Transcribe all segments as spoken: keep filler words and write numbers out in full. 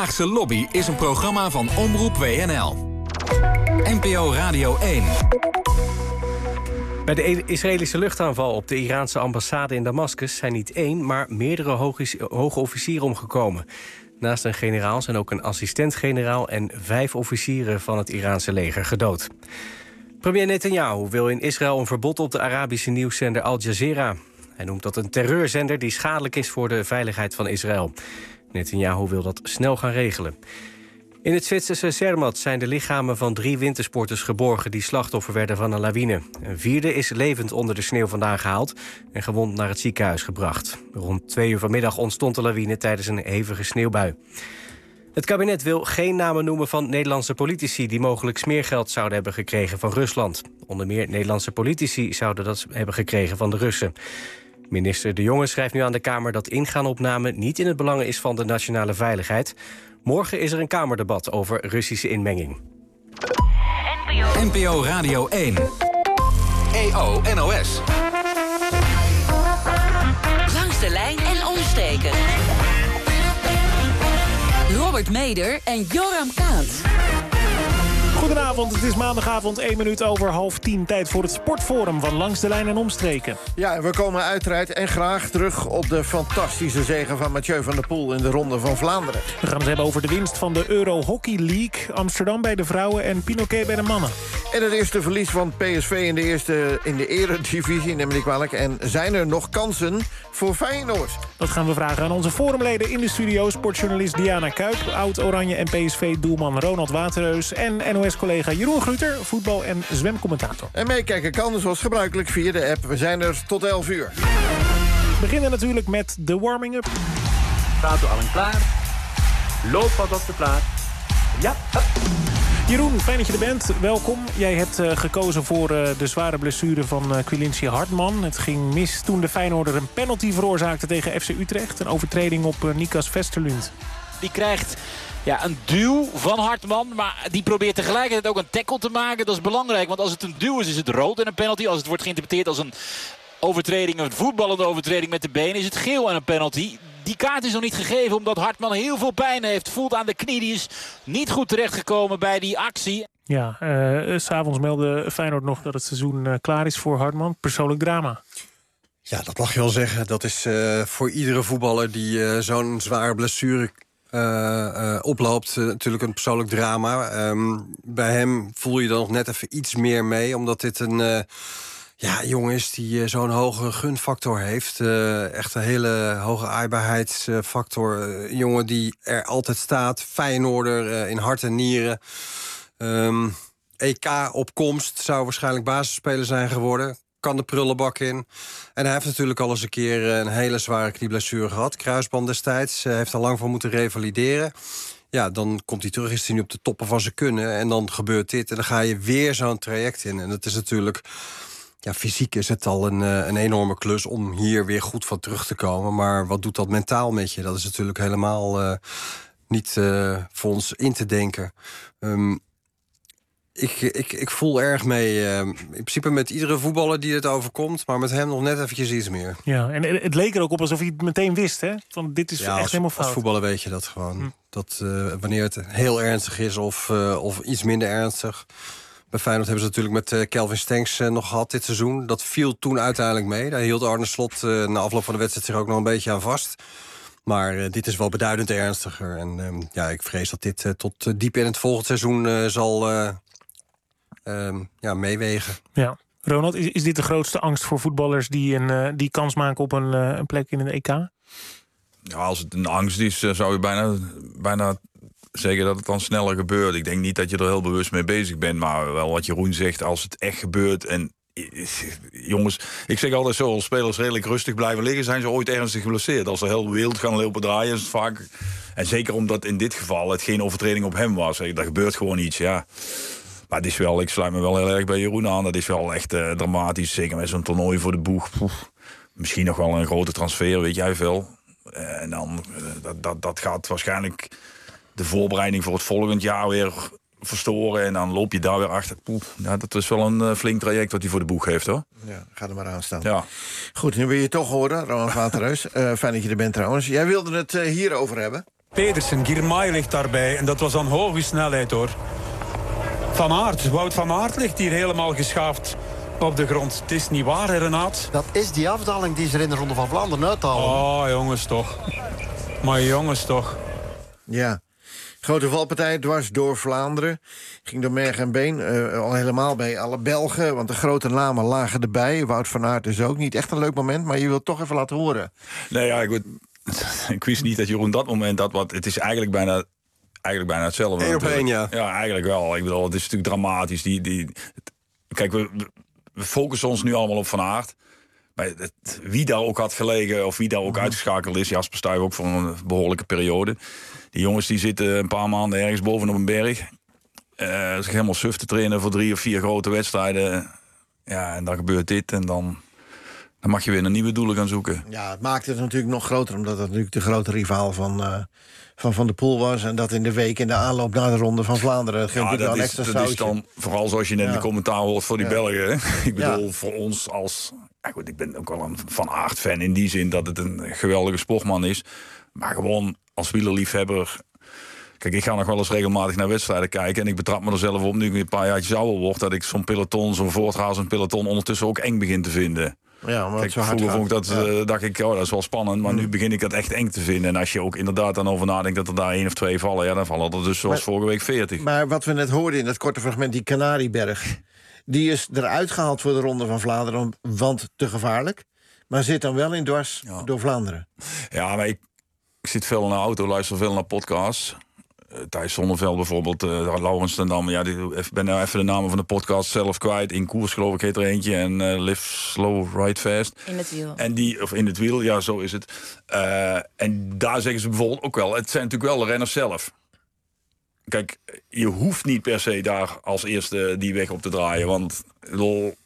Haagse Lobby is een programma van Omroep W N L. N P O Radio één. Bij de Israëlische luchtaanval op de Iraanse ambassade in Damascus zijn niet één, maar meerdere hoge officieren omgekomen. Naast een generaal zijn ook een assistent-generaal en vijf officieren van het Iraanse leger gedood. Premier Netanyahu wil in Israël een verbod op de Arabische nieuwszender Al Jazeera. Hij noemt dat een terreurzender die schadelijk is voor de veiligheid van Israël. Netanyahu wil dat snel gaan regelen. In het Zwitserse Zermatt zijn de lichamen van drie wintersporters geborgen die slachtoffer werden van een lawine. Een vierde is levend onder de sneeuw vandaan gehaald en gewond naar het ziekenhuis gebracht. Rond twee uur vanmiddag ontstond de lawine tijdens een hevige sneeuwbui. Het kabinet wil geen namen noemen van Nederlandse politici die mogelijk smeergeld zouden hebben gekregen van Rusland. Onder meer Nederlandse politici zouden dat hebben gekregen van de Russen. Minister De Jonge schrijft nu aan de Kamer dat ingaan op namen niet in het belang is van de nationale veiligheid. Morgen is er een Kamerdebat over Russische inmenging. N P O Radio één. E O N O S. Langs de lijn en omstreken. Robert Meder en Joram Kaat. Goedenavond, het is maandagavond, één minuut over half tien. Tijd voor het sportforum van Langs de Lijn en Omstreken. Ja, we komen uiteraard en graag terug op de fantastische zege van Mathieu van der Poel in de Ronde van Vlaanderen. We gaan het hebben over de winst van de Euro Hockey League. Amsterdam bij de vrouwen en Pinoquet bij de mannen. En het eerste verlies van P S V in de eerste in de eredivisie, neem me niet kwalijk. En zijn er nog kansen voor Feyenoord? Dat gaan we vragen aan onze forumleden in de studio. Sportjournalist Diana Kuip, oud-Oranje en P S V-doelman Ronald Waterreus en N O S-collega Jeroen Gruter, voetbal- en zwemcommentator. En meekijken kan zoals gebruikelijk via de app. We zijn er tot elf uur. We beginnen natuurlijk met de warming-up. Staat u allen klaar? Loop wat op de plaats. Ja, hup. Jeroen, fijn dat je er bent. Welkom. Jij hebt uh, gekozen voor uh, de zware blessure van uh, Quilinci Hartman. Het ging mis toen de Feyenoorder een penalty veroorzaakte tegen F C Utrecht. Een overtreding op uh, Nikas Vesterlund. Die krijgt ja, een duw van Hartman, maar die probeert tegelijkertijd ook een tackle te maken. Dat is belangrijk, want als het een duw is, is het rood en een penalty. Als het wordt geïnterpreteerd als een overtreding, een voetballende overtreding met de benen, is het geel en een penalty. Die kaart is nog niet gegeven omdat Hartman heel veel pijn heeft. Voelt aan de knie, die is niet goed terechtgekomen bij die actie. Ja, uh, 's avonds meldde Feyenoord nog dat het seizoen uh, klaar is voor Hartman. Persoonlijk drama. Ja, dat mag je wel zeggen. Dat is uh, voor iedere voetballer die uh, zo'n zware blessure uh, uh, oploopt uh, natuurlijk een persoonlijk drama. Um, bij hem voel je dan nog net even iets meer mee, omdat dit een uh, ja, jongen is die uh, zo'n hoge gunfactor heeft. Uh, echt een hele hoge aaibaarheidsfactor. Uh, een jongen die er altijd staat, Feyenoorder uh, in hart en nieren. Um, E K-opkomst zou waarschijnlijk basisspeler zijn geworden. Kan de prullenbak in. En hij heeft natuurlijk al eens een keer een hele zware knieblessure gehad. Kruisband destijds. Hij heeft er lang voor moeten revalideren. Ja, dan komt hij terug, is hij nu op de toppen van zijn kunnen. En dan gebeurt dit. En dan ga je weer zo'n traject in. En het is natuurlijk... Ja, fysiek is het al een, een enorme klus om hier weer goed van terug te komen. Maar wat doet dat mentaal met je? Dat is natuurlijk helemaal uh, niet uh, voor ons in te denken. Um, Ik, ik, ik voel erg mee, uh, in principe met iedere voetballer die het overkomt... maar met hem nog net eventjes iets meer. Ja, en het leek er ook op alsof hij het meteen wist, hè? Van dit is ja, echt als, helemaal fout. Als voetballer weet je dat gewoon. Hm. Dat uh, wanneer het heel ernstig is of, uh, of iets minder ernstig... Bij Feyenoord hebben ze natuurlijk met uh, Kelvin Stenks uh, nog gehad dit seizoen. Dat viel toen uiteindelijk mee. Daar hield Arne Slot uh, na afloop van de wedstrijd zich ook nog een beetje aan vast... Maar uh, dit is wel beduidend ernstiger. En uh, ja, ik vrees dat dit uh, tot uh, diep in het volgend seizoen uh, zal... Uh, Um, ja, meewegen. Ja. Ronald, is, is dit de grootste angst voor voetballers die een uh, die kans maken op een, uh, een plek in een E K? Ja, als het een angst is, uh, zou je bijna, bijna zeggen dat het dan sneller gebeurt. Ik denk niet dat je er heel bewust mee bezig bent, maar wel wat Jeroen zegt, als het echt gebeurt. En jongens, ik zeg altijd zo, als spelers redelijk rustig blijven liggen, zijn ze ooit ernstig geblesseerd. Als ze heel wild gaan lopen draaien, is het vaak... En zeker omdat in dit geval het geen overtreding op hem was. Hè. Er gebeurt gewoon iets, ja. Maar het is wel, ik sluit me wel heel erg bij Jeroen aan. Dat is wel echt uh, dramatisch. Zeker met zo'n toernooi voor de boeg. Poef. Misschien nog wel een grote transfer, weet jij veel. Uh, en dan, uh, dat, dat, dat gaat waarschijnlijk de voorbereiding voor het volgend jaar weer verstoren. En dan loop je daar weer achter. Poef. Ja, dat is wel een uh, flink traject wat hij voor de boeg heeft, hoor. Ja, ga er maar aan staan. Ja. Goed, nu wil je toch horen, Ronald Waterreus. Uh, fijn dat je er bent trouwens. Jij wilde het uh, hierover hebben. Pedersen, Girmay ligt daarbij. En dat was aan hoge snelheid, hoor. Van Aert, Wout van Aert ligt hier helemaal geschaafd op de grond. Het is niet waar, hè, Renaat? Dat is die afdaling die ze er in de Ronde van Vlaanderen uithalen. Oh, jongens toch. Maar jongens toch. Ja. Grote valpartij dwars door Vlaanderen. Ging door merg en been. Uh, al helemaal bij alle Belgen. Want de grote namen lagen erbij. Wout van Aert is ook niet echt een leuk moment. Maar je wilt toch even laten horen. Nee, ja, ik, weet, ik wist niet dat Jeroen dat moment had. Want het is eigenlijk bijna, eigenlijk bijna hetzelfde. Eén op één, ja. Ja, eigenlijk wel. Ik bedoel, het is natuurlijk dramatisch. Die, die, kijk, we, we focussen ons nu allemaal op Van Aert. Maar het, wie daar ook had gelegen of wie daar ook mm-hmm. uitgeschakeld is... Jasper Stuyven ook voor een behoorlijke periode... Die jongens die zitten een paar maanden ergens bovenop een berg. Uh, zich helemaal suf te trainen voor drie of vier grote wedstrijden. Ja, en dan gebeurt dit en dan, dan mag je weer naar nieuwe doelen gaan zoeken. Ja, het maakt het natuurlijk nog groter... omdat het natuurlijk de grote rivaal van, uh, van Van der Poel was... en dat in de week in de aanloop naar de Ronde van Vlaanderen... Dat ja, dat, is, dat is dan vooral zoals je net ja. in de commentaar hoort voor die ja. Belgen. Hè? Ik bedoel, ja. voor ons als... Ja goed, ik ben ook wel een Van Aert-fan in die zin... dat het een geweldige sportman is. Maar gewoon... als wielerliefhebber... Kijk, ik ga nog wel eens regelmatig naar wedstrijden kijken... en ik betrap me er zelf op, nu ik een paar jaartjes ouder word... dat ik zo'n peloton, zo'n voortrazend peloton... ondertussen ook eng begin te vinden. Ja, maar Kijk, zo hard vroeger vond ik dat, ja. uh, dacht ik, oh, dat is wel spannend... maar mm. nu begin ik dat echt eng te vinden. En als je ook inderdaad dan over nadenkt dat er daar één of twee vallen... ja, dan vallen er dus zoals maar, vorige week veertig. Maar wat we net hoorden in dat korte fragment, die Canarieberg... die is eruit gehaald voor de Ronde van Vlaanderen... want te gevaarlijk, maar zit dan wel in dwars ja. door Vlaanderen. Ja, maar ik... Ik zit veel in de auto, luister veel naar podcasts. Uh, Thijs Zonneveld bijvoorbeeld, uh, Laurens ten Dam. Ja, ik ben nou even de namen van de podcast zelf kwijt. In koers geloof ik heet er eentje. En uh, Live Slow, Ride Fast. In het wiel. En die, of in het wiel, ja, zo is het. Uh, en daar zeggen ze bijvoorbeeld ook wel... het zijn natuurlijk wel de renners zelf. Kijk, je hoeft niet per se daar als eerste die weg op te draaien. Want... Bedoel,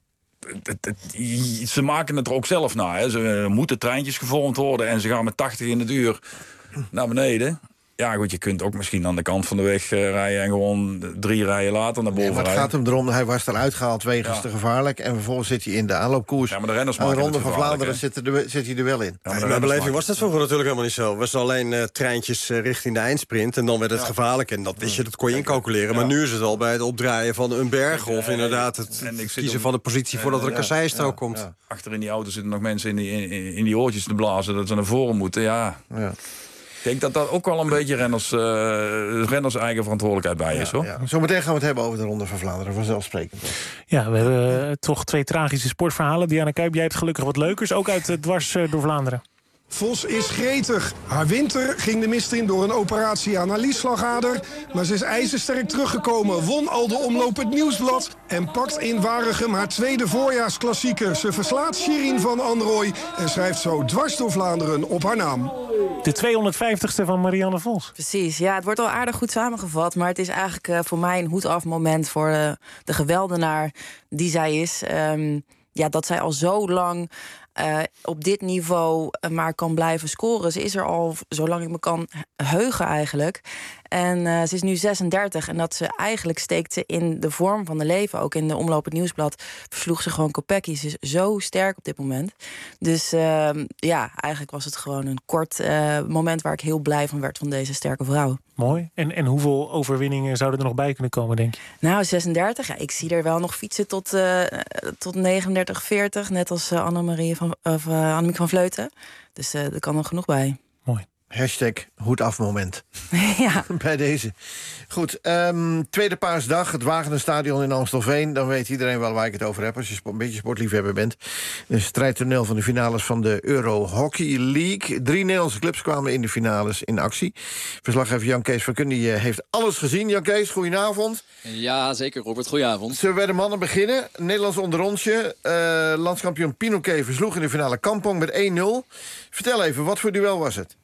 Het, het, het, ze maken het er ook zelf naar. Hè. Ze moeten treintjes gevormd worden... en ze gaan met tachtig in het uur naar beneden. Ja, goed, je kunt ook misschien aan de kant van de weg uh, rijden... en gewoon drie rijen later naar boven nee, maar het rijden. gaat hem erom, hij was eruit gehaald wegens ja. te gevaarlijk... en vervolgens zit hij in de aanloopkoers. Ja, maar de renners aan de maken Ronde het van Vlaanderen zit, er, zit hij er wel in. Ja, maar in mijn beleving was dat vroeger natuurlijk helemaal niet zo. Het was alleen uh, treintjes uh, richting de eindsprint... en dan werd het ja. gevaarlijk en dat wist je, dat kon je incalculeren. Ja. Maar nu is het al bij het opdraaien van een berg... of inderdaad het en ik kiezen om, van de positie voordat er een kasseistrook ja, komt. Ja. Achter in die auto zitten nog mensen in die, in, in die oortjes te blazen... dat ze naar voren moeten, ja... ja. Ik denk dat dat ook wel een beetje renners, uh, renners eigen verantwoordelijkheid bij is, hoor. Ja, ja. Zometeen gaan we het hebben over de Ronde van Vlaanderen, vanzelfsprekend. Ja, we hebben uh, toch twee tragische sportverhalen. Diana Kuip, jij hebt gelukkig wat leukers, ook uit uh, dwars uh, door Vlaanderen. Vos is gretig. Haar winter ging de mist in door een operatie aan haar liesslagader. Maar ze is ijzersterk teruggekomen, won al de omloop Het Nieuwsblad... en pakt in Waregem haar tweede voorjaarsklassieker. Ze verslaat Shirin van Anrooy en schrijft zo dwars door Vlaanderen op haar naam. De tweehonderdvijftigste van Marianne Vos. Precies, ja, het wordt al aardig goed samengevat... maar het is eigenlijk uh, voor mij een hoed af moment voor uh, de geweldenaar die zij is. Um, ja, dat zij al zo lang... Uh, op dit niveau maar kan blijven scoren. Ze is er al zolang ik me kan heugen eigenlijk. En uh, ze is nu zesendertig. En dat ze eigenlijk steekt ze in de vorm van de leven. Ook in de omloop Het Nieuwsblad versloeg ze gewoon Kopecky. Ze is zo sterk op dit moment. Dus uh, ja, eigenlijk was het gewoon een kort uh, moment... waar ik heel blij van werd van deze sterke vrouw. Mooi. En, en hoeveel overwinningen zouden er nog bij kunnen komen, denk je? Nou, zesendertig. Ja, ik zie er wel nog fietsen tot, uh, tot negenendertig, veertig. Net als uh, Annemarie van, of, uh, Annemiek van Vleuten. Dus uh, er kan nog genoeg bij. Mooi. Hashtag hoed af moment. Ja. Bij deze. Goed, um, tweede paasdag, het Wagener-stadion in Amstelveen. Dan weet iedereen wel waar ik het over heb als je een beetje sportliefhebber bent. Een strijdtoneel van de finales van de Euro Hockey League. Drie Nederlandse clubs kwamen in de finales in actie. Verslaggever Jan Kees van Kundy heeft alles gezien. Jan Kees, goedenavond. Ja, zeker Robert, goedenavond. Zullen we bij de mannen beginnen? Nederlands onderrondje. Uh, landskampioen Pinoquet versloeg in de finale Kampong met één nul. Vertel even, wat voor duel was het?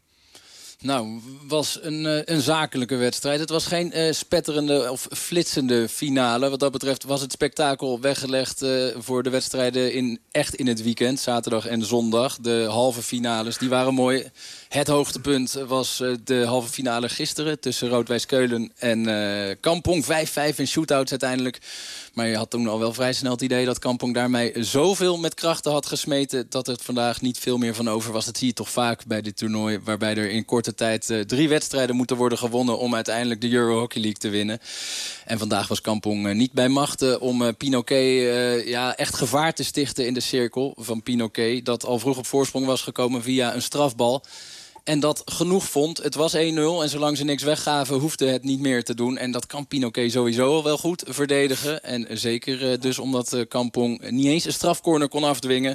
Nou, was een, een zakelijke wedstrijd. Het was geen uh, spetterende of flitsende finale. Wat dat betreft was het spektakel weggelegd uh, voor de wedstrijden in, echt in het weekend. Zaterdag en zondag. De halve finales, die waren mooi. Het hoogtepunt was uh, de halve finale gisteren tussen Rood-Wijs Keulen en uh, Kampong. vijf vijf in shootouts uiteindelijk. Maar je had toen al wel vrij snel het idee dat Kampong daarmee zoveel met krachten had gesmeten dat er vandaag niet veel meer van over was. Dat zie je toch vaak bij dit toernooi, waarbij er in korte korte tijd uh, drie wedstrijden moeten worden gewonnen om uiteindelijk de Euro Hockey League te winnen. En vandaag was Kampong uh, niet bij machten om uh, Pinoquet uh, ja, echt gevaar te stichten in de cirkel van Pinoquet. Dat al vroeg op voorsprong was gekomen via een strafbal. En dat genoeg vond. Het was één nul en zolang ze niks weggaven hoefde het niet meer te doen. En dat kan Pinoquet sowieso al wel goed verdedigen. En zeker uh, dus omdat uh, Kampong niet eens een strafcorner kon afdwingen,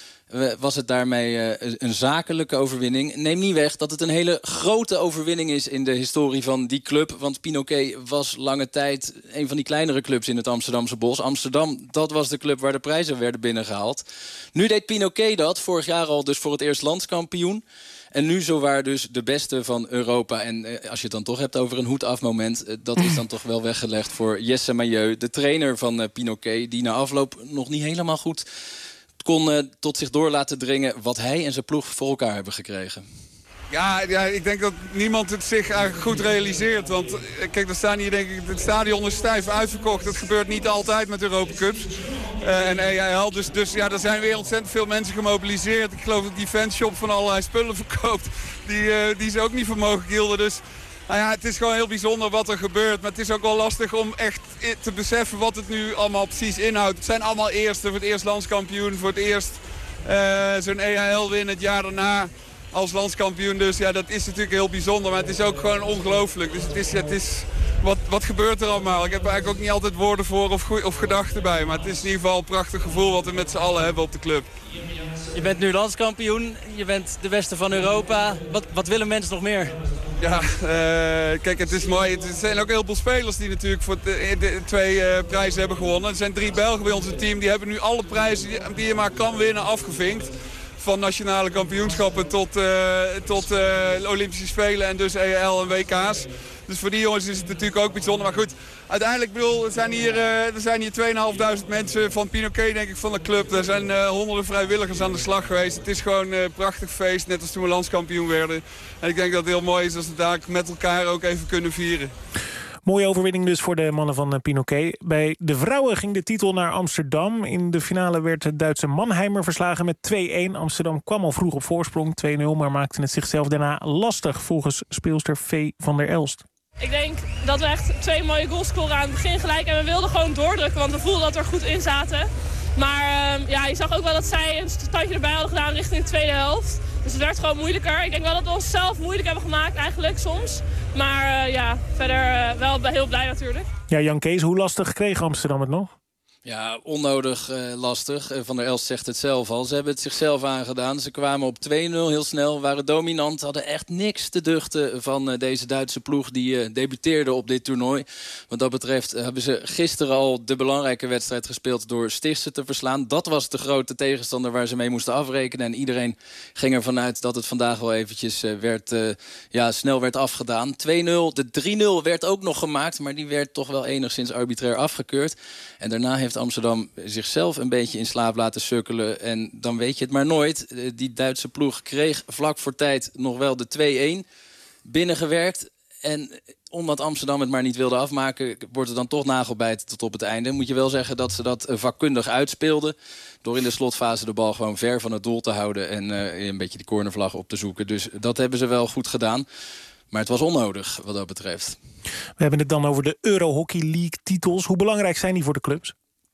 was het daarmee uh, een zakelijke overwinning. Neem niet weg dat het een hele grote overwinning is in de historie van die club. Want Pinoquet was lange tijd een van die kleinere clubs in het Amsterdamse bos. Amsterdam, dat was de club waar de prijzen werden binnengehaald. Nu deed Pinoquet dat, vorig jaar al dus voor het eerst landskampioen. En nu zowaar dus de beste van Europa. En eh, als je het dan toch hebt over een hoed af moment, eh, dat is dan toch wel weggelegd voor Jesse Mailleu, de trainer van uh, Pinoquet, die na afloop nog niet helemaal goed kon uh, tot zich door laten dringen wat hij en zijn ploeg voor elkaar hebben gekregen. Ja, ja, ik denk dat niemand het zich eigenlijk goed realiseert. Want kijk, er staan hier denk ik, het stadion is stijf uitverkocht. Dat gebeurt niet altijd met Europa Cups. Uh, en E H L, dus, dus ja, er zijn weer ontzettend veel mensen gemobiliseerd. Ik geloof dat die fanshop van allerlei spullen verkoopt, die, uh, die ze ook niet voor mogelijk hielden. Dus nou ja, het is gewoon heel bijzonder wat er gebeurt. Maar het is ook wel lastig om echt te beseffen wat het nu allemaal precies inhoudt. Het zijn allemaal eerste, voor het eerst landskampioen, voor het eerst uh, zo'n E H L win het jaar daarna als landskampioen. Dus ja, dat is natuurlijk heel bijzonder. Maar het is ook gewoon ongelooflijk. Dus het is, het is wat, wat gebeurt er allemaal? Ik heb er eigenlijk ook niet altijd woorden voor of, of gedachten bij. Maar het is in ieder geval een prachtig gevoel wat we met z'n allen hebben op de club. Je bent nu landskampioen. Je bent de beste van Europa. Wat, wat willen mensen nog meer? Ja, uh, kijk, het is mooi. Er zijn ook heel veel spelers die natuurlijk voor de, de twee uh, prijzen hebben gewonnen. Er zijn drie Belgen bij ons team. Die hebben nu alle prijzen die, die je maar kan winnen afgevinkt. Van nationale kampioenschappen tot, uh, tot uh, Olympische Spelen en dus E H L en W K's. Dus voor die jongens is het natuurlijk ook bijzonder. Maar goed, uiteindelijk bedoel, er zijn hier, uh, er zijn hier tweeduizend vijfhonderd mensen van Pinoquet, denk ik, van de club. Er zijn uh, honderden vrijwilligers aan de slag geweest. Het is gewoon een uh, prachtig feest, net als toen we landskampioen werden. En ik denk dat het heel mooi is als we daar met elkaar ook even kunnen vieren. Mooie overwinning dus voor de mannen van Pinoquet. Bij de vrouwen ging de titel naar Amsterdam. In de finale werd het Duitse Mannheimer verslagen met twee-één. Amsterdam kwam al vroeg op voorsprong, twee nul... maar maakte het zichzelf daarna lastig, volgens speelster V. van der Elst. Ik denk dat we echt twee mooie goals scoren aan het begin gelijk. En we wilden gewoon doordrukken, want we voelden dat we er goed in zaten. Maar uh, ja, je zag ook wel dat zij een standje erbij hadden gedaan richting de tweede helft. Dus het werd gewoon moeilijker. Ik denk wel dat we onszelf moeilijk hebben gemaakt eigenlijk soms. Maar uh, ja, verder uh, wel heel blij natuurlijk. Ja, Jan Kees, hoe lastig kreeg Amsterdam het nog? Ja, onnodig uh, lastig. Uh, Van der Elst zegt het zelf al. Ze hebben het zichzelf aangedaan. Ze kwamen op twee nul heel snel, waren dominant. Hadden echt niks te duchten van uh, deze Duitse ploeg die uh, debuteerde op dit toernooi. Wat dat betreft uh, hebben ze gisteren al de belangrijke wedstrijd gespeeld door Stichtse te verslaan. Dat was de grote tegenstander waar ze mee moesten afrekenen. En iedereen ging ervan uit dat het vandaag wel eventjes uh, werd, uh, ja, snel werd afgedaan. twee nul, de drie nul werd ook nog gemaakt, maar die werd toch wel enigszins arbitrair afgekeurd. En daarna heeft Amsterdam zichzelf een beetje in slaap laten sukkelen. En dan weet je het maar nooit. Die Duitse ploeg kreeg vlak voor tijd nog wel de twee-één binnengewerkt. En omdat Amsterdam het maar niet wilde afmaken, wordt het dan toch nagelbijten tot op het einde. Moet je wel zeggen dat ze dat vakkundig uitspeelden. Door in de slotfase de bal gewoon ver van het doel te houden en uh, een beetje de cornervlag op te zoeken. Dus dat hebben ze wel goed gedaan. Maar het was onnodig wat dat betreft. We hebben het dan over de Euro Hockey League titels. Hoe belangrijk zijn die voor de clubs?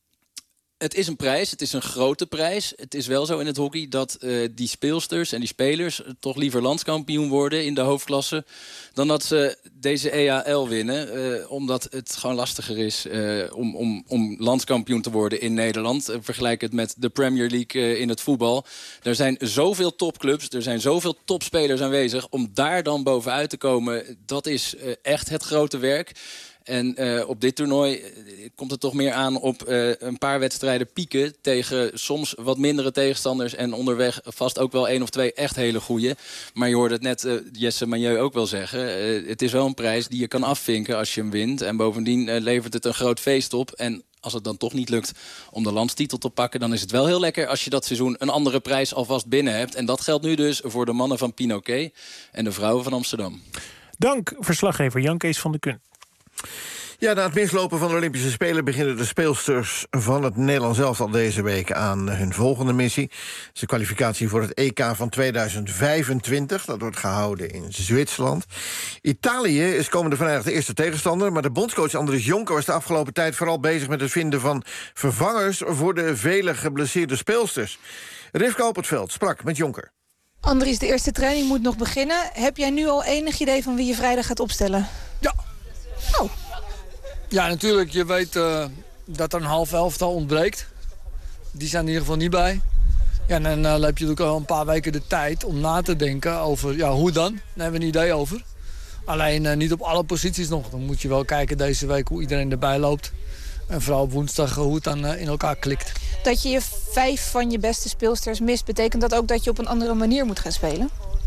Het is een prijs, het is een grote prijs. Het is wel zo in het hockey dat uh, die speelsters en die spelers toch liever landskampioen worden in de hoofdklasse dan dat ze deze E H L winnen. Uh, omdat het gewoon lastiger is uh, om, om, om landskampioen te worden in Nederland. Uh, vergelijk het met de Premier League uh, in het voetbal. Er zijn zoveel topclubs, er zijn zoveel topspelers aanwezig. Om daar dan bovenuit te komen, dat is uh, echt het grote werk. En uh, op dit toernooi uh, komt het toch meer aan op uh, een paar wedstrijden pieken tegen soms wat mindere tegenstanders en onderweg vast ook wel één of twee echt hele goeie. Maar je hoorde het net uh, Jesse Mailleu ook wel zeggen. Uh, het is wel een prijs die je kan afvinken als je hem wint. En bovendien uh, levert het een groot feest op. En als het dan toch niet lukt om de landstitel te pakken, dan is het wel heel lekker als je dat seizoen een andere prijs alvast binnen hebt. En dat geldt nu dus voor de mannen van Pinoquet en de vrouwen van Amsterdam. Dank, verslaggever Jan Kees van de Kun. Ja, na het mislopen van de Olympische Spelen beginnen de speelsters van het Nederlands elftal deze week aan hun volgende missie. Het is de kwalificatie voor het E K van tweeduizend vijfentwintig. Dat wordt gehouden in Zwitserland. Italië is komende vrijdag de eerste tegenstander, maar de bondscoach Andries Jonker was de afgelopen tijd vooral bezig met het vinden van vervangers voor de vele geblesseerde speelsters. Rivka op het veld sprak met Jonker. Andries, de eerste training moet nog beginnen. Heb jij nu al enig idee van wie je vrijdag gaat opstellen? Ja. Oh. Ja, natuurlijk. Je weet uh, dat er een half elftal ontbreekt. Die zijn in ieder geval niet bij. Ja, en dan uh, heb je natuurlijk al een paar weken de tijd om na te denken over ja, hoe dan. Daar hebben we een idee over. Alleen uh, niet op alle posities nog. Dan moet je wel kijken deze week hoe iedereen erbij loopt. En vooral op woensdag hoe het dan uh, in elkaar klikt. Dat je je vijf van je beste speelsters mist, betekent dat ook dat je op een andere manier moet gaan spelen?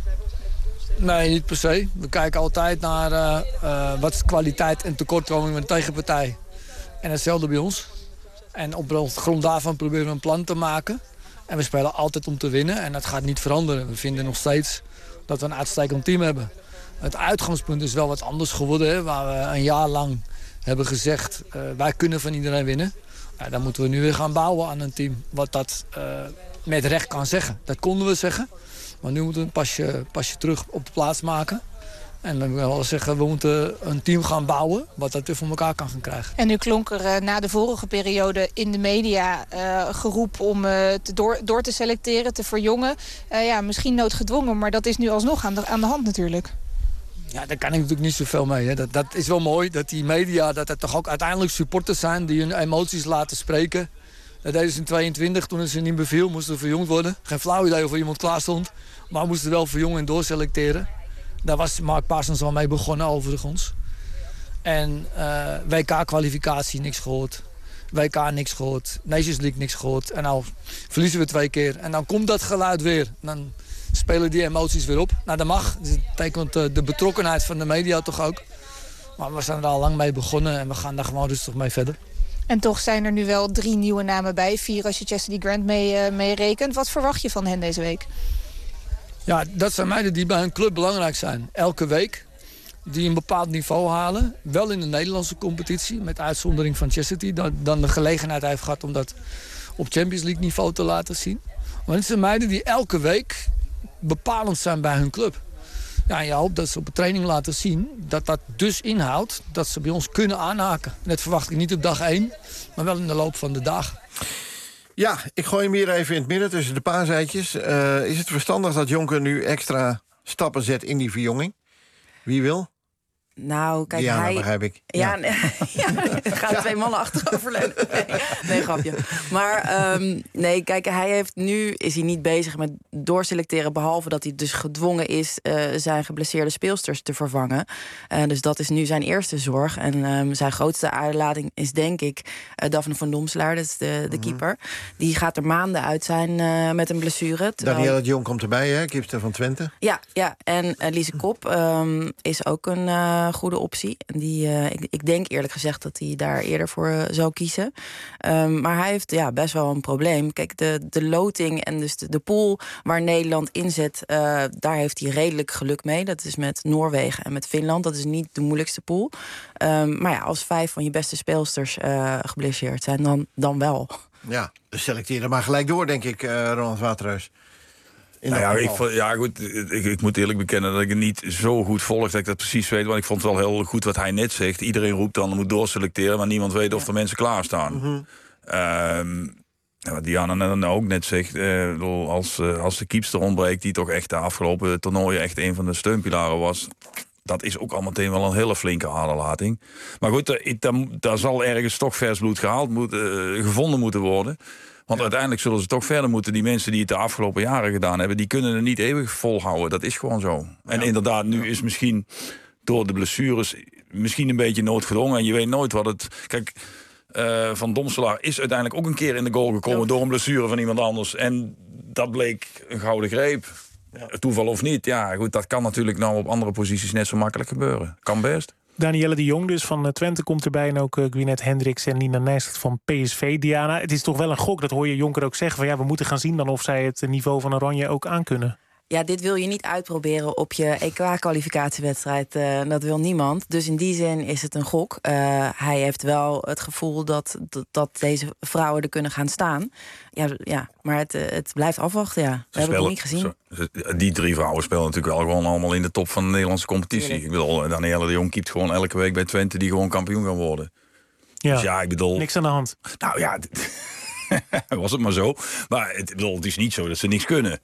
Nee, niet per se. We kijken altijd naar uh, uh, wat is de kwaliteit en tekortkoming van de tegenpartij. En hetzelfde bij ons. En op de grond daarvan proberen we een plan te maken. En we spelen altijd om te winnen en dat gaat niet veranderen. We vinden nog steeds dat we een uitstekend team hebben. Het uitgangspunt is wel wat anders geworden, hè, waar we een jaar lang hebben gezegd, uh, wij kunnen van iedereen winnen. Ja, dan moeten we nu weer gaan bouwen aan een team wat dat uh, met recht kan zeggen. Dat konden we zeggen, maar nu moeten we een pasje, pasje terug op de plaats maken. En dan wil ik zeggen, we moeten een team gaan bouwen wat dat weer voor elkaar kan gaan krijgen. En nu klonk er uh, na de vorige periode in de media uh, geroep om uh, te door, door te selecteren, te verjongen. Uh, ja, misschien noodgedwongen, maar dat is nu alsnog aan de, aan de hand natuurlijk. Ja, daar kan ik natuurlijk niet zoveel mee. Hè. Dat, dat is wel mooi, dat die media, dat het toch ook uiteindelijk supporters zijn die hun emoties laten spreken. Dat deden ze in tweeëntwintig, toen het ze niet beviel, moesten ze verjongd worden. Geen flauw idee of er iemand klaar stond, maar we moesten wel verjongen en doorselecteren. Daar was Mark Parsons al mee begonnen overigens. En uh, W K-kwalificatie niks gehoord. W K niks gehoord. Nations League niks gehoord. En nou verliezen we twee keer. En dan komt dat geluid weer. En dan spelen die emoties weer op. Nou, dat mag. Dat betekent de betrokkenheid van de media toch ook. Maar we zijn er al lang mee begonnen. En we gaan daar gewoon rustig mee verder. En toch zijn er nu wel drie nieuwe namen bij. Vier als je Chastity Grant mee, uh, mee rekent. Wat verwacht je van hen deze week? Ja, dat zijn meiden die bij hun club belangrijk zijn. Elke week. Die een bepaald niveau halen. Wel in de Nederlandse competitie. Met uitzondering van Chastity. Dat dan de gelegenheid heeft gehad om dat op Champions League niveau te laten zien. Maar het zijn meiden die elke week bepalend zijn bij hun club. Ja, en je hoopt dat ze op de training laten zien dat dat dus inhoudt dat ze bij ons kunnen aanhaken. En dat verwacht ik niet op dag één, maar wel in de loop van de dagen. Ja, ik gooi hem hier even in het midden tussen de paaseitjes. Uh, is het verstandig dat Jonker nu extra stappen zet in die verjonging? Wie wil? Nou, kijk, Diana, hij... begrijp ik. Ja, ja. ja er gaan ja. twee mannen achteroverleunen. Nee, nee, grapje. Maar um, nee, kijk, hij heeft nu is hij niet bezig met doorselecteren, behalve dat hij dus gedwongen is uh, zijn geblesseerde speelsters te vervangen. Uh, dus dat is nu zijn eerste zorg. En um, zijn grootste aderlating is denk ik uh, Daphne van Domselaar, dat is de, de mm-hmm. keeper. Die gaat er maanden uit zijn uh, met een blessure. Terwijl... Danielle de Jong komt erbij, hè? Keepster van Twente. Ja, ja. En uh, Lise Kop um, is ook een uh, goede optie. En die, uh, ik, ik denk eerlijk gezegd dat hij daar eerder voor uh, zou kiezen. Um, maar hij heeft ja, best wel een probleem. Kijk, de, de loting en dus de, de pool waar Nederland in zit, uh, daar heeft hij redelijk geluk mee. Dat is met Noorwegen en met Finland. Dat is niet de moeilijkste pool. Um, maar ja, als vijf van je beste speelsters uh, geblesseerd zijn, dan, dan wel. Ja, dus selecteer er maar gelijk door, denk ik, uh, Ronald Waterreus. Nou ja, ik, ja, goed, ik, ik moet eerlijk bekennen dat ik het niet zo goed volg dat ik dat precies weet. Want ik vond het wel heel goed wat hij net zegt. Iedereen roept dan, moet doorselecteren, maar niemand weet of er mensen klaarstaan. Mm-hmm. Um, wat Diana dan ook net zegt, uh, als, uh, als de keepster ontbreekt, die toch echt de afgelopen toernooien echt een van de steunpilaren was, dat is ook al meteen wel een hele flinke aderlating. Maar goed, daar zal ergens toch vers bloed gehaald moet, uh, gevonden moeten worden. Want ja. uiteindelijk zullen ze toch verder moeten. Die mensen die het de afgelopen jaren gedaan hebben, die kunnen het niet eeuwig volhouden. Dat is gewoon zo. Ja. En inderdaad, nu is misschien door de blessures misschien een beetje noodgedwongen. En je weet nooit wat het... Kijk, uh, Van Domselaar is uiteindelijk ook een keer in de goal gekomen ja. door een blessure van iemand anders. En dat bleek een gouden greep. Ja. Toeval of niet. Ja, goed, dat kan natuurlijk nou op andere posities net zo makkelijk gebeuren. Kan best. Danielle de Jong dus van Twente komt erbij. En ook uh, Gwyneth Hendricks en Nina Nijstert van P S V. Diana, het is toch wel een gok, dat hoor je Jonker ook zeggen. Van ja, we moeten gaan zien dan of zij het niveau van Oranje ook aankunnen. Ja, dit wil je niet uitproberen op je E K-kwalificatiewedstrijd. Uh, dat wil niemand. Dus in die zin is het een gok. Uh, hij heeft wel het gevoel dat, dat, dat deze vrouwen er kunnen gaan staan. Ja, ja maar het, het blijft afwachten, ja. We hebben het niet gezien. Zo, die drie vrouwen spelen natuurlijk wel gewoon allemaal in de top van de Nederlandse competitie. Tuurlijk. Ik bedoel, Danielle de Jong keept gewoon elke week bij Twente die gewoon kampioen gaan worden. Ja, dus ja, ik bedoel... niks aan de hand. Nou ja, was het maar zo. Maar het, bedoel, het is niet zo dat ze niks kunnen.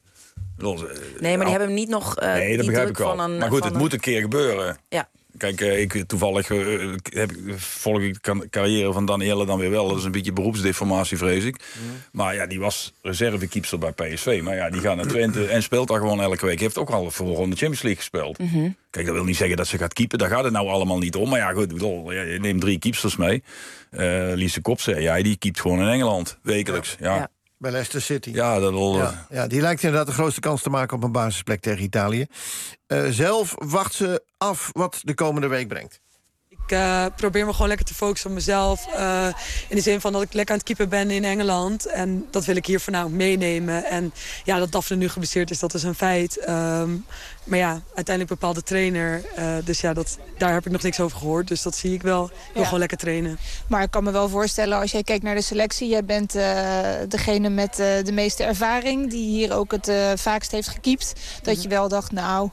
Nee, maar die hebben niet nog uh, nee, dat die begrijp druk ik al. van een... Maar goed, het een... moet een keer gebeuren. Ja. Kijk, ik toevallig uh, heb, volg ik de carrière van Danielle dan weer wel. Dat is een beetje beroepsdeformatie, vrees ik. Mm. Maar ja, die was reservekeepster bij P S V. Maar ja, die gaat naar Twente en speelt daar gewoon elke week. Heeft ook al voor de Champions League gespeeld. Mm-hmm. Kijk, dat wil niet zeggen dat ze gaat keepen. Daar gaat het nou allemaal niet om. Maar ja, goed, bedoel, je neemt drie keepsters mee. Uh, Lise Kop zei, ja, die keept gewoon in Engeland, wekelijks. Ja. ja. Bij Leicester City. Ja, dat wil, ja, ja, die lijkt inderdaad de grootste kans te maken op een basisplek tegen Italië. Uh, zelf wacht ze af wat de komende week brengt. Ik uh, probeer me gewoon lekker te focussen op mezelf. Uh, in de zin van dat ik lekker aan het keepen ben in Engeland. En dat wil ik hier vandaag meenemen. En ja, dat Daphne nu geblesseerd is, dat is een feit. Um, maar ja, uiteindelijk bepaalt de trainer. Uh, dus ja, dat, daar heb ik nog niks over gehoord. Dus dat zie ik wel. Ik wil ja. gewoon lekker trainen. Maar ik kan me wel voorstellen, als jij kijkt naar de selectie... jij bent uh, degene met uh, de meeste ervaring... die hier ook het uh, vaakst heeft gekiept. Dat mm-hmm. je wel dacht, nou,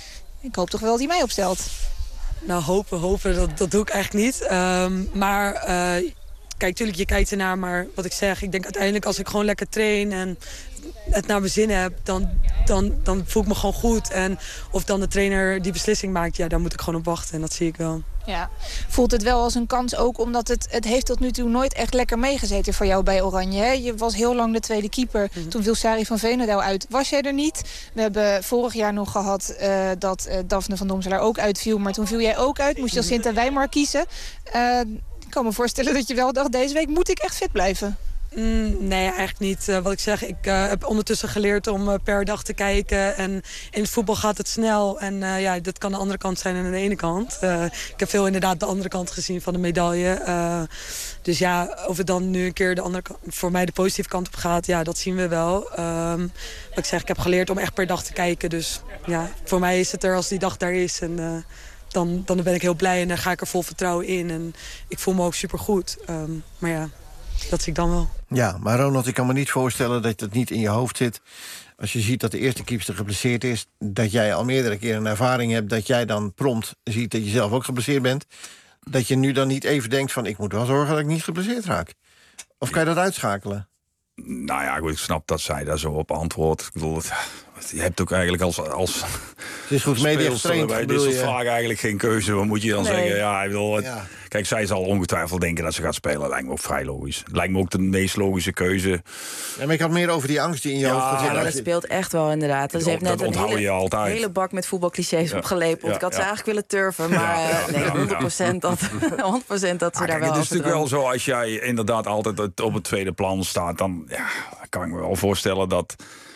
ik hoop toch wel dat hij mij opstelt. Nou, hopen, hopen, dat, dat doe ik eigenlijk niet. Um, maar uh, kijk, tuurlijk, je kijkt ernaar, maar wat ik zeg... ik denk uiteindelijk als ik gewoon lekker train en het naar mijn zin heb... dan, dan, dan voel ik me gewoon goed. En of dan de trainer die beslissing maakt, ja, daar moet ik gewoon op wachten. En dat zie ik wel. Ja, voelt het wel als een kans ook, omdat het, het heeft tot nu toe nooit echt lekker meegezeten voor jou bij Oranje. Hè? Je was heel lang de tweede keeper. Mm-hmm. Toen viel Sari van Veenendaal uit. Was jij er niet? We hebben vorig jaar nog gehad uh, dat uh, Daphne van Domselaar ook uitviel. Maar toen viel jij ook uit. Moest je als Sint en Wijmar kiezen. Uh, ik kan me voorstellen dat je wel dacht, deze week moet ik echt fit blijven. Mm, nee, eigenlijk niet. Uh, wat ik zeg, ik uh, heb ondertussen geleerd om uh, per dag te kijken. En in het voetbal gaat het snel. En uh, ja, dat kan de andere kant zijn en aan de ene kant. Uh, ik heb veel inderdaad de andere kant gezien van de medaille. Uh, dus ja, of het dan nu een keer de andere kant, voor mij de positieve kant op gaat, ja, dat zien we wel. Um, wat ik zeg, ik heb geleerd om echt per dag te kijken. Dus ja, voor mij is het er als die dag daar is. En uh, dan, dan ben ik heel blij en dan ga ik er vol vertrouwen in. En ik voel me ook supergoed. Um, maar ja, dat zie ik dan wel. Ja, maar Ronald, ik kan me niet voorstellen dat het niet in je hoofd zit. Als je ziet dat de eerste keepster geblesseerd is, dat jij al meerdere keren een ervaring hebt, dat jij dan prompt ziet dat je zelf ook geblesseerd bent, dat je nu dan niet even denkt van, ik moet wel zorgen dat ik niet geblesseerd raak. Of kan je dat uitschakelen? Nou ja, ik snap dat zij daar zo op antwoordt. Ik bedoel, het, je hebt ook eigenlijk als, als het is goed media getraind, bij dit soort vragen eigenlijk geen keuze. Wat moet je dan nee. zeggen? Ja, ik bedoel, het, ja. Kijk, zij zal ongetwijfeld denken dat ze gaat spelen. Lijkt me ook vrij logisch. Lijkt me ook de meest logische keuze. Ja, maar ik had meer over die angst die in je ja, hoofd zit. Ja, dat speelt echt wel inderdaad. Dus ze heeft net een hele, hele bak met voetbalclichés ja. opgelepeld. Ja, ik had ja. ze eigenlijk willen turven, maar ja, ja, nee, honderd procent dat, honderd procent dat ze ah, daar kijk, wel het is natuurlijk wel zo, als jij inderdaad altijd op het tweede plan staat, dan ja, kan ik me wel voorstellen dat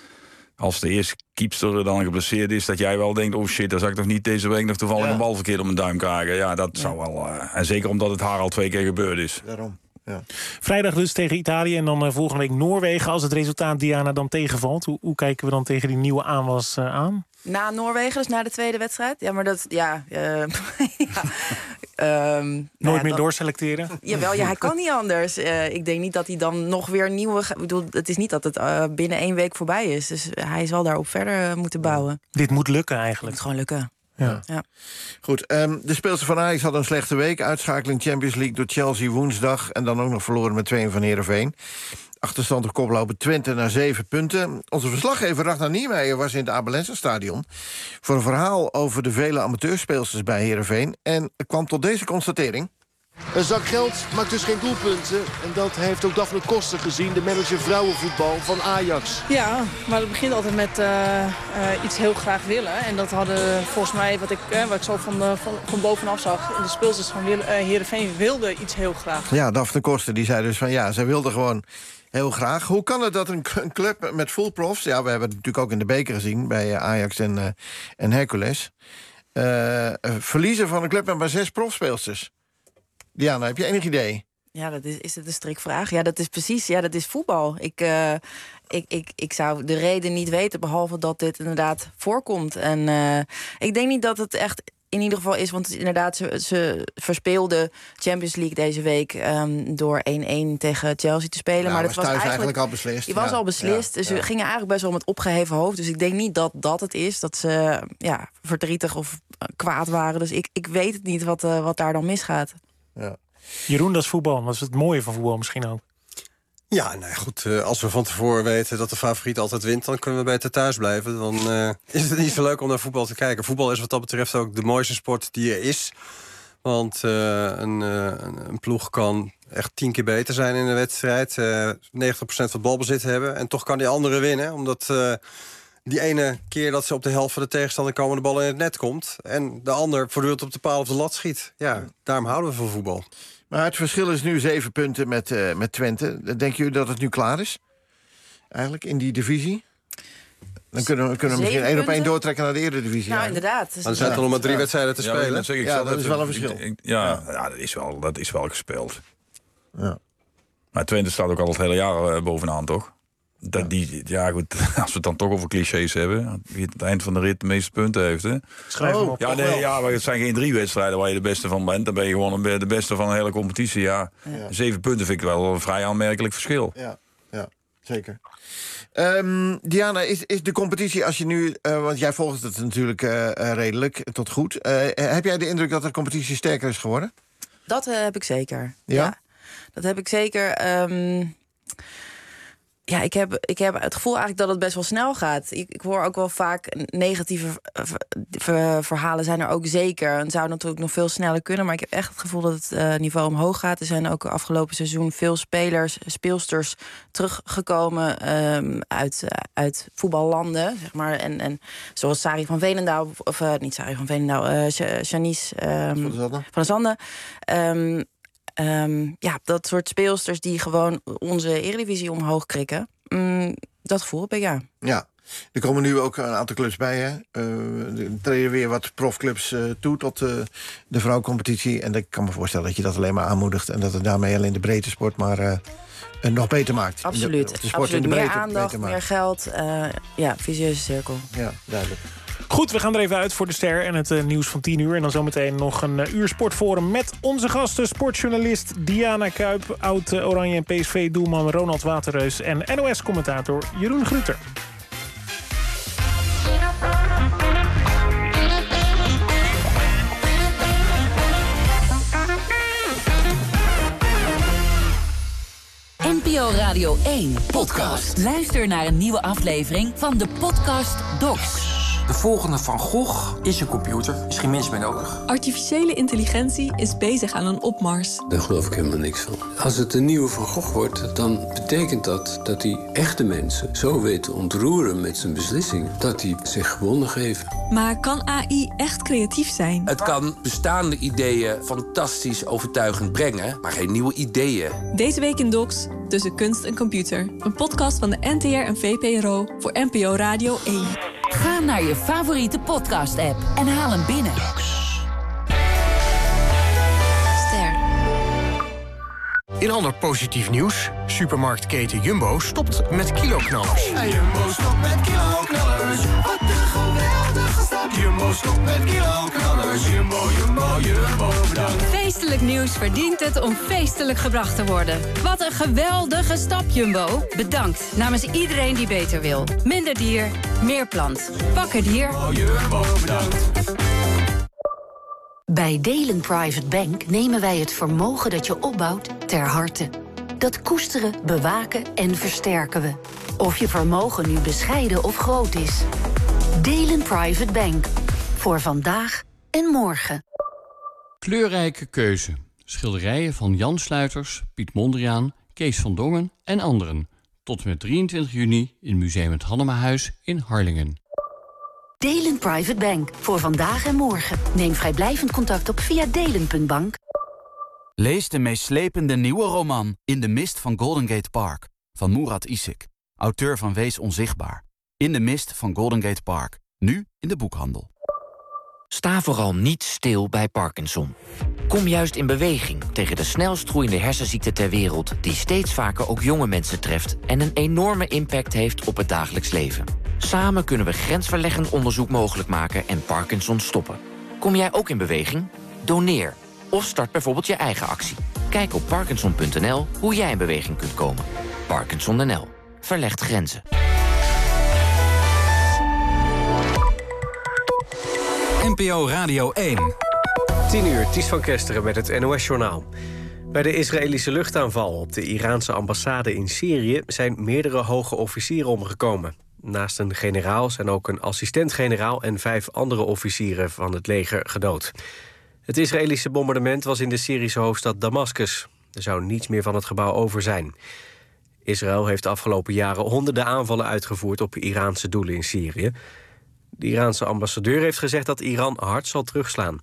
als de eerste keepster dan geblesseerd is, dat jij wel denkt, oh shit, dan zou ik toch niet deze week nog toevallig ja. een bal verkeerd op mijn duim krijgen. Ja, dat ja. zou wel. Uh, en zeker omdat het haar al twee keer gebeurd is. Daarom. Ja. Vrijdag dus tegen Italië en dan uh, volgende week Noorwegen. Als het resultaat, Diana, dan tegenvalt, hoe, hoe kijken we dan tegen die nieuwe aanwas uh, aan? Na Noorwegen, dus na de tweede wedstrijd? Ja, maar dat, ja... Uh, ja. Um, Nooit nou ja, meer dan, doorselecteren? Jawel, ja, hij kan niet anders. Uh, ik denk niet dat hij dan nog weer nieuwe... Ik bedoel, het is niet dat het uh, binnen één week voorbij is. Dus hij zal daarop verder uh, moeten bouwen. Dit moet lukken eigenlijk. Het moet gewoon lukken. Ja. Ja. Goed, um, de speelster van Ajax had een slechte week. Uitschakeling Champions League door Chelsea woensdag. En dan ook nog verloren met twee van Heerenveen. Achterstand op koploper Twente naar zeven punten. Onze verslaggever Ragnar Niemeyer was in het Abelense stadion voor een verhaal over de vele amateurspeelsters bij Heerenveen. En kwam tot deze constatering. Een zak geld maakt dus geen doelpunten. En dat heeft ook Daphne Koster gezien, de manager vrouwenvoetbal van Ajax. Ja, maar het begint altijd met uh, uh, iets heel graag willen. En dat hadden volgens mij, wat ik, uh, wat ik zo van, uh, van, van bovenaf zag, de speelsters van uh, Heerenveen wilden iets heel graag. Ja, Daphne Koster die zei dus van ja, zij wilde gewoon heel graag. Hoe kan het dat een, een club met full profs, ja, we hebben het natuurlijk ook in de beker gezien bij Ajax en, uh, en Hercules, uh, uh, verliezen van een club met maar zes profspeelsters? Diana, heb je enig idee? Ja, dat is, is het een strikvraag? Ja, dat is precies, ja, dat is voetbal. Ik, uh, ik, ik, ik zou de reden niet weten, behalve dat dit inderdaad voorkomt. En uh, ik denk niet dat het echt in ieder geval is, want inderdaad, ze, ze verspeelden Champions League deze week um, door één-één tegen Chelsea te spelen. Ja, maar dat was, was eigenlijk, eigenlijk al beslist. Die was ja. al beslist. Ja, dus ja. ze gingen eigenlijk best wel met opgeheven hoofd. Dus ik denk niet dat dat het is, dat ze ja, verdrietig of kwaad waren. Dus ik, ik weet het niet wat, uh, wat daar dan misgaat. Ja. Jeroen, dat is voetbal. Dat is het mooie van voetbal misschien ook. Ja, nou goed, uh, als we van tevoren weten dat de favoriet altijd wint, dan kunnen we beter thuis blijven. Dan uh, is het niet zo leuk om naar voetbal te kijken. Voetbal is wat dat betreft ook de mooiste sport die er is. Want uh, een, uh, een ploeg kan echt tien keer beter zijn in een wedstrijd. Uh, negentig procent van het balbezit hebben. En toch kan die andere winnen, omdat uh, die ene keer dat ze op de helft van de tegenstander komen, de bal in het net komt. En de ander voortdurend op de paal of de lat schiet. Ja, daarom houden we van voetbal. Maar het verschil is nu zeven punten met, uh, met Twente. Denken jullie dat het nu klaar is? Eigenlijk, in die divisie? Dan kunnen we, kunnen we misschien één op één doortrekken naar de Eredivisie. Nou, eigenlijk. inderdaad. Maar er zijn toch nog maar drie ja. wedstrijden te ja, spelen? Dat, zeg ik ja, zelf, dat is wel een ik, verschil. Ik, ja, ja. ja dat, is wel, dat is wel gespeeld. Ja. Maar Twente staat ook al het hele jaar uh, bovenaan, toch? Dat die, ja, goed, als we het dan toch over clichés hebben, wie het eind van de rit de meeste punten heeft. Hè? Schrijf hem op. Ja, nee, ja, maar het zijn geen drie wedstrijden waar je de beste van bent. Dan ben je gewoon de beste van een hele competitie. Ja, ja. Zeven punten vind ik wel een vrij aanmerkelijk verschil. Ja, ja zeker. Um, Diana, is, is de competitie, als je nu, uh, want jij volgt het natuurlijk uh, uh, redelijk tot goed. Uh, heb jij de indruk dat de competitie sterker is geworden? Dat uh, heb ik zeker. Ja? ja, dat heb ik zeker. Um... Ja, ik heb, ik heb het gevoel eigenlijk dat het best wel snel gaat. Ik, ik hoor ook wel vaak negatieve ver, ver, verhalen zijn er ook zeker. Het zou natuurlijk nog veel sneller kunnen, maar ik heb echt het gevoel dat het uh, niveau omhoog gaat. Er zijn ook afgelopen seizoen veel spelers, speelsters teruggekomen um, uit, uh, uit voetballanden, zeg maar. En, en zoals Sari van Veenendaal, of uh, niet Sari van Veenendaal, uh, Janice um, van der Zanden. Um, Um, ja, dat soort speelsters die gewoon onze Eredivisie omhoog krikken. Um, dat gevoel heb ik, ja. Ja, er komen nu ook een aantal clubs bij, hè. Uh, er treden weer wat profclubs uh, toe tot uh, de vrouwencompetitie. En ik kan me voorstellen dat je dat alleen maar aanmoedigt. En dat het daarmee alleen de breedte sport maar uh, nog beter maakt. Absoluut. De, de sport Absoluut. in de breedte, meer aandacht, meer geld. Uh, ja, visieuze cirkel. Ja, duidelijk. Goed, we gaan er even uit voor de ster en het uh, nieuws van tien uur. En dan zometeen nog een uh, uur sportforum met onze gasten. Sportjournalist Diana Kuip, oud uh, Oranje en P S V-doelman Ronald Waterreus en N O S-commentator Jeroen Gruter. N P O Radio één podcast. Luister naar een nieuwe aflevering van de podcast Docs. De volgende Van Gogh is een computer. Is geen mens meer nodig. Artificiële intelligentie is bezig aan een opmars. Daar geloof ik helemaal niks van. Als het een nieuwe Van Gogh wordt, dan betekent dat dat hij echte mensen zo weet te ontroeren met zijn beslissingen, dat hij zich gewonnen geeft. Maar kan A I echt creatief zijn? Het kan bestaande ideeën fantastisch overtuigend brengen, maar geen nieuwe ideeën. Deze week in Docs, Tussen Kunst en Computer. Een podcast van de N T R en V P R O voor N P O Radio één. Ga naar je favoriete podcast-app en haal hem binnen. Ster. In ander positief nieuws. Supermarktketen Jumbo stopt met kiloknallers. Hey, Jumbo stopt met kiloknallers. Wat een geweldige stap. Jumbo stopt met kiloknallers. Jumbo, Jumbo, Jumbo, bedankt. Feestelijk nieuws verdient het om feestelijk gebracht te worden. Wat een geweldige stap, Jumbo. Bedankt namens iedereen die beter wil. Minder dier, meer plant. Pak het hier. Jumbo, bedankt. Bij Delen Private Bank nemen wij het vermogen dat je opbouwt ter harte. Dat koesteren, bewaken en versterken we. Of je vermogen nu bescheiden of groot is. Delen Private Bank. Voor vandaag en morgen. Kleurrijke keuze. Schilderijen van Jan Sluiters, Piet Mondriaan, Kees van Dongen en anderen. Tot en met drieëntwintig juni in Museum het Hannemahuis in Harlingen. Delen Private Bank. Voor vandaag en morgen. Neem vrijblijvend contact op via delen punt bank. Lees de meeslepende nieuwe roman In de mist van Golden Gate Park van Murat Isik, auteur van Wees onzichtbaar. In de mist van Golden Gate Park. Nu in de boekhandel. Sta vooral niet stil bij Parkinson. Kom juist in beweging tegen de snelst groeiende hersenziekte ter wereld... die steeds vaker ook jonge mensen treft... en een enorme impact heeft op het dagelijks leven. Samen kunnen we grensverleggend onderzoek mogelijk maken en Parkinson stoppen. Kom jij ook in beweging? Doneer. Of start bijvoorbeeld je eigen actie. Kijk op parkinson punt n l hoe jij in beweging kunt komen. Parkinson N L. Verlegt grenzen. N P O Radio één. tien uur, Ties van Kesteren met het N O S-journaal. Bij de Israëlische luchtaanval op de Iraanse ambassade in Syrië... zijn meerdere hoge officieren omgekomen. Naast een generaal zijn ook een assistent-generaal... en vijf andere officieren van het leger gedood. Het Israëlische bombardement was in de Syrische hoofdstad Damascus. Er zou niets meer van het gebouw over zijn. Israël heeft de afgelopen jaren honderden aanvallen uitgevoerd... op Iraanse doelen in Syrië. De Iraanse ambassadeur heeft gezegd dat Iran hard zal terugslaan.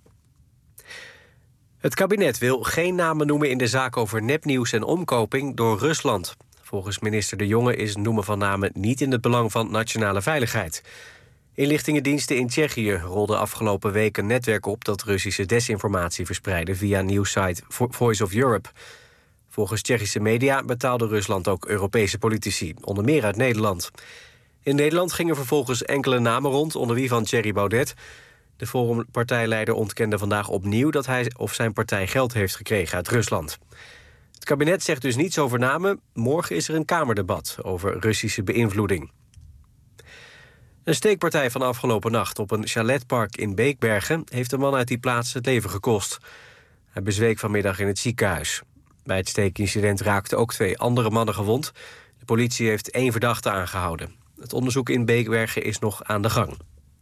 Het kabinet wil geen namen noemen in de zaak over nepnieuws en omkoping door Rusland. Volgens minister De Jonge is het noemen van namen niet in het belang van nationale veiligheid. Inlichtingendiensten in Tsjechië rolden afgelopen week een netwerk op dat Russische desinformatie verspreidde via nieuwssite Voice of Europe. Volgens Tsjechische media betaalde Rusland ook Europese politici, onder meer uit Nederland. In Nederland gingen vervolgens enkele namen rond, onder wie van Thierry Baudet. De Forum-partijleider ontkende vandaag opnieuw dat hij of zijn partij geld heeft gekregen uit Rusland. Het kabinet zegt dus niets over namen. Morgen is er een kamerdebat over Russische beïnvloeding. Een steekpartij van afgelopen nacht op een chaletpark in Beekbergen... heeft een man uit die plaats het leven gekost. Hij bezweek vanmiddag in het ziekenhuis. Bij het steekincident raakten ook twee andere mannen gewond. De politie heeft één verdachte aangehouden. Het onderzoek in Beekbergen is nog aan de gang.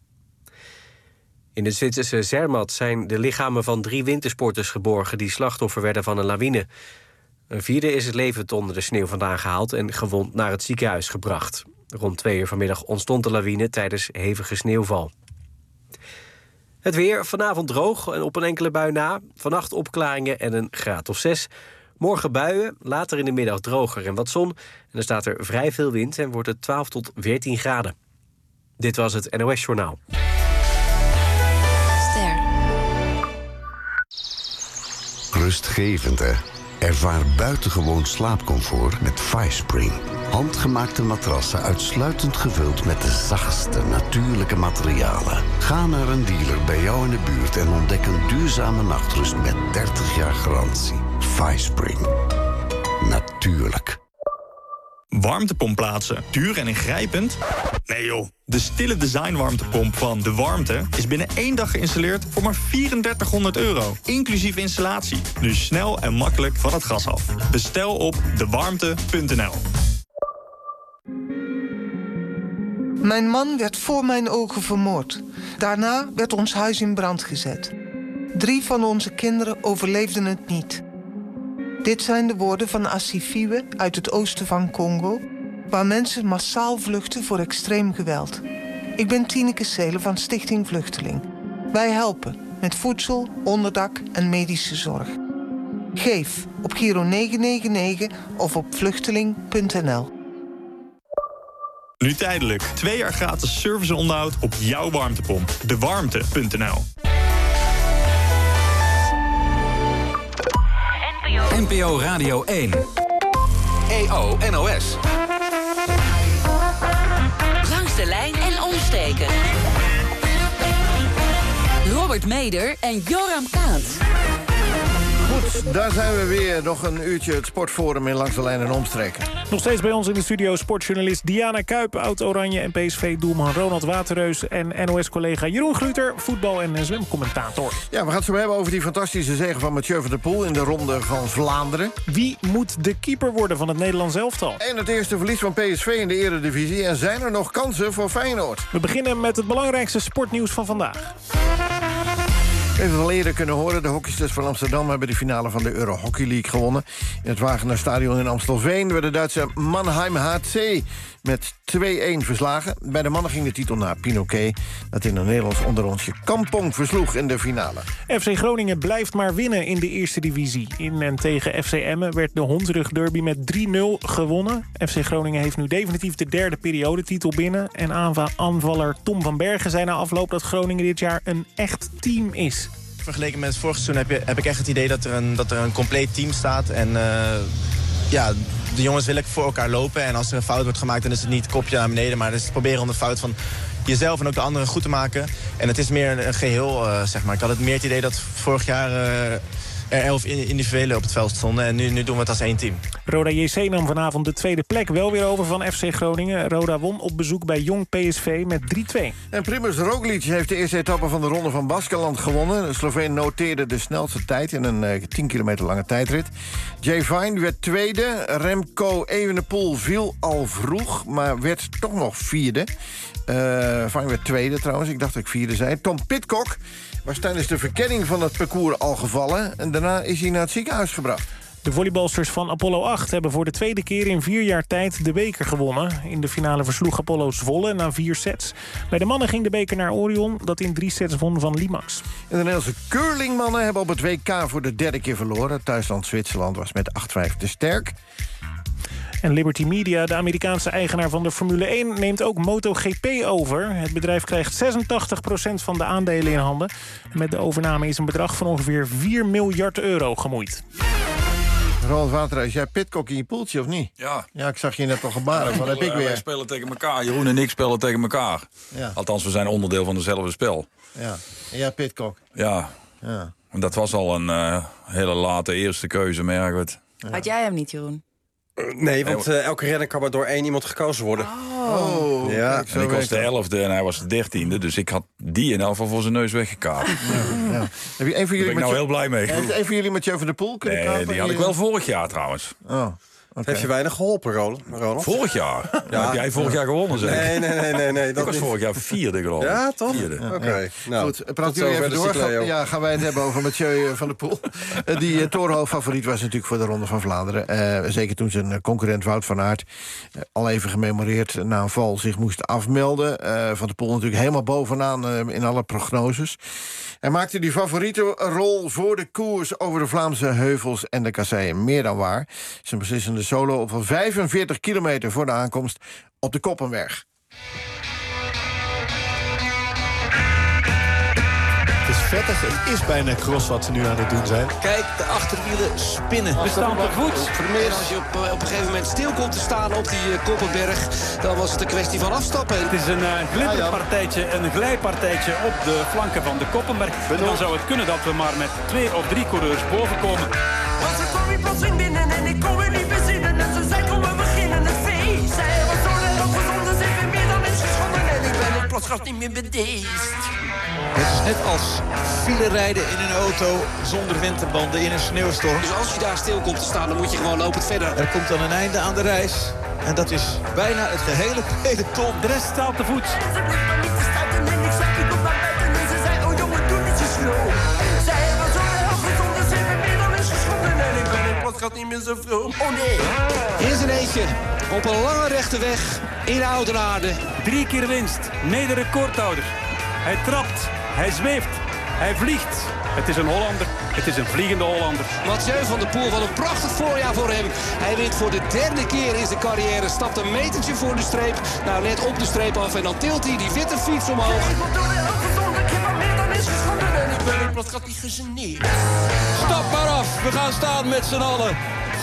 In de Zwitserse Zermatt zijn de lichamen van drie wintersporters geborgen... die slachtoffer werden van een lawine. Een vierde is het levend onder de sneeuw vandaan gehaald... en gewond naar het ziekenhuis gebracht. Rond twee uur vanmiddag ontstond de lawine tijdens hevige sneeuwval. Het weer, vanavond droog en op een enkele bui na. Vannacht opklaringen en een graad of zes. Morgen buien, later in de middag droger en wat zon. En dan staat er vrij veel wind en wordt het twaalf tot veertien graden. Dit was het N O S-journaal. Rustgevend, hè? Ervaar buitengewoon slaapcomfort met FiSpring. Handgemaakte matrassen uitsluitend gevuld met de zachtste natuurlijke materialen. Ga naar een dealer bij jou in de buurt en ontdek een duurzame nachtrust met dertig jaar garantie. FiSpring. Natuurlijk. Warmtepomp plaatsen. Duur en ingrijpend? Nee joh. De stille design warmtepomp van De Warmte is binnen één dag geïnstalleerd voor maar drieduizend euro. Inclusief installatie. Dus snel en makkelijk van het gas af. Bestel op de warmte punt n l. Mijn man werd voor mijn ogen vermoord. Daarna werd ons huis in brand gezet. Drie van onze kinderen overleefden het niet. Dit zijn de woorden van Asifiwe uit het oosten van Congo... waar mensen massaal vluchten voor extreem geweld. Ik ben Tineke Seelen van Stichting Vluchteling. Wij helpen met voedsel, onderdak en medische zorg. Geef op Giro negen negen negen of op vluchteling punt n l. Nu tijdelijk. Twee jaar gratis service en onderhoud op jouw warmtepomp. de warmte punt n l. N P O Radio één. E O N O S. Langs de lijn en omsteken. Robert Meder en Joram Kaat. Goed, daar zijn we weer. Nog een uurtje het sportforum in Langs de Lijn en Omstreken. Nog steeds bij ons in de studio sportjournalist Diana Kuip... oud-Oranje en P S V-doelman Ronald Waterreus... en N O S-collega Jeroen Gluter, voetbal- en zwemcommentator. Ja, we gaan het zo hebben over die fantastische zege van Mathieu van der Poel... in de Ronde van Vlaanderen. Wie moet de keeper worden van het Nederlands elftal? En het eerste verlies van P S V in de Eredivisie. En zijn er nog kansen voor Feyenoord? We beginnen met het belangrijkste sportnieuws van vandaag. We hebben het al eerder kunnen horen. De hockeysters van Amsterdam hebben de finale van de Euro Hockey League gewonnen. In het Wagener Stadion in Amstelveen werd de Duitse Mannheim H C met twee-een verslagen. Bij de mannen ging de titel naar Pinoquet, dat in een Nederlands onderrondje Kampong versloeg in de finale. F C Groningen blijft maar winnen in de eerste divisie. In en tegen F C Emmen werd de Hondsrug Derby met drie nul gewonnen. F C Groningen heeft nu definitief de derde periodetitel binnen. En aanva- aanvaller Tom van Bergen zei na afloop dat Groningen dit jaar een echt team is. Vergeleken met het vorige seizoen heb, je, heb ik echt het idee dat er een, dat er een compleet team staat. En uh, ja, de jongens willen voor elkaar lopen. En als er een fout wordt gemaakt, dan is het niet kopje naar beneden. Maar het is proberen om de fout van jezelf en ook de anderen goed te maken. En het is meer een geheel, uh, zeg maar. Ik had het meer het idee dat vorig jaar uh, er elf individuelen op het veld stonden. En nu, nu doen we het als één team. Roda J C nam vanavond de tweede plek wel weer over van F C Groningen. Roda won op bezoek bij Jong P S V met drie twee. En Primož Roglič heeft de eerste etappe van de Ronde van Baskeland gewonnen. De Sloveen noteerde de snelste tijd in een uh, tien kilometer lange tijdrit. Jay Vine werd tweede. Remco Evenepoel viel al vroeg, maar werd toch nog vierde. Uh, Vine werd tweede trouwens, ik dacht dat ik vierde zei. Tom Pidcock was tijdens de verkenning van het parcours al gevallen. En daarna is hij naar het ziekenhuis gebracht. De volleybalsters van Apollo acht hebben voor de tweede keer in vier jaar tijd de beker gewonnen. In de finale versloeg Apollo Zwolle na vier sets. Bij de mannen ging de beker naar Orion, dat in drie sets won van Limax. En de Nederlandse curlingmannen hebben op het W K voor de derde keer verloren. Thuisland-Zwitserland was met acht vijf te sterk. En Liberty Media, de Amerikaanse eigenaar van de Formule één... neemt ook MotoGP over. Het bedrijf krijgt zesentachtig procent van de aandelen in handen. Met de overname is een bedrag van ongeveer vier miljard euro gemoeid. Roland Waterhuis, jij Pidcock in je poeltje of niet? Ja. Ja, ik zag je net al gebaren. Wat heb ik weer? Wij spelen tegen elkaar. Jeroen en ik spelen tegen elkaar. Ja. Althans, we zijn onderdeel van dezelfde spel. Ja, en jij Pidcock. Ja. Ja. En dat was al een uh, hele late eerste keuze, merk het. Ja. Had jij hem niet, Jeroen? Nee, want uh, elke renner kan maar door één iemand gekozen worden. Oh, ja. En ik was de elfde en hij was de dertiende. Dus ik had die in elk geval voor zijn neus weggekaapt. Ja, ja. Heb je een van jullie Daar ben ik nou heel blij mee. Heeft een van jullie Mathieu van der Poel kunnen Nee, kapen? die had ik wel vorig jaar trouwens. Oh. Okay. Heeft je weinig geholpen, Roland? Vorig jaar? Ja. Heb jij vorig jaar gewonnen, zeg? Nee, nee, nee. nee, nee dat ik was niet. vorig jaar vierde, geloof ik. Ja, toch? Vierde. Oké. Okay. Ja. Nou, goed, praten jullie even door. Ga, ja, gaan wij het hebben over Mathieu van der Poel. Die uh, torenhoofdfavoriet was natuurlijk voor de Ronde van Vlaanderen. Uh, zeker toen zijn concurrent Wout van Aert, uh, al even gememoreerd na een val, zich moest afmelden. Uh, van der Poel natuurlijk helemaal bovenaan uh, in alle prognoses. Hij maakte die favoriete rol voor de koers over de Vlaamse heuvels en de kasseien meer dan waar. Zijn beslissende solo op vijfenveertig kilometer voor de aankomst op de Koppenberg. Het is vettig, het is bijna cross wat ze nu aan het doen zijn. Kijk, de achterwielen spinnen. We staan te voet. En als je op, op een gegeven moment stil komt te staan op die uh, Koppenberg, dan was het een kwestie van afstappen. Het is een uh, glipperpartijtje, een glijpartijtje op de flanken van de Koppenberg. En dan zou het kunnen dat we maar met twee of drie coureurs boven komen. Want ze kwam hier plotseling binnen en ik kon weer niet bezinnen. En ze zei, kom we beginnen het feest. Zij was zo net opgezonden, ze heeft meer dan eens geschonden. En ik ben het plotsgast niet meer bedeesd. Het is net als filerijden in een auto zonder winterbanden in een sneeuwstorm. Dus als je daar stil komt te staan, dan moet je gewoon lopend verder. Er komt dan een einde aan de reis. En dat is bijna het gehele peloton. De rest staat te voet. En ze bleef maar niet te stuiten en ik zag, ik op naar buiten. En ze zei, oh jongen, doe niet zo slow. Zij was zo net opgezonden, ze heeft meer dan eens geschonden. En ik ben het plotsgast niet meer zo vroom. Oh nee. Hier is een eentje. Op een lange rechte weg in Oudenaarde. Drie keer winst. Mede-recordhouder. Hij trapt. Hij zweeft. Hij vliegt. Het is een Hollander. Het is een vliegende Hollander. Mathieu van der Poel, wat een prachtig voorjaar voor hem. Hij wint voor de derde keer in zijn carrière. Stapt een metertje voor de streep. Nou, net op de streep af. En dan tilt hij die witte fiets omhoog. Ik word door de elke zonde, ik heb al meer dan eens geschonden. En ik ben het plotsgast niet gegeneerd. Stap maar af. We gaan staan met z'n allen.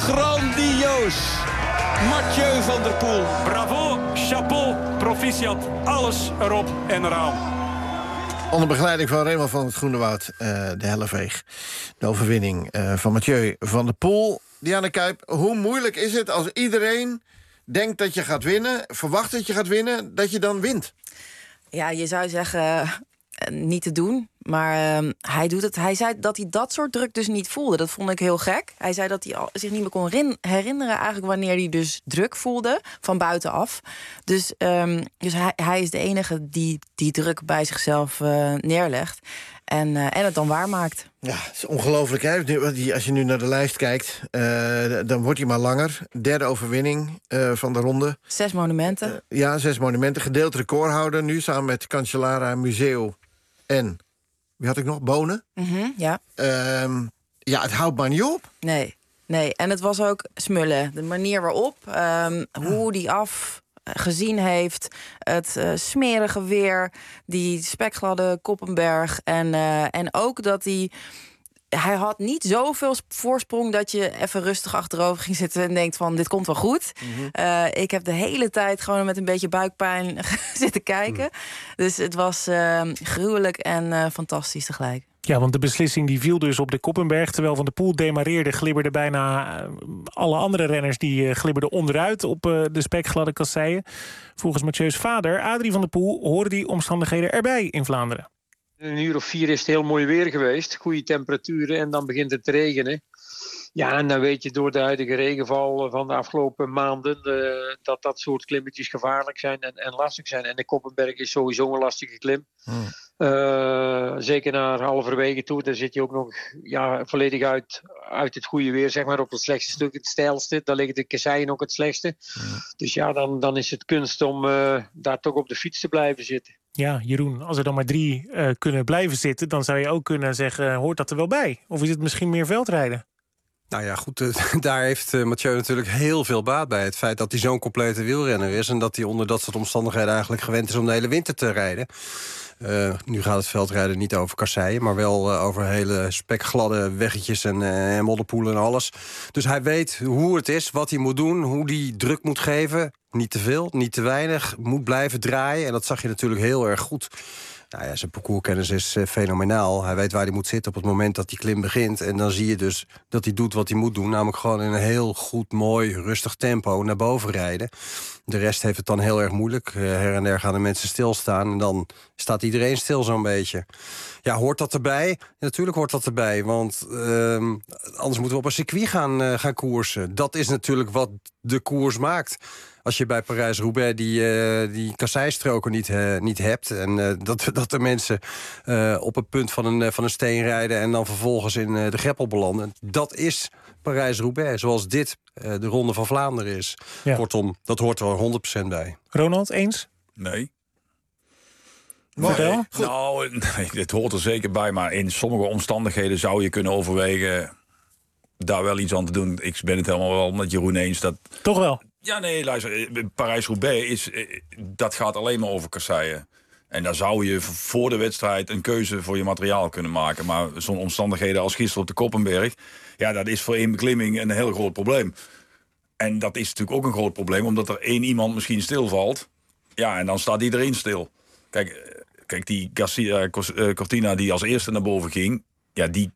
Grandioos. Mathieu van der Poel. Bravo, chapeau, proficiat. Alles erop en eraan. Onder begeleiding van Raymond van het Groenewoud, uh, de Helleveeg. De overwinning uh, van Mathieu van der Poel. Diana Kuip, hoe moeilijk is het als iedereen denkt dat je gaat winnen, verwacht dat je gaat winnen, dat je dan wint? Ja, je zou zeggen, uh, niet te doen. Maar uh, hij doet het. Hij zei dat hij dat soort druk dus niet voelde. Dat vond ik heel gek. Hij zei dat hij al, zich niet meer kon herinneren eigenlijk wanneer hij dus druk voelde van buitenaf. Dus, um, dus hij, hij is de enige die die druk bij zichzelf uh, neerlegt. En, uh, en het dan waarmaakt. Ja, het is ongelooflijk, hè? Als je nu naar de lijst kijkt, uh, dan wordt hij maar langer. Derde overwinning uh, van de ronde. Zes monumenten. Uh, ja, zes monumenten. Gedeeld recordhouder nu, samen met Cancellara, Museo en... Wie had ik nog? Bonen? Mm-hmm, ja. Uh, ja, het houdt maar niet op. Nee, nee. En het was ook smullen. De manier waarop, um, hoe die af... gezien heeft, het uh, smerige weer, die spekgladde Koppenberg. En, uh, en ook dat hij... Hij had niet zoveel voorsprong dat je even rustig achterover ging zitten en denkt van, dit komt wel goed. Mm-hmm. Uh, ik heb de hele tijd gewoon met een beetje buikpijn zitten kijken. Mm. Dus het was uh, gruwelijk en uh, fantastisch tegelijk. Ja, want de beslissing die viel dus op de Koppenberg. Terwijl Van der Poel demareerde, glibberden bijna uh, alle andere renners... die uh, glibberden onderuit op uh, de spekgladde kasseien. Volgens Mathieu's vader, Adrie van der Poel, horen die omstandigheden erbij in Vlaanderen. Een uur of vier is het heel mooi weer geweest. Goede temperaturen en dan begint het te regenen. Ja, en dan weet je door de huidige regenval van de afgelopen maanden... Uh, dat dat soort klimmetjes gevaarlijk zijn en, en lastig zijn. En de Koppenberg is sowieso een lastige klim. Hmm. Uh, zeker naar halverwege toe. Daar zit je ook nog ja, volledig uit, uit het goede weer. Zeg maar op het slechtste stuk, het steilste. Daar liggen de kasseien ook het slechtste. Hmm. Dus ja, dan, dan is het kunst om uh, daar toch op de fiets te blijven zitten. Ja, Jeroen, als er dan maar drie uh, kunnen blijven zitten... dan zou je ook kunnen zeggen, hoort dat er wel bij? Of is het misschien meer veldrijden? Nou ja, goed, uh, daar heeft uh, Mathieu natuurlijk heel veel baat bij. Het feit dat hij zo'n complete wielrenner is... en dat hij onder dat soort omstandigheden eigenlijk gewend is om de hele winter te rijden. Uh, nu gaat het veldrijden niet over kasseien... maar wel uh, over hele spekgladde weggetjes en, uh, en modderpoelen en alles. Dus hij weet hoe het is, wat hij moet doen, hoe hij druk moet geven. Niet te veel, niet te weinig, moet blijven draaien. En dat zag je natuurlijk heel erg goed. Nou ja, zijn parcourskennis is uh, fenomenaal. Hij weet waar hij moet zitten op het moment dat die klim begint. En dan zie je dus dat hij doet wat hij moet doen. Namelijk gewoon in een heel goed, mooi, rustig tempo naar boven rijden. De rest heeft het dan heel erg moeilijk. Uh, her en der gaan de mensen stilstaan. En dan staat iedereen stil zo'n beetje. Ja, hoort dat erbij? Ja, natuurlijk hoort dat erbij. Want uh, anders moeten we op een circuit gaan, uh, gaan koersen. Dat is natuurlijk wat de koers maakt. Als je bij Parijs-Roubaix die, uh, die kasseistroken niet, uh, niet hebt... en uh, dat, dat de mensen uh, op het punt van een, van een steen rijden... en dan vervolgens in uh, de greppel belanden. Dat is Parijs-Roubaix, zoals dit uh, de Ronde van Vlaanderen is. Ja. Kortom, dat hoort er honderd procent bij. Ronald, eens? Nee. Vertel. Nee, nou, nee, dit hoort er zeker bij. Maar in sommige omstandigheden zou je kunnen overwegen... daar wel iets aan te doen. Ik ben het helemaal wel met Jeroen eens. Dat... Toch wel? Ja, nee, luister. Parijs-Roubaix is... dat gaat alleen maar over kasseien. En daar zou je voor de wedstrijd een keuze voor je materiaal kunnen maken. Maar zo'n omstandigheden als gisteren op de Koppenberg... ja, dat is voor één beklimming een heel groot probleem. En dat is natuurlijk ook een groot probleem... omdat er één iemand misschien stilvalt. Ja, en dan staat iedereen stil. Kijk, kijk die Garcia Cortina die als eerste naar boven ging... ja, die,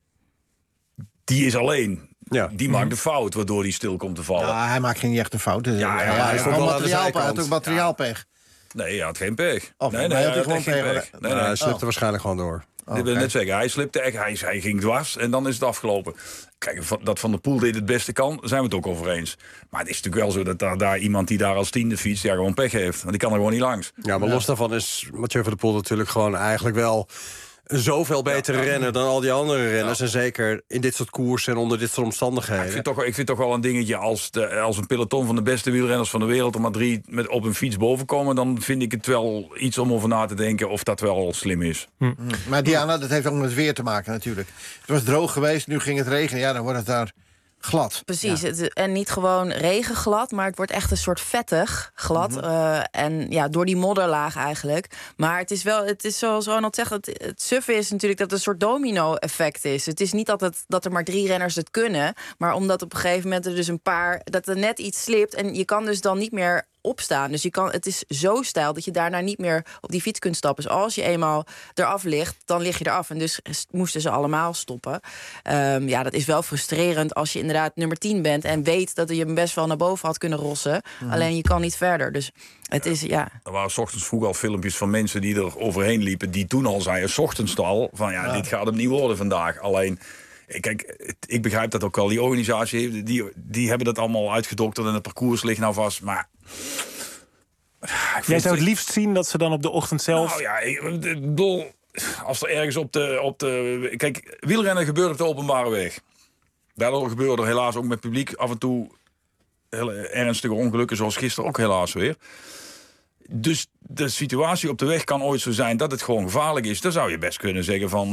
die is alleen... Ja. Die maakt de fout, waardoor hij stil komt te vallen. Ja, hij maakt geen echte fout. Dus ja, ja, ja, hij is ook materiaalpech. Hij had ook materiaalpech. Nee, hij had geen pech. Of, nee, nee, hij hij had had gewoon geen pech. pech. Nee, nee. Uh, hij slipte oh. waarschijnlijk gewoon door. Oh, ik wil net zeggen, hij slipte echt, hij, hij ging dwars en dan is het afgelopen. Kijk, dat Van der Poel dit het beste kan, daar zijn we het ook over eens. Maar het is natuurlijk wel zo dat daar, daar iemand die daar als tiende fietst... ja, gewoon pech heeft, want die kan er gewoon niet langs. Ja, maar los daarvan is Mathieu van der Poel natuurlijk gewoon eigenlijk wel... een zoveel betere ja, renner dan al die andere renners. Ja. En zeker in dit soort koersen en onder dit soort omstandigheden. Ja, ik, vind toch, ik vind toch wel een dingetje als, de, als een peloton van de beste wielrenners van de wereld... er maar drie met, op een fiets boven komen... dan vind ik het wel iets om over na te denken of dat wel slim is. Hm. Maar Diana, dat heeft ook met het weer te maken natuurlijk. Het was droog geweest, nu ging het regenen. Ja, dan wordt het daar... glad. Precies, ja. het, en niet gewoon regenglad, maar het wordt echt een soort vettig glad. Mm-hmm. uh, en ja, door die modderlaag eigenlijk. Maar het is wel, het is zoals Ronald zegt, het, het suffe is natuurlijk dat het een soort domino-effect is. Het is niet dat, het, dat er maar drie renners het kunnen, maar omdat op een gegeven moment er dus een paar, dat er net iets slipt en je kan dus dan niet meer opstaan. Dus je kan, het is zo steil dat je daarna niet meer op die fiets kunt stappen. Dus als je eenmaal eraf ligt, dan lig je eraf. En dus moesten ze allemaal stoppen. Um, ja, dat is wel frustrerend als je inderdaad nummer tien bent en weet dat je hem best wel naar boven had kunnen rossen. Mm. Alleen je kan niet verder. Dus het is, ja... Er waren 's ochtends vroeg al filmpjes van mensen die er overheen liepen, die toen al zeiden, 's ochtends al, van ja, ja, dit gaat hem niet worden vandaag. Alleen... Kijk, ik begrijp dat ook al. Die organisatie, die, die hebben dat allemaal uitgedokterd en het parcours ligt nou vast. Maar... Jij zou het liefst zien dat ze dan op de ochtend zelf... Nou ja, ik bedoel... als er ergens op de, op de... Kijk, wielrennen gebeurt op de openbare weg. Daardoor gebeuren er helaas ook met publiek af en toe hele ernstige ongelukken, zoals gisteren ook helaas weer. Dus de situatie op de weg kan ooit zo zijn dat het gewoon gevaarlijk is. Dan zou je best kunnen zeggen van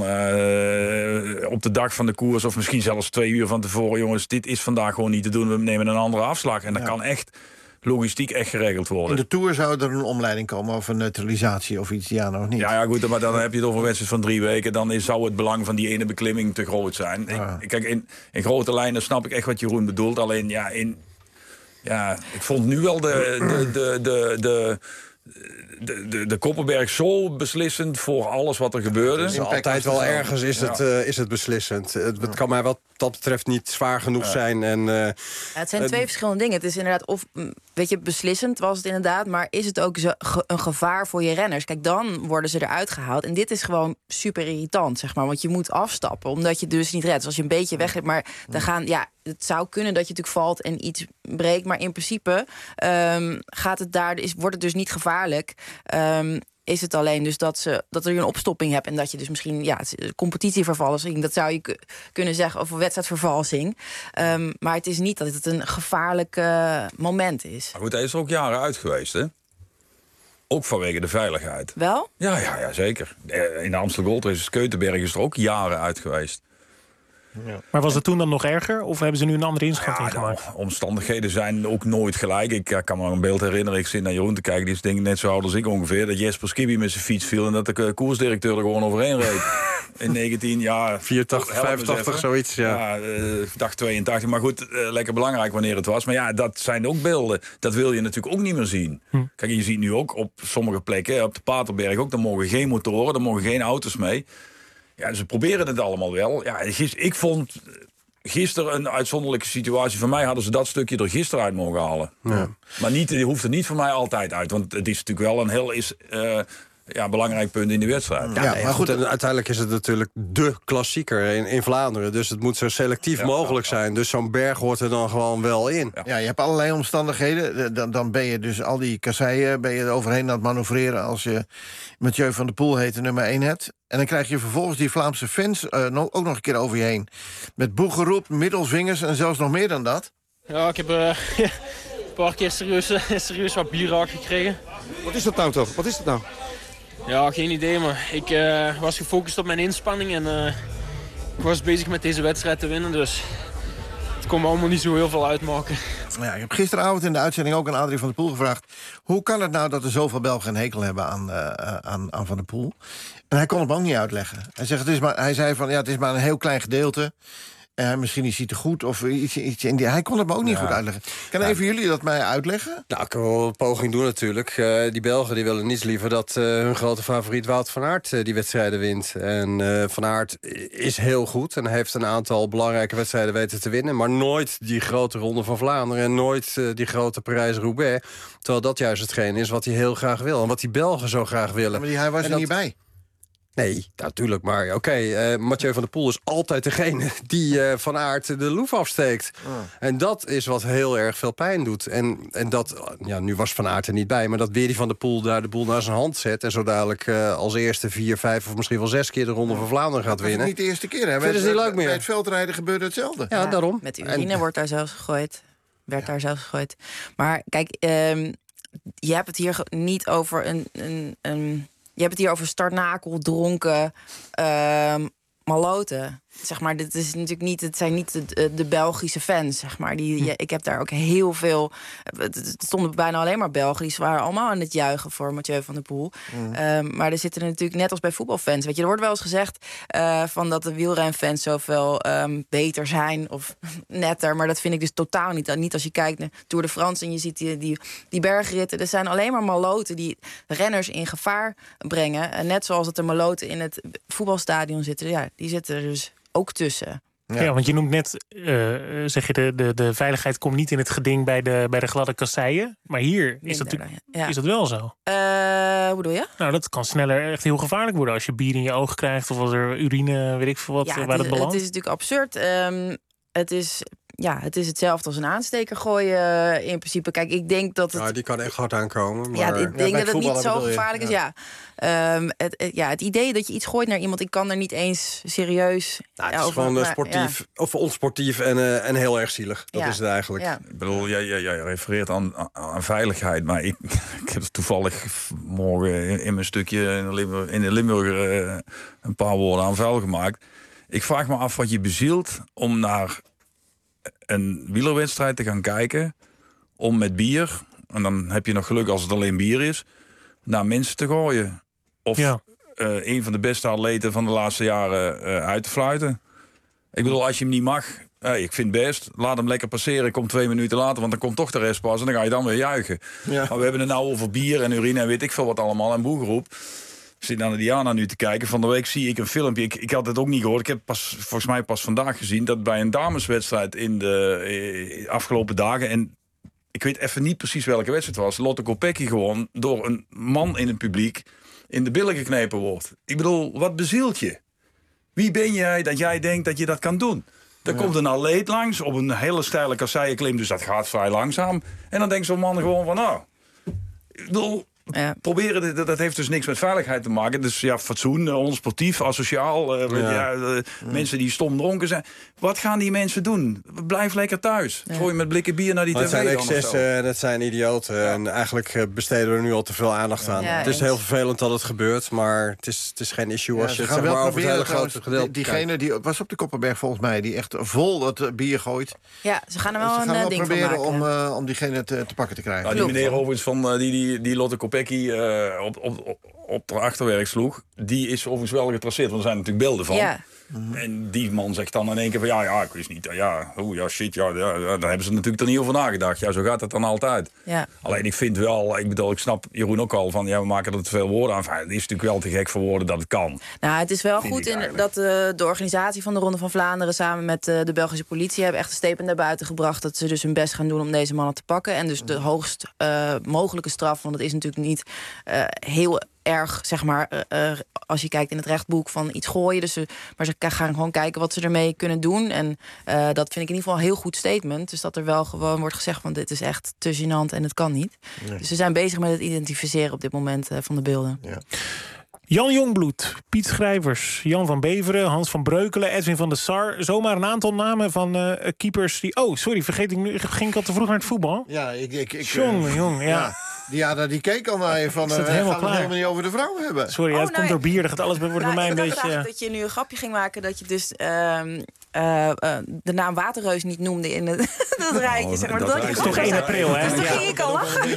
uh, op de dag van de koers, of misschien zelfs twee uur van tevoren, jongens, dit is vandaag gewoon niet te doen, we nemen een andere afslag. En dat ja. kan echt logistiek echt geregeld worden. In de Tour zou er een omleiding komen of een neutralisatie of iets, ja nog niet. Ja, ja goed, maar dan heb je het over een wedstrijd van drie weken. Dan is, zou het belang van die ene beklimming te groot zijn. Ja. Ik, kijk, in, in grote lijnen snap ik echt wat Jeroen bedoelt. Alleen, ja, in, ja ik vond nu wel de... de, de, de, de De, de, de Koppenberg zo beslissend voor alles wat er gebeurde. Dus altijd wel ergens is het, uh, is het beslissend. Het, het kan mij wat dat betreft niet zwaar genoeg ja. zijn. En, uh, ja, het zijn twee uh, verschillende dingen. Het is inderdaad, of weet je, beslissend was het inderdaad, maar is het ook zo, ge, een gevaar voor je renners? Kijk, dan worden ze eruit gehaald. En dit is gewoon super irritant, zeg maar. Want je moet afstappen, omdat je dus niet redt. Dus als je een beetje weg hebt, maar dan gaan, ja, het zou kunnen dat je natuurlijk valt en iets breekt. Maar in principe um, gaat het daar, is, wordt het dus niet gevaarlijk. Um, is het alleen dus dat, ze, dat er een opstopping hebt en dat je dus misschien ja, competitievervalsing, dat zou je k- kunnen zeggen, of wedstrijdvervalsing. Um, maar het is niet dat het een gevaarlijk uh, moment is. Maar goed, hij is er ook jaren uit geweest, hè? Ook vanwege de veiligheid. Wel? Ja, ja, ja zeker. In de Amstel Gold Race, Keutenberg is er ook jaren uit geweest. Ja. Maar was het toen dan nog erger? Of hebben ze nu een andere inschatting ja, gemaakt? Nou, omstandigheden zijn ook nooit gelijk. Ik uh, kan me nog een beeld herinneren. Ik zit naar Jeroen te kijken. Die is denk ik net zo oud als ik ongeveer. Dat Jesper Skibby met zijn fiets viel. En dat de uh, koersdirecteur er gewoon overheen reed. In negentien jaar. vierentachtig, vijfentachtig, zoiets. Ja, ja uh, dag tweeëntachtig. Maar goed, uh, lekker belangrijk wanneer het was. Maar ja, dat zijn ook beelden. Dat wil je natuurlijk ook niet meer zien. Hm. Kijk, je ziet nu ook op sommige plekken. Op de Paterberg ook. Er mogen geen motoren. Er mogen geen auto's mee. Ja, ze proberen het allemaal wel. Ja, ik vond gisteren een uitzonderlijke situatie. Voor mij hadden ze dat stukje er gisteren uit mogen halen. Ja. Maar niet, die hoeft er niet voor mij altijd uit. Want het is natuurlijk wel een heel is, uh, ja, belangrijk punt in de wedstrijd. Ja, ja, maar goed, en uiteindelijk is het natuurlijk de klassieker in, in Vlaanderen. Dus het moet zo selectief ja, mogelijk ja, ja. zijn. Dus zo'n berg hoort er dan gewoon wel in. Ja, je hebt allerlei omstandigheden. Dan, dan ben je dus al die kasseien ben je er overheen aan het manoeuvreren als je Mathieu van der Poel heet de nummer één hebt. En dan krijg je vervolgens die Vlaamse fans uh, nog, ook nog een keer over je heen. Met boegeroep, middelvingers en zelfs nog meer dan dat. Ja, ik heb uh, een paar keer serieus, serieus wat bierraak gekregen. Wat is dat nou toch? Wat is dat nou? Ja, geen idee, maar ik uh, was gefocust op mijn inspanning en uh, ik was bezig met deze wedstrijd te winnen, dus het kon me allemaal niet zo heel veel uitmaken. Ja, ik heb gisteravond in de uitzending ook aan Adrie van der Poel gevraagd, hoe kan het nou dat er zoveel Belgen een hekel hebben aan, uh, aan, aan Van der Poel? En hij kon het me ook niet uitleggen. Hij, zegt, het is maar, hij zei van, ja, het is maar een heel klein gedeelte. Uh, misschien is hij te goed of iets, iets in die. Hij kon het me ook niet ja. goed uitleggen. Kan ja. even jullie dat mij uitleggen? Nou, ik kan wel een poging doen natuurlijk. Uh, die Belgen die willen niets liever dat uh, hun grote favoriet Wout van Aert uh, die wedstrijden wint. En uh, Van Aert is heel goed en heeft een aantal belangrijke wedstrijden weten te winnen. Maar nooit die grote Ronde van Vlaanderen en nooit uh, die grote Parijs-Roubaix. Terwijl dat juist hetgeen is wat hij heel graag wil. En wat die Belgen zo graag willen. Ja, maar die, hij was en er dat... niet bij. Nee, natuurlijk, maar oké. Okay, uh, Mathieu van der Poel is altijd degene die uh, Van Aert de loef afsteekt. Oh. En dat is wat heel erg veel pijn doet. En, en dat, ja, nu was Van Aert er niet bij, maar dat weer die Van der Poel daar de boel naar zijn hand zet en zo dadelijk uh, als eerste vier, vijf of misschien wel zes keer de Ronde van Vlaanderen gaat winnen. Dat is niet de eerste keer, hè? Vinden ze niet leuk meer. Bij het veldrijden gebeurde hetzelfde. Ja, ja, daarom. Met urine en... wordt daar zelfs gegooid. Werd ja. daar zelfs gegooid. Maar kijk, um, je hebt het hier niet over een... een, een Je hebt het hier over starnakel, dronken, uh, maloten. Zeg maar, dit is natuurlijk niet, het zijn niet de, de Belgische fans, zeg maar. Die, ja, ik heb daar ook heel veel. Het stonden bijna alleen maar Belgen. Die waren allemaal aan het juichen voor Mathieu van der Poel. Mm. Uh, maar er zitten er natuurlijk net als bij voetbalfans. Weet je, er wordt wel eens gezegd uh, van dat de wielrenfans zoveel um, beter zijn of netter. Maar dat vind ik dus totaal niet. Niet als je kijkt naar Tour de France en je ziet die, die, die bergritten. Er zijn alleen maar maloten die renners in gevaar brengen. En net zoals dat er maloten in het voetbalstadion zitten. Ja, die zitten er dus ook tussen. Ja, ja, want je noemt net, uh, zeg je, de, de, de veiligheid komt niet in het geding bij de, bij de gladde kasseien. Maar hier is dat, ja. is dat wel zo. Uh, hoe bedoel je? Nou, dat kan sneller echt heel gevaarlijk worden als je bier in je oog krijgt of als er urine, weet ik veel wat, ja, waar het, het belandt. Het is natuurlijk absurd. Um, het is ja, het is hetzelfde als een aansteker gooien uh, in principe. Kijk, ik denk dat het... Ja, die kan echt hard aankomen. Maar... Ja, ik denk ja, dat het niet zo gevaarlijk is, ja. ja. Um, het, het, ja. Het idee dat je iets gooit naar iemand... ik kan er niet eens serieus... Nou, het ja, is over, gewoon uh, maar, sportief, ja. of onsportief en, uh, en heel erg zielig. Dat ja. is het eigenlijk. Ja. Ik bedoel, jij, jij, jij refereert aan, aan veiligheid... maar ik, ik heb toevallig morgen in, in mijn stukje in de Limburger, in de Limburger uh, een paar woorden aan vuil gemaakt. Ik vraag me af wat je bezielt om naar een wielerwedstrijd te gaan kijken... om met bier, en dan heb je nog geluk als het alleen bier is... naar mensen te gooien. Of ja. uh, een van de beste atleten van de laatste jaren uh, uit te fluiten. Ik bedoel, als je hem niet mag... Hey, ik vind het best, laat hem lekker passeren, kom twee minuten later... want dan komt toch de rest pas en dan ga je dan weer juichen. Ja. Maar we hebben het nou over bier en urine en weet ik veel wat allemaal... en boegeroep. Ik zit naar de Diana nu te kijken. Van de week zie ik een filmpje. Ik, ik had het ook niet gehoord. Ik heb pas, volgens mij pas vandaag gezien... dat bij een dameswedstrijd in de eh, afgelopen dagen... en ik weet even niet precies welke wedstrijd het was... Lotte Kopecky gewoon door een man in het publiek... in de billen geknepen wordt. Ik bedoel, wat bezielt je? Wie ben jij dat jij denkt dat je dat kan doen? Er ja. komt een atleet langs op een hele steile kasseieklim... dus dat gaat vrij langzaam. En dan denkt zo'n man gewoon van... nou, ik bedoel... Ja. Proberen, dat, dat heeft dus niks met veiligheid te maken. Dus ja, fatsoen, onsportief, asociaal. Uh, ja. Ja, uh, ja. Mensen die stom dronken zijn. Wat gaan die mensen doen? Blijf lekker thuis. Ja. Gooi met blikken bier naar die tv. Het zijn excessen, dat zijn idioten. Ja. En eigenlijk besteden we er nu al te veel aandacht aan. Ja, het is eens. heel vervelend dat het gebeurt, maar het is, het is geen issue ja, als je het zeg maar over het hele grote gedeelte Diegene die was op de Koppenberg volgens mij, die echt vol dat bier gooit. Ja, ze gaan er wel ze een gaan ding wel proberen van maken. om, uh, om diegene te, te pakken te krijgen. Nou, die meneer overigens van uh, die, die, die Lotte Kopecky Uh, op, op, op, op de achterwerk sloeg, die is overigens wel getraceerd, want er zijn natuurlijk beelden van. Ja. Mm-hmm. En die man zegt dan in één keer van ja, ja, ik wist niet, ja, oh ja, shit, ja, ja, ja, daar hebben ze natuurlijk er niet over nagedacht. Ja, zo gaat het dan altijd. Ja. Alleen ik vind wel, ik bedoel, ik snap Jeroen ook al van, ja, we maken er te veel woorden aan. Enfin, het is natuurlijk wel te gek voor woorden dat het kan. Nou, het is wel goed in dat uh, de organisatie van de Ronde van Vlaanderen samen met uh, de Belgische politie hebben echt een statement naar buiten gebracht dat ze dus hun best gaan doen om deze mannen te pakken. En dus de hoogst uh, mogelijke straf, want het is natuurlijk niet uh, heel erg, zeg maar, uh, uh, als je kijkt in het rechtboek van iets gooien. Dus, uh, maar ze gaan gewoon kijken wat ze ermee kunnen doen. En uh, dat vind ik in ieder geval een heel goed statement. Dus dat er wel gewoon wordt gezegd van dit is echt te gênant en het kan niet. Nee. Dus ze zijn bezig met het identificeren op dit moment uh, van de beelden. Ja. Jan Jongbloed, Piet Schrijvers, Jan van Beveren, Hans van Breukelen, Edwin van der Sar. Zomaar een aantal namen van uh, keepers die... Oh, sorry, vergeet ik nu. Ging ik al te vroeg naar het voetbal? Ja, ik... ik, ik Jong, uh, jong, ja. ja. Diana, die keek al naar je van... Uh, we gaan het helemaal niet over de vrouwen hebben. Sorry, oh, ja, het nou, komt door bier. Dat gaat alles wordt nou, bij mij een beetje... Ik dat je nu een grapje ging maken dat je dus uh, uh, uh, de naam Waterreus niet noemde in het, dat rijtje. Zeg maar. Dat, dat, dat is toch één april, hè? Dus toen ging ik al lachen.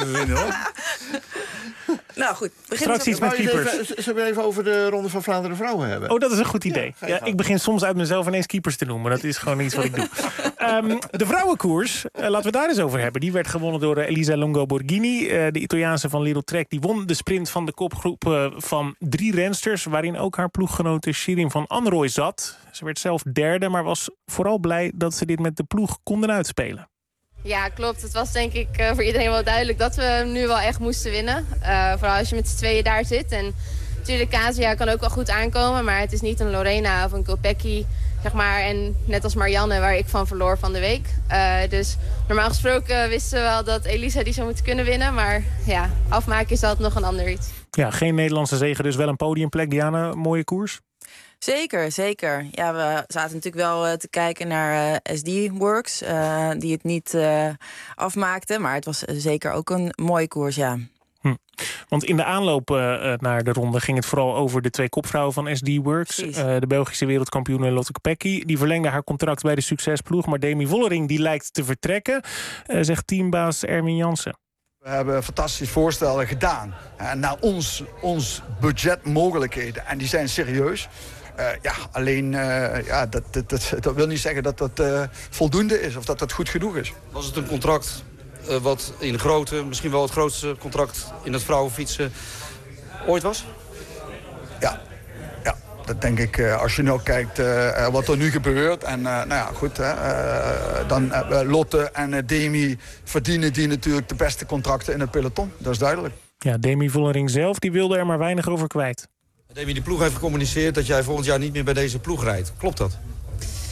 Nou goed, straks iets met keepers. Zullen we even over de Ronde van Vlaanderen vrouwen hebben? Oh, dat is een goed idee. Ja, ja, ik begin soms uit mezelf ineens keepers te noemen. Dat is gewoon iets wat ik doe. um, de vrouwenkoers, uh, laten we daar eens over hebben. Die werd gewonnen door uh, Elisa Longo Borghini. Uh, de Italiaanse van Lidl Trek. Die won de sprint van de kopgroep uh, van drie rensters, waarin ook haar ploeggenote Shirin van Anrooy zat. Ze werd zelf derde, maar was vooral blij dat ze dit met de ploeg konden uitspelen. Ja, klopt. Het was denk ik uh, voor iedereen wel duidelijk dat we hem nu wel echt moesten winnen. Uh, vooral als je met z'n tweeën daar zit. En natuurlijk, Kasia kan ook wel goed aankomen, maar het is niet een Lorena of een Kopecky, zeg maar. En net als Marianne, waar ik van verloor van de week. Uh, dus normaal gesproken wisten we wel dat Elisa die zou moeten kunnen winnen. Maar ja, afmaken is altijd nog een ander iets. Ja, geen Nederlandse zege, dus wel een podiumplek. Diana, mooie koers? Zeker, zeker. Ja, we zaten natuurlijk wel uh, te kijken naar uh, S D Works, uh, die het niet uh, afmaakte. Maar het was uh, zeker ook een mooie koers, ja. Hm. Want in de aanloop uh, naar de ronde ging het vooral over de twee kopvrouwen van S D Works. Uh, de Belgische wereldkampioene Lotte Kopecky. Die verlengde haar contract bij de succesploeg. Maar Demi Vollering die lijkt te vertrekken, uh, zegt teambaas Erwin Jansen. We hebben fantastische voorstellen gedaan. Uh, naar ons, ons budgetmogelijkheden. En die zijn serieus. Uh, ja, alleen, uh, ja, dat, dat, dat, dat wil niet zeggen dat dat uh, voldoende is of dat dat goed genoeg is. Was het een contract uh, wat in grootte, misschien wel het grootste contract in het vrouwenfietsen ooit was? Ja, ja dat denk ik. Uh, als je nou kijkt uh, wat er nu gebeurt. En uh, nou ja, goed, hè, uh, dan uh, Lotte en uh, Demi verdienen die natuurlijk de beste contracten in het peloton. Dat is duidelijk. Ja, Demi Vollering zelf die wilde er maar weinig over kwijt. Demi, de ploeg heeft gecommuniceerd dat jij volgend jaar niet meer bij deze ploeg rijdt. Klopt dat?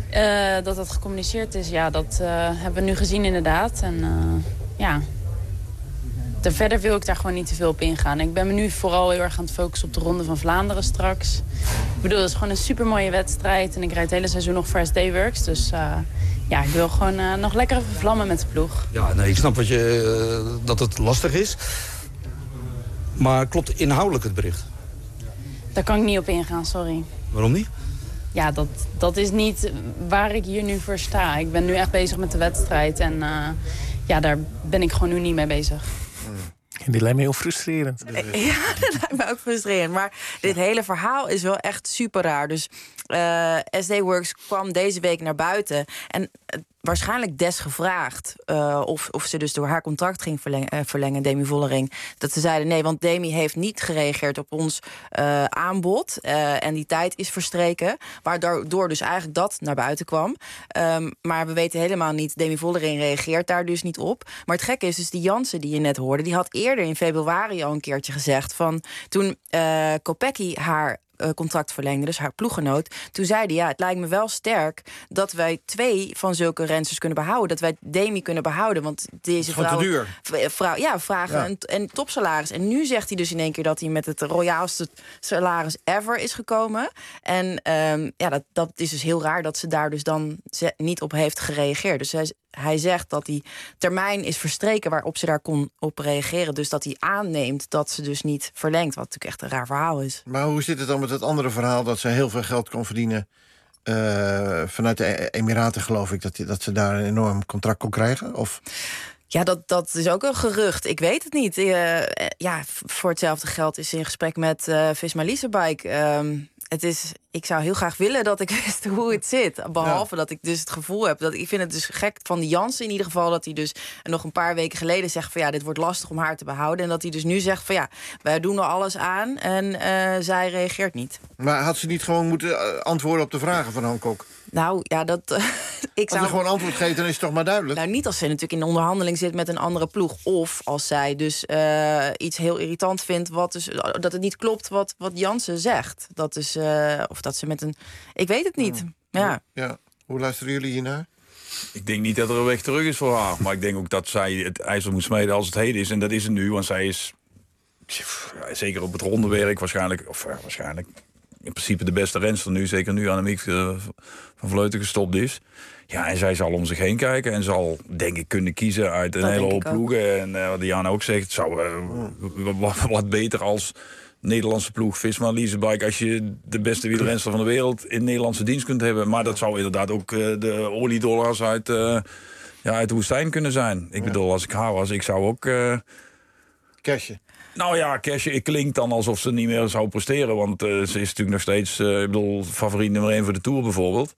Uh, dat dat gecommuniceerd is, ja, dat uh, hebben we nu gezien inderdaad. En uh, ja, Ten verder wil ik daar gewoon niet te veel op ingaan. Ik ben me nu vooral heel erg aan het focussen op de Ronde van Vlaanderen straks. Ik bedoel, het is gewoon een supermooie wedstrijd. En ik rijd het hele seizoen nog voor S D Works. Dus uh, ja, ik wil gewoon uh, nog lekker even vlammen met de ploeg. Ja, nee, ik snap wat je, uh, dat het lastig is. Maar klopt inhoudelijk het bericht? Daar kan ik niet op ingaan, sorry. Waarom niet? Ja, dat, dat is niet waar ik hier nu voor sta. Ik ben nu echt bezig met de wedstrijd. En uh, ja, daar ben ik gewoon nu niet mee bezig. En die lijkt me heel frustrerend. Ja, dat lijkt me ook frustrerend. Maar dit hele verhaal is wel echt super raar. Dus uh, S D Works kwam deze week naar buiten. En uh, waarschijnlijk desgevraagd uh, of, of ze dus door haar contract ging verlengen, uh, verlengen, Demi Vollering. Dat ze zeiden nee, want Demi heeft niet gereageerd op ons uh, aanbod. Uh, en die tijd is verstreken. Waardoor dus eigenlijk dat naar buiten kwam. Um, maar we weten helemaal niet, Demi Vollering reageert daar dus niet op. Maar het gekke is dus die Jansen die je net hoorde, die had eerder in februari al een keertje gezegd van toen uh, Kopecky haar Uh, contract verlengde, dus haar ploeggenoot. Toen zei hij, ja, het lijkt me wel sterk dat wij twee van zulke rensters kunnen behouden. Dat wij Demi kunnen behouden, want deze vrouw, vrouw ja, vragen ja. een, een topsalaris. En nu zegt hij dus in één keer dat hij met het royaalste salaris ever is gekomen. En um, ja, dat, dat is dus heel raar dat ze daar dus dan ze, niet op heeft gereageerd. Dus hij, hij zegt dat die termijn is verstreken waarop ze daar kon op reageren. Dus dat hij aanneemt dat ze dus niet verlengt. Wat natuurlijk echt een raar verhaal is. Maar hoe zit het dan met het andere verhaal dat ze heel veel geld kon verdienen uh, vanuit de Emiraten, geloof ik, dat, die, dat ze daar een enorm contract kon krijgen? Of... Ja, dat, dat is ook een gerucht. Ik weet het niet. Uh, ja, voor hetzelfde geld is ze in gesprek met uh, Visma Leasebike. Um, het is, ik zou heel graag willen dat ik wist hoe het zit. Behalve ja. dat ik dus het gevoel heb. Dat, ik vind het dus gek van die Jansen in ieder geval. Dat hij dus nog een paar weken geleden zegt van ja, dit wordt lastig om haar te behouden. En dat hij dus nu zegt van ja, wij doen er alles aan. En uh, zij reageert niet. Maar had ze niet gewoon moeten antwoorden op de vragen van Hancock? Nou, ja, dat... Uh, ik als zou... ze gewoon antwoord geeft, dan is het toch maar duidelijk? Nou, niet als ze natuurlijk in de onderhandeling zit met een andere ploeg. Of als zij dus uh, iets heel irritant vindt, wat dus, dat het niet klopt wat, wat Jansen zegt. Dat is, uh, of dat ze met een... Ik weet het niet. Ja. Ja. Ja. Hoe luisteren jullie hiernaar? Ik denk niet dat er een weg terug is voor haar. Maar ik denk ook dat zij het ijzer moet smeden als het heet is. En dat is het nu, want zij is... Zeker op het rondewerk waarschijnlijk... Of uh, waarschijnlijk... in principe de beste renster nu, zeker nu Annemiek uh, van Vleuten gestopt is. Ja, en zij zal om zich heen kijken en zal, denk ik, kunnen kiezen uit een dat hele hoop ploegen. En uh, wat Diana ook zegt, het zou uh, wat, wat beter als Nederlandse ploeg Visma Leasebike als je de beste wielrenster van de wereld in Nederlandse dienst kunt hebben. Maar dat zou inderdaad ook uh, de oliedollars uit, uh, ja, uit de woestijn kunnen zijn. Ik ja. bedoel, als ik haar was, ik zou ook... Uh, Cashje. Nou ja, Cashje, het klinkt dan alsof ze niet meer zou presteren. Want uh, ze is natuurlijk nog steeds, uh, ik bedoel, favoriet nummer één voor de Tour bijvoorbeeld.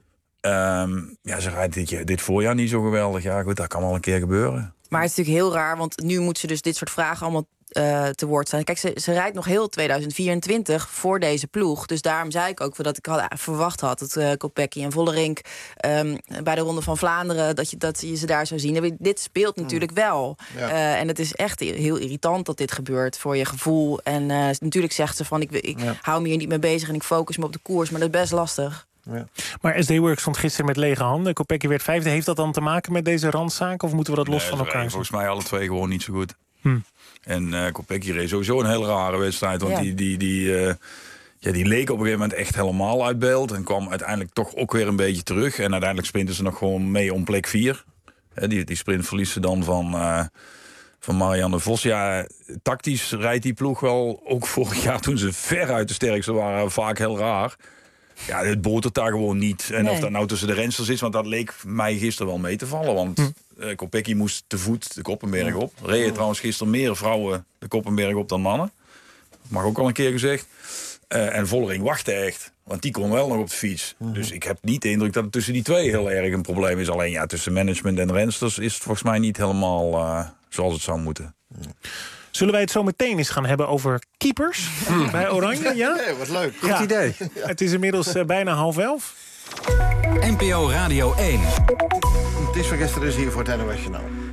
Um, ja, ze rijdt dit, dit voorjaar niet zo geweldig. Ja, goed, dat kan wel een keer gebeuren. Maar het is natuurlijk heel raar, want nu moet ze dus dit soort vragen allemaal uh, te woord staan. Kijk, ze, ze rijdt nog heel tweeduizend vierentwintig voor deze ploeg. Dus daarom zei ik ook dat ik had, verwacht had dat uh, Kopecky en Vollering um, bij de Ronde van Vlaanderen, dat je, dat je ze daar zou zien. Dit speelt natuurlijk wel. Ja. Uh, en het is echt heel irritant dat dit gebeurt voor je gevoel. En uh, natuurlijk zegt ze van, ik, ik ja. hou me hier niet mee bezig en ik focus me op de koers. Maar dat is best lastig. Ja. Maar S D Works stond gisteren met lege handen. Kopecky werd vijfde. Heeft dat dan te maken met deze randzaak? Of moeten we dat los nee, van elkaar zien? Volgens mij alle twee gewoon niet zo goed. Hm. En uh, Kopecky reed sowieso een hele rare wedstrijd. Want ja. die, die, die, uh, ja, die leek op een gegeven moment echt helemaal uit beeld. En kwam uiteindelijk toch ook weer een beetje terug. En uiteindelijk sprinten ze nog gewoon mee om plek vier. He, die, die sprint verliest ze dan van... Uh, Van Marianne Vos. Ja, tactisch rijdt die ploeg wel. Ook vorig jaar toen ze ver uit de sterkste waren, vaak heel raar. Ja, het botert daar gewoon niet. En nee. Of dat nou tussen de rensters is, want dat leek mij gisteren wel mee te vallen. Want hm. uh, Kopecky moest te voet de Koppenberg op. Reden hm. trouwens gisteren meer vrouwen de Koppenberg op dan mannen. Mag ook al een keer gezegd. Uh, en Vollering wachtte echt. Want die kon wel nog op de fiets. Hm. Dus ik heb niet de indruk dat het tussen die twee heel erg een probleem is. Alleen ja, tussen management en rensters is het volgens mij niet helemaal uh, zoals het zou moeten. Hm. Zullen wij het zo meteen eens gaan hebben over keepers bij Oranje? Ja, nee, wat leuk. Goed ja. idee. Ja. Het is inmiddels uh, bijna half elf. N P O Radio één. Het is van gisteren dus hier voor het N O S Journaal.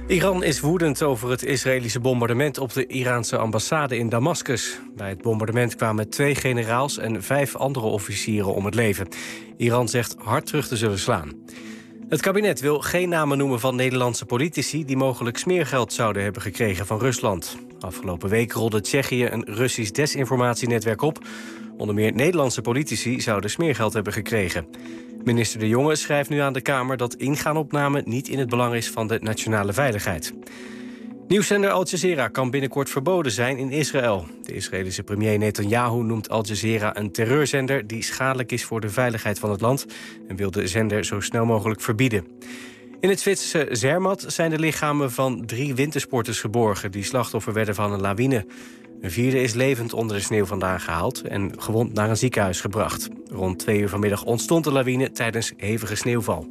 Iran is woedend over het Israëlische bombardement op de Iraanse ambassade in Damascus. Bij het bombardement kwamen twee generaals en vijf andere officieren om het leven. Iran zegt hard terug te zullen slaan. Het kabinet wil geen namen noemen van Nederlandse politici die mogelijk smeergeld zouden hebben gekregen van Rusland. Afgelopen week rolde Tsjechië een Russisch desinformatienetwerk op. Onder meer Nederlandse politici zouden smeergeld hebben gekregen. Minister De Jonge schrijft nu aan de Kamer dat ingaan op namen niet in het belang is van de nationale veiligheid. Nieuwszender Al Jazeera kan binnenkort verboden zijn in Israël. De Israëlische premier Netanyahu noemt Al Jazeera een terreurzender die schadelijk is voor de veiligheid van het land en wil de zender zo snel mogelijk verbieden. In het Zwitserse Zermatt zijn de lichamen van drie wintersporters geborgen die slachtoffer werden van een lawine. Een vierde is levend onder de sneeuw vandaan gehaald en gewond naar een ziekenhuis gebracht. Rond twee uur vanmiddag ontstond de lawine tijdens hevige sneeuwval.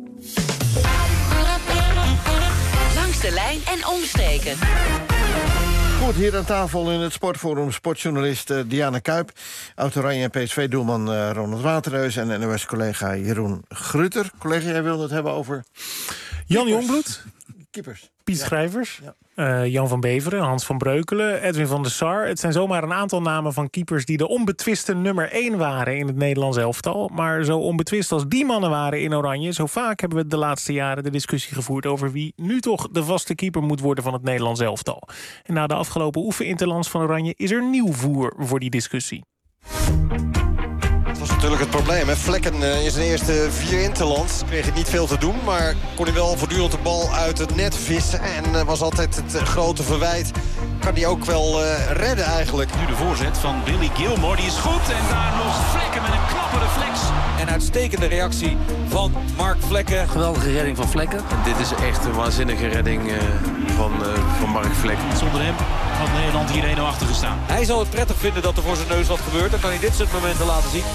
Langs de lijn en omstreken. Goed, hier aan tafel in het Sportforum sportjournalist uh, Diana Kuip, oud-Oranje en P S V-doelman uh, Ronald Waterreus en N O S-collega Jeroen Gruter. Collega, jij wilde het hebben over... Jan Jongbloed. Keepers. Piet Ja. Schrijvers. Ja. Uh, Jan van Beveren, Hans van Breukelen, Edwin van der Sar. Het zijn zomaar een aantal namen van keepers die de onbetwiste nummer één waren in het Nederlands elftal. Maar zo onbetwist als die mannen waren in Oranje, zo vaak hebben we de laatste jaren de discussie gevoerd over wie nu toch de vaste keeper moet worden van het Nederlands elftal. En na de afgelopen oefeninterlands van Oranje is er nieuw voer voor die discussie. Dat was natuurlijk het probleem. Hè? Vlekken uh, in zijn eerste vier interlands kreeg hij niet veel te doen, maar kon hij wel voortdurend de bal uit het net vissen. En uh, was altijd het uh, grote verwijt. Kan hij ook wel uh, redden eigenlijk. Nu de voorzet van Billy Gilmore, die is goed. En daar nog Vlekken met een knappe reflex. Een uitstekende reactie van Mark Vlekken. Geweldige redding van Vlekken. En dit is echt een waanzinnige redding uh, van, uh, van Mark Vlekken. Zonder hem had Nederland hier één nul achter gestaan. Hij zal het prettig vinden dat er voor zijn neus wat gebeurt. Dan kan hij dit soort momenten laten zien.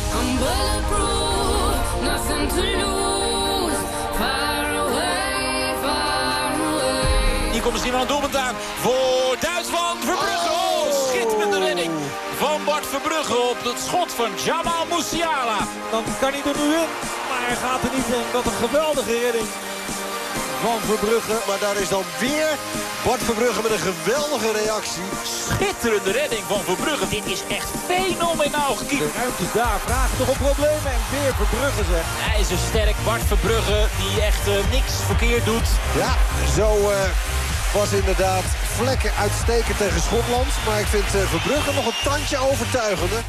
Hier komt misschien wel een doelpunt aan voor Duitsland. Verbrugge. Oh, schitterende redding van Bart Verbrugge op het schot van Jamal Musiala. Dan kan hij er nu in, maar hij gaat er niet in. Wat een geweldige redding van Verbrugge. Maar daar is dan weer Bart Verbrugge met een geweldige reactie. Schitterende redding van Verbrugge. Dit is echt fenomenaal gekiept. Ruimtes daar, vraagt toch op problemen. En weer Verbrugge zegt. Hij is een sterk Bart Verbrugge die echt uh, niks verkeerd doet. Ja, zo uh, was inderdaad Vlekken uitstekend tegen Schotland. Maar ik vind uh, Verbrugge nog een tandje overtuigender.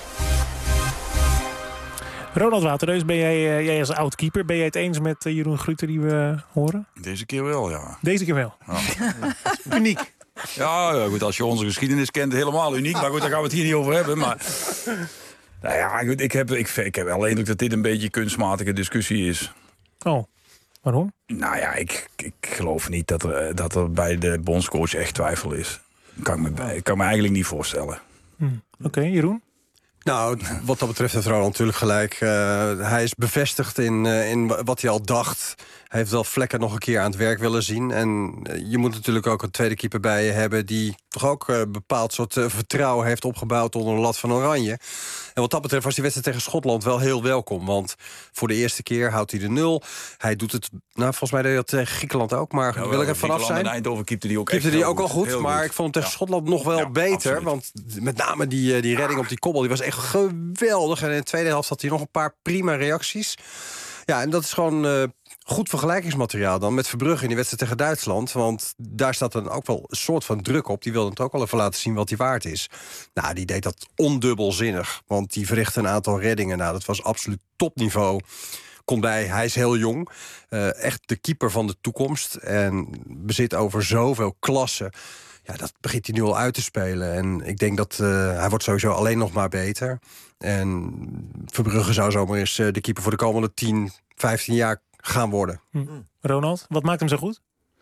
Ronald Waterreus, ben jij, uh, jij als oud-keeper, ben jij het eens met uh, Jeroen Gruter die we uh, horen? Deze keer wel, ja. Deze keer wel. Ja. Uniek. Ja, ja, goed, als je onze geschiedenis kent, helemaal uniek. Maar goed, daar gaan we het hier niet over hebben. Maar nou ja, goed, ik, heb, ik, ik heb wel de indruk dat dit een beetje een kunstmatige discussie is. Oh, waarom? Nou ja, ik, ik geloof niet dat er, dat er bij de bondscoach echt twijfel is. Kan ik me, kan me eigenlijk niet voorstellen. Hm. Oké, okay, Jeroen? Nou, wat dat betreft heeft Ronald natuurlijk gelijk. Uh, hij is bevestigd in, uh, in wat hij al dacht. Hij heeft wel Vlekken nog een keer aan het werk willen zien. En uh, je moet natuurlijk ook een tweede keeper bij je hebben die toch ook een uh, bepaald soort uh, vertrouwen heeft opgebouwd onder de lat van Oranje. En wat dat betreft was die wedstrijd tegen Schotland wel heel welkom. Want voor de eerste keer houdt hij de nul. Hij doet het, nou volgens mij deed hij dat tegen Griekenland ook. Maar ja, wil ik er vanaf zijn. In Eindhoven keepte die ook keepte echt die heel ook al goed. goed maar goed. Ik vond hem tegen ja. Schotland nog wel ja, beter. Absoluut. Want met name die, die redding op die kobbel, die was echt geweldig. En in de tweede helft had hij nog een paar prima reacties. Ja, en dat is gewoon uh, goed vergelijkingsmateriaal dan met Verbrugge in die wedstrijd tegen Duitsland. Want daar staat dan ook wel een soort van druk op. Die wilde het ook wel even laten zien wat hij waard is. Nou, die deed dat ondubbelzinnig. Want die verrichtte een aantal reddingen. Nou, dat was absoluut topniveau. Komt bij, hij is heel jong. Uh, echt de keeper van de toekomst. En bezit over zoveel klassen. Ja, dat begint hij nu al uit te spelen. En ik denk dat uh, hij wordt sowieso alleen nog maar beter. En Verbrugge zou zomaar eens uh, de keeper voor de komende tien, vijftien jaar gaan worden. Hm. Ronald, wat maakt hem zo goed?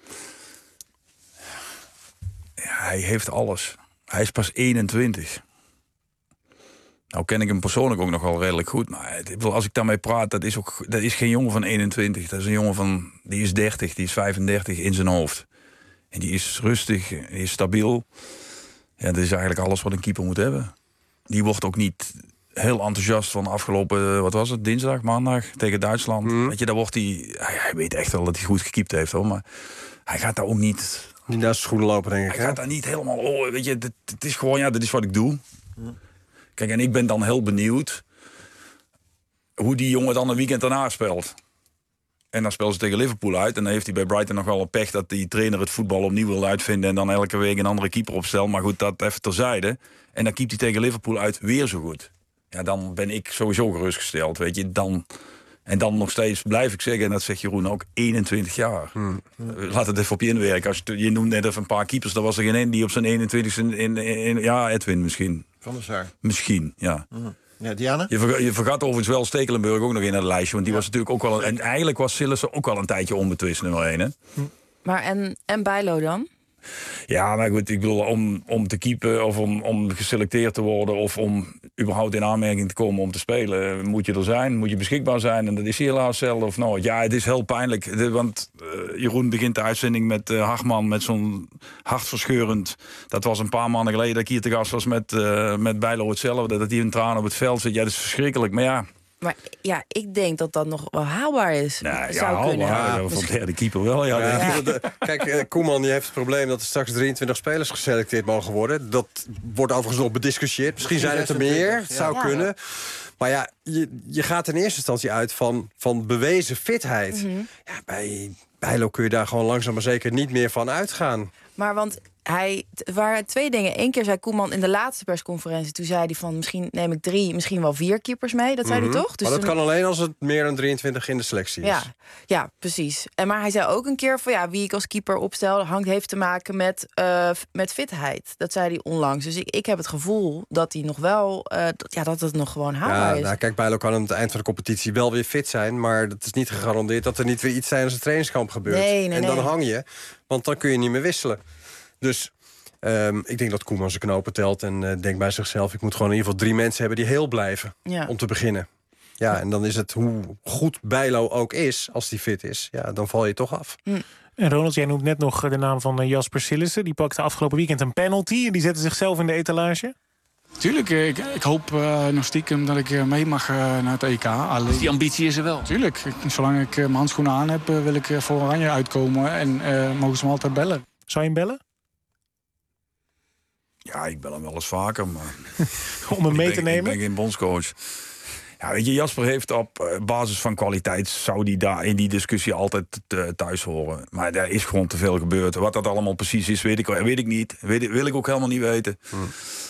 Ja, hij heeft alles. Hij is pas eenentwintig. Nou ken ik hem persoonlijk ook nog wel redelijk goed. Maar als ik daarmee praat, dat is, ook, dat is geen jongen van eenentwintig. Dat is een jongen van, die is dertig, die is vijfendertig in zijn hoofd. En die is rustig, die is stabiel. Ja, dat is eigenlijk alles wat een keeper moet hebben. Die wordt ook niet heel enthousiast van afgelopen, wat was het, dinsdag, maandag tegen Duitsland. Mm. Weet je, daar wordt hij, hij weet echt wel dat hij goed gekiept heeft, hoor. Maar hij gaat daar ook niet... Niet naar zijn schoenen lopen, denk ik. Hij hè? gaat daar niet helemaal... Oh, weet je, het is gewoon, ja, dit is wat ik doe. Kijk, en ik ben dan heel benieuwd... hoe die jongen dan een weekend daarna speelt. En dan speelt ze tegen Liverpool uit. En dan heeft hij bij Brighton nog wel een pech... dat die trainer het voetbal opnieuw wil uitvinden... en dan elke week een andere keeper opstelt. Maar goed, dat even terzijde. En dan keept hij tegen Liverpool uit weer zo goed. Ja, dan ben ik sowieso gerustgesteld, weet je. Dan... En dan nog steeds blijf ik zeggen, en dat zegt Jeroen ook, eenentwintig jaar. Hmm. Laat het even op je inwerken. Als je, je noemt net even een paar keepers, er was er geen één die op zijn eenentwintigste... In, in, in, ja, Edwin misschien. Van der Sar. Misschien, ja. Hmm. Ja, Diana? Je, verga, je vergat overigens wel Stekelenburg ook nog in het lijstje. Want die ja. was natuurlijk ook wel... Een, en eigenlijk was Sillissen ook wel een tijdje onbetwist nummer één, hè? Maar en, en Bijlo dan? Ja, maar goed, ik bedoel, om, om te keepen of om, om geselecteerd te worden... of om überhaupt in aanmerking te komen om te spelen... moet je er zijn, moet je beschikbaar zijn. En dat is hier helaas zelden of nooit. Ja, het is heel pijnlijk, de, want uh, Jeroen begint de uitzending met uh, Hagman... met zo'n hartverscheurend... Dat was een paar maanden geleden dat ik hier te gast was met, uh, met Bijlo hetzelfde... dat hij een traan op het veld zit. Ja, dat is verschrikkelijk, maar ja... Maar ja, ik denk dat dat nog wel haalbaar is. Nou, ja, zou haalbaar. kunnen. Ja, ja, voor de derde keeper wel. Ja, ja, ja. De, kijk, uh, Koeman die heeft het probleem dat er straks drieëntwintig spelers geselecteerd mogen worden. Dat wordt overigens nog bediscussieerd. Misschien zijn het er meer, het zou ja. kunnen. Maar ja, je, je gaat in eerste instantie uit van, van bewezen fitheid. Mm-hmm. Ja, bij Bijlo kun je daar gewoon langzaam maar zeker niet meer van uitgaan. Maar want... Hij, het waren twee dingen. Eén keer zei Koeman in de laatste persconferentie... toen zei hij van misschien neem ik drie, misschien wel vier keepers mee. Dat zei mm-hmm. hij toch? Dus maar dat toen... kan alleen als het meer dan drieëntwintig in de selectie is. Ja, ja, precies. En maar hij zei ook een keer van ja, wie ik als keeper opstel... hangt heeft te maken met, uh, met fitheid. Dat zei hij onlangs. Dus ik, ik heb het gevoel dat hij nog wel... Uh, dat, ja, dat het nog gewoon haalbaar ja, is. Nou, kijk, Bijlo kan aan het eind van de competitie wel weer fit zijn... maar het is niet gegarandeerd dat er niet weer iets tijdens het trainingskamp gebeurt. Nee, nee, en dan nee. hang je, want dan kun je niet meer wisselen. Dus... Um, ik denk dat Koeman zijn knopen telt en uh, denkt bij zichzelf... ik moet gewoon in ieder geval drie mensen hebben die heel blijven ja. om te beginnen. Ja, en dan is het hoe goed Bijlo ook is, als die fit is... ja, dan val je toch af. Mm. En Ronald, jij noemt net nog de naam van Jasper Sillissen. Die pakte afgelopen weekend een penalty en die zette zichzelf in de etalage. Tuurlijk, ik, ik hoop uh, nog stiekem dat ik uh, mee mag uh, naar het E K. Alleen... Dus die ambitie is er wel? Tuurlijk, ik, zolang ik uh, mijn handschoenen aan heb... Uh, wil ik uh, voor Oranje uitkomen en uh, mogen ze me altijd bellen. Zou je hem bellen? Ja, ik bel hem wel eens vaker, maar... Om hem mee te ben, nemen? Ik ben geen bondscoach. Ja, weet je, Jasper heeft op basis van kwaliteit... zou die daar in die discussie altijd thuis horen. Maar er is gewoon te veel gebeurd. Wat dat allemaal precies is, weet ik, weet ik niet. Weet, wil ik ook helemaal niet weten. Hmm.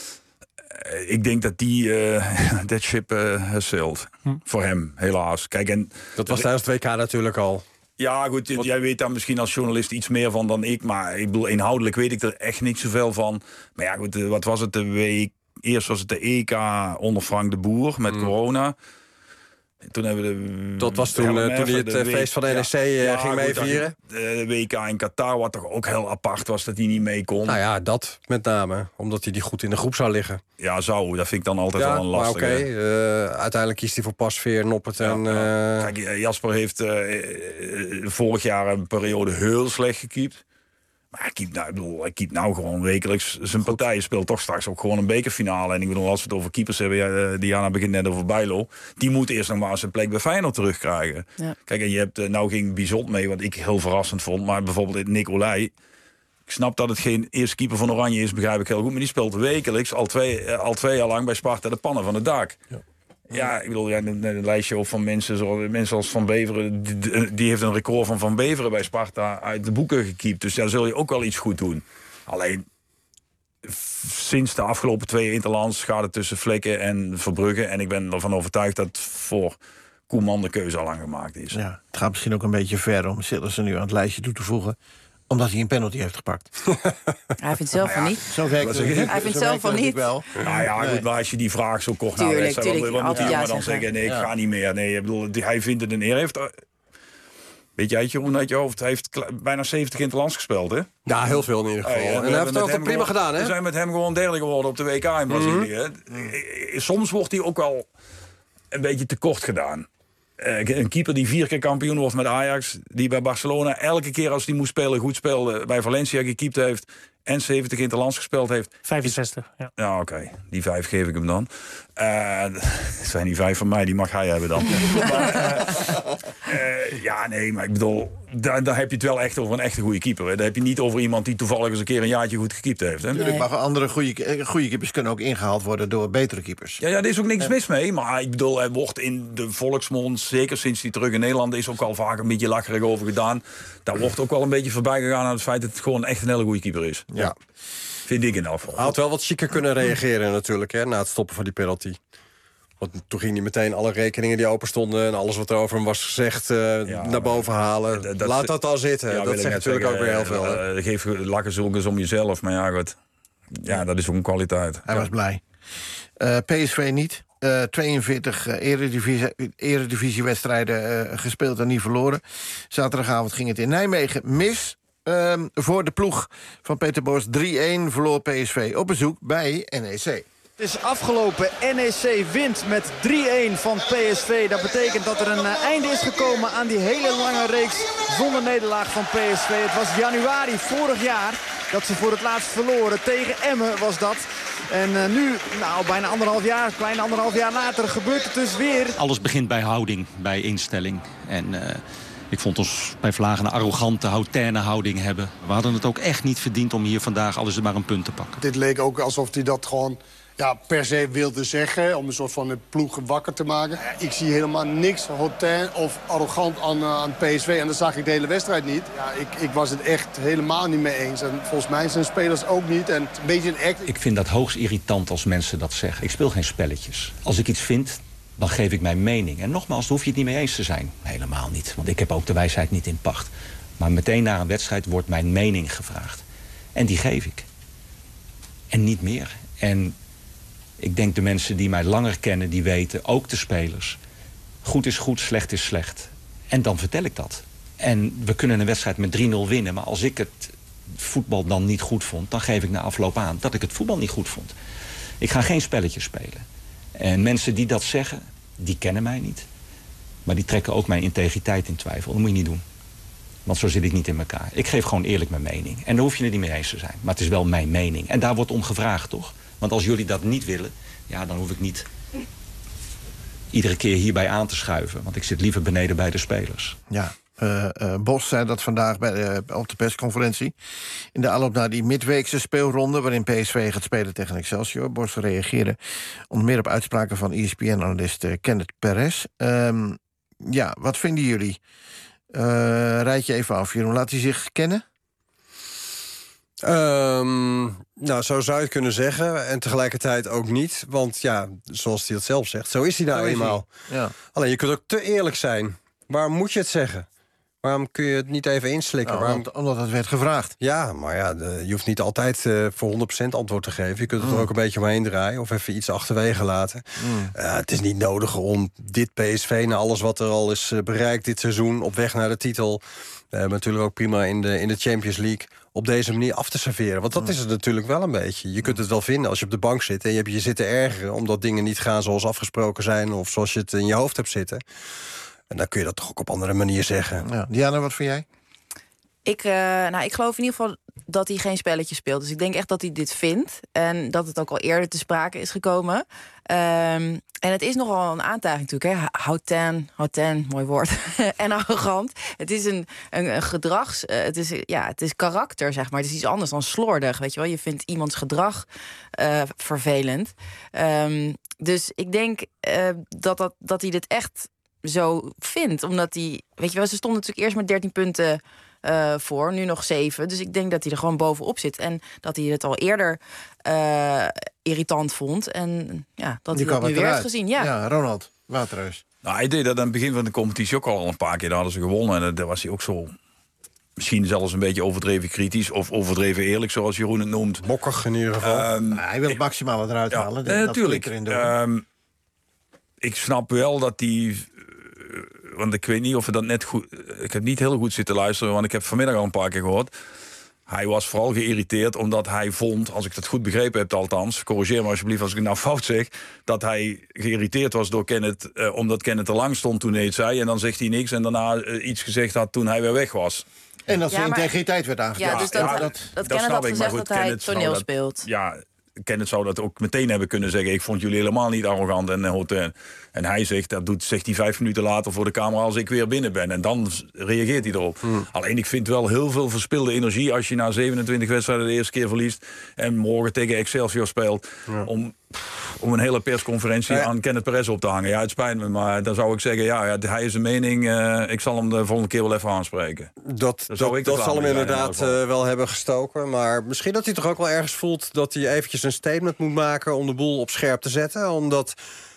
Ik denk dat die uh, that ship uh, has sailed. Hmm. Voor hem, helaas. Kijk, en dat was tijdens het W K natuurlijk al. Ja, goed, Wat? Jij weet daar misschien als journalist iets meer van dan ik. Maar ik bedoel, inhoudelijk weet ik er echt niet zoveel van. Maar ja, goed, wat was het? De week, eerst was het de E K onder Frank de Boer met mm. corona. Toen hebben we de... Dat was toen, uh, toen hij het uh, feest van de N E C ja, uh, ja, ging meevieren. De W K in Qatar, wat toch ook heel apart was dat hij niet mee kon. Nou ja, dat met name. Omdat hij die goed in de groep zou liggen. Ja, zou. Dat vind ik dan altijd ja, wel een lastige. Maar oké, okay, uh, uiteindelijk kiest hij voor Pasveer, Noppert en... Ja, ja. Uh... Kijk, Jasper heeft uh, uh, vorig jaar een periode heel slecht gekiept. Maar hij keept nou, ik bedoel, hij keept nou gewoon wekelijks zijn partij. Speelt toch straks ook gewoon een bekerfinale. En ik bedoel, als we het over keepers hebben, ja, Diana begint net over Bijlo. Die moet eerst nog maar zijn plek bij Feyenoord terugkrijgen. Ja. Kijk, en je hebt, nou ging Bizot mee, wat ik heel verrassend vond. Maar bijvoorbeeld Nicolai. Ik snap dat het geen eerste keeper van Oranje is, begrijp ik heel goed. Maar die speelt wekelijks, al twee, al twee jaar lang bij Sparta, de pannen van het dak. Ja. Ja, ik bedoel, ja, een, een lijstje op van mensen, zoals, mensen als Van Beveren... Die, die heeft een record van Van Beveren bij Sparta uit de boeken gekiept. Dus daar zul je ook wel iets goed doen. Alleen, sinds de afgelopen twee interlands gaat het tussen Vlekken en Verbrugge. En ik ben ervan overtuigd dat voor Koeman de keuze al lang gemaakt is. Ja, het gaat misschien ook een beetje ver om Sillissen nu aan het lijstje toe te voegen, omdat hij een penalty heeft gepakt. Hij vindt zelf van nou ja, niet. Zo werkt het. Hij vindt zelf van niet. Wel. Nou ja, goed, maar als je die vraag zo kort naar tuurlijk, wat, wat moet hij ja dan zeggen? Nee, ik ja. ga niet meer. Nee, ik bedoel, hij vindt het een eer. Hij heeft, weet jij, Jeroen, uit je hoofd, hij heeft bijna zeventig interlands gespeeld, hè? Ja, heel veel in ieder geval. Hey, en, en hij heeft het ook prima gewoon, gedaan, hè? We zijn met hem gewoon derde geworden op de W K in Brazilië. Mm-hmm. Soms wordt hij ook wel een beetje tekort gedaan. Een keeper die vier keer kampioen wordt met Ajax, die bij Barcelona elke keer als hij moest spelen goed speelde, bij Valencia gekiept heeft en zeventig interlands gespeeld heeft. vijfenzestig, ja. Ja, oké. Okay. Die vijf geef ik hem dan. Uh, dat zijn die vijf van mij, die mag hij hebben dan. maar, uh, uh, ja, nee, maar ik bedoel... Daar, daar heb je het wel echt over een echte goede keeper. Hè. Daar heb je niet over iemand die toevallig eens een keer een jaartje goed gekiept heeft. Hè. Natuurlijk, maar andere goede, goede keepers kunnen ook ingehaald worden door betere keepers. Ja, ja, er is ook niks ja. mis mee. Maar ik bedoel, er wordt in de volksmond, zeker sinds hij terug in Nederland is, ook al vaak een beetje lacherig over gedaan. Daar wordt ook wel een beetje voorbij gegaan aan het feit dat het gewoon echt een hele goede keeper is. Ja. Vind ik in elk geval. Hij had wel wat chiquer kunnen reageren natuurlijk, hè, na het stoppen van die penalty. Want toen ging hij meteen alle rekeningen die open stonden en alles wat er over hem was gezegd uh, ja, naar boven halen. Dat, dat, Laat dat al zitten. Ja, dat zegt natuurlijk zeggen, ook weer heel veel. Uh, geef lakken zulke eens om jezelf. Maar ja, goed. Ja, dat is ook een kwaliteit. Hij ja. was blij. Uh, P S V niet. Uh, tweeënveertig uh, eredivisie, eredivisiewedstrijden uh, gespeeld en niet verloren. Zaterdagavond ging het in Nijmegen mis. Uh, voor de ploeg van Peter Bos. drie-een verloor P S V op bezoek bij N E C. Het is afgelopen. N E C wint met drie-een van P S V. Dat betekent dat er een uh, einde is gekomen aan die hele lange reeks zonder nederlaag van P S V. Het was januari vorig jaar dat ze voor het laatst verloren. Tegen Emmen was dat. En uh, nu, nou, bijna anderhalf jaar, klein anderhalf jaar later, gebeurt het dus weer. Alles begint bij houding, bij instelling. En uh, ik vond ons bij Vlagen een arrogante, hautaine houding hebben. We hadden het ook echt niet verdiend om hier vandaag alles maar een punt te pakken. Dit leek ook alsof hij dat gewoon... Ja, per se wilde zeggen, om een soort van de ploeg wakker te maken. Ik zie helemaal niks hotain of arrogant aan, uh, aan P S V. En dat zag ik de hele wedstrijd niet. Ja, ik, ik was het echt helemaal niet mee eens. En volgens mij zijn spelers ook niet. En een beetje een act. Ik vind dat hoogst irritant als mensen dat zeggen. Ik speel geen spelletjes. Als ik iets vind, dan geef ik mijn mening. En nogmaals, daar hoef je het niet mee eens te zijn. Helemaal niet, want ik heb ook de wijsheid niet in pacht. Maar meteen na een wedstrijd wordt mijn mening gevraagd. En die geef ik. En niet meer. En... ik denk de mensen die mij langer kennen, die weten, ook de spelers... goed is goed, slecht is slecht. En dan vertel ik dat. En we kunnen een wedstrijd met drie-nul winnen... maar als ik het voetbal dan niet goed vond... dan geef ik na afloop aan dat ik het voetbal niet goed vond. Ik ga geen spelletjes spelen. En mensen die dat zeggen, die kennen mij niet. Maar die trekken ook mijn integriteit in twijfel. Dat moet je niet doen. Want zo zit ik niet in elkaar. Ik geef gewoon eerlijk mijn mening. En daar hoef je het niet mee eens te zijn. Maar het is wel mijn mening. En daar wordt om gevraagd, toch? Want als jullie dat niet willen, ja, dan hoef ik niet iedere keer hierbij aan te schuiven. Want ik zit liever beneden bij de spelers. Ja, uh, uh, Bos zei dat vandaag bij de, op de persconferentie. In de aanloop naar die midweekse speelronde... waarin P S V gaat spelen tegen Excelsior. Bos reageerde onder meer op uitspraken van E S P N-analyst uh, Kenneth Perez. Um, ja, wat vinden jullie? Uh, rijd je even af, Jeroen. Laat hij zich kennen? Um, nou, zo zou je het kunnen zeggen. En tegelijkertijd ook niet. Want ja, zoals hij het zelf zegt, zo is hij nou eenmaal. Ja. Alleen, je kunt ook te eerlijk zijn. Waarom moet je het zeggen? Waarom kun je het niet even inslikken? Nou, Waarom... Omdat het werd gevraagd. Ja, maar ja, de, je hoeft niet altijd uh, voor honderd procent antwoord te geven. Je kunt het mm. er ook een beetje omheen draaien. Of even iets achterwege laten. Mm. Uh, het is niet nodig om dit P S V... na alles wat er al is uh, bereikt dit seizoen... op weg naar de titel... We hebben natuurlijk ook prima in de, in de Champions League... op deze manier af te serveren. Want dat mm. is het natuurlijk wel een beetje. Je kunt het wel vinden als je op de bank zit... en je hebt je zitten ergeren... omdat dingen niet gaan zoals afgesproken zijn... of zoals je het in je hoofd hebt zitten... En dan kun je dat toch ook op andere manier zeggen. Ja. Diana, wat vind jij? Ik, uh, nou, ik geloof in ieder geval dat hij geen spelletje speelt. Dus ik denk echt dat hij dit vindt. En dat het ook al eerder te sprake is gekomen. Um, en het is nogal een aantijging natuurlijk. Hè? Hautain, hautain, mooi woord. En arrogant. Het is een, een, een gedrags... Uh, het, is, ja, het is karakter, zeg maar. Het is iets anders dan slordig, weet je wel. Je vindt iemands gedrag uh, vervelend. Um, dus ik denk uh, dat, dat, dat hij dit echt... zo vindt, omdat hij... weet je wel, ze stonden natuurlijk eerst met dertien punten uh, voor, nu nog zeven. Dus ik denk dat hij er gewoon bovenop zit. En dat hij het al eerder uh, irritant vond. En ja, dat hij dat nu weer heeft gezien. Ja, ja Ronald Waterhuis. Nou, hij deed dat aan het begin van de competitie ook al een paar keer. Daar hadden ze gewonnen. En daar was hij ook zo... misschien zelfs een beetje overdreven kritisch... of overdreven eerlijk, zoals Jeroen het noemt. Bokkig in ieder geval. Um, hij wil maximaal wat eruit ja, halen. Natuurlijk. Uh, um, ik snap wel dat hij... want ik weet niet of we dat net goed... ik heb niet heel goed zitten luisteren... want ik heb vanmiddag al een paar keer gehoord. Hij was vooral geïrriteerd omdat hij vond... als ik dat goed begrepen heb althans... corrigeer me alsjeblieft als ik het nou fout zeg... dat hij geïrriteerd was door Kenneth... Uh, omdat Kenneth er lang stond toen hij het zei... en dan zegt hij niks en daarna uh, iets gezegd had toen hij weer weg was. En dat zijn ja, maar... integriteit werd aangepakt. Ja, dus dat, ja, dat, dat, dat Kenneth had gezegd goed, dat hij toneel dat, speelt. Ja, Kenneth zou dat ook meteen hebben kunnen zeggen. Ik vond jullie helemaal niet arrogant en hotel. En hij zegt, dat doet, zegt hij vijf minuten later voor de camera als ik weer binnen ben. En dan reageert hij erop. Hmm. Alleen ik vind wel heel veel verspilde energie als je na zevenentwintig wedstrijden de eerste keer verliest. En morgen tegen Excelsior speelt. Ja. Om, om een hele persconferentie ja. aan Kenneth Perez op te hangen. Ja, het spijt me, maar dan zou ik zeggen, ja, ja hij is een mening. Uh, ik zal hem de volgende keer wel even aanspreken. Dat, dat, dat, dat zal hem inderdaad in uh, wel hebben gestoken. Maar misschien dat hij toch ook wel ergens voelt dat hij eventjes een statement moet maken om de boel op scherp te zetten. Omdat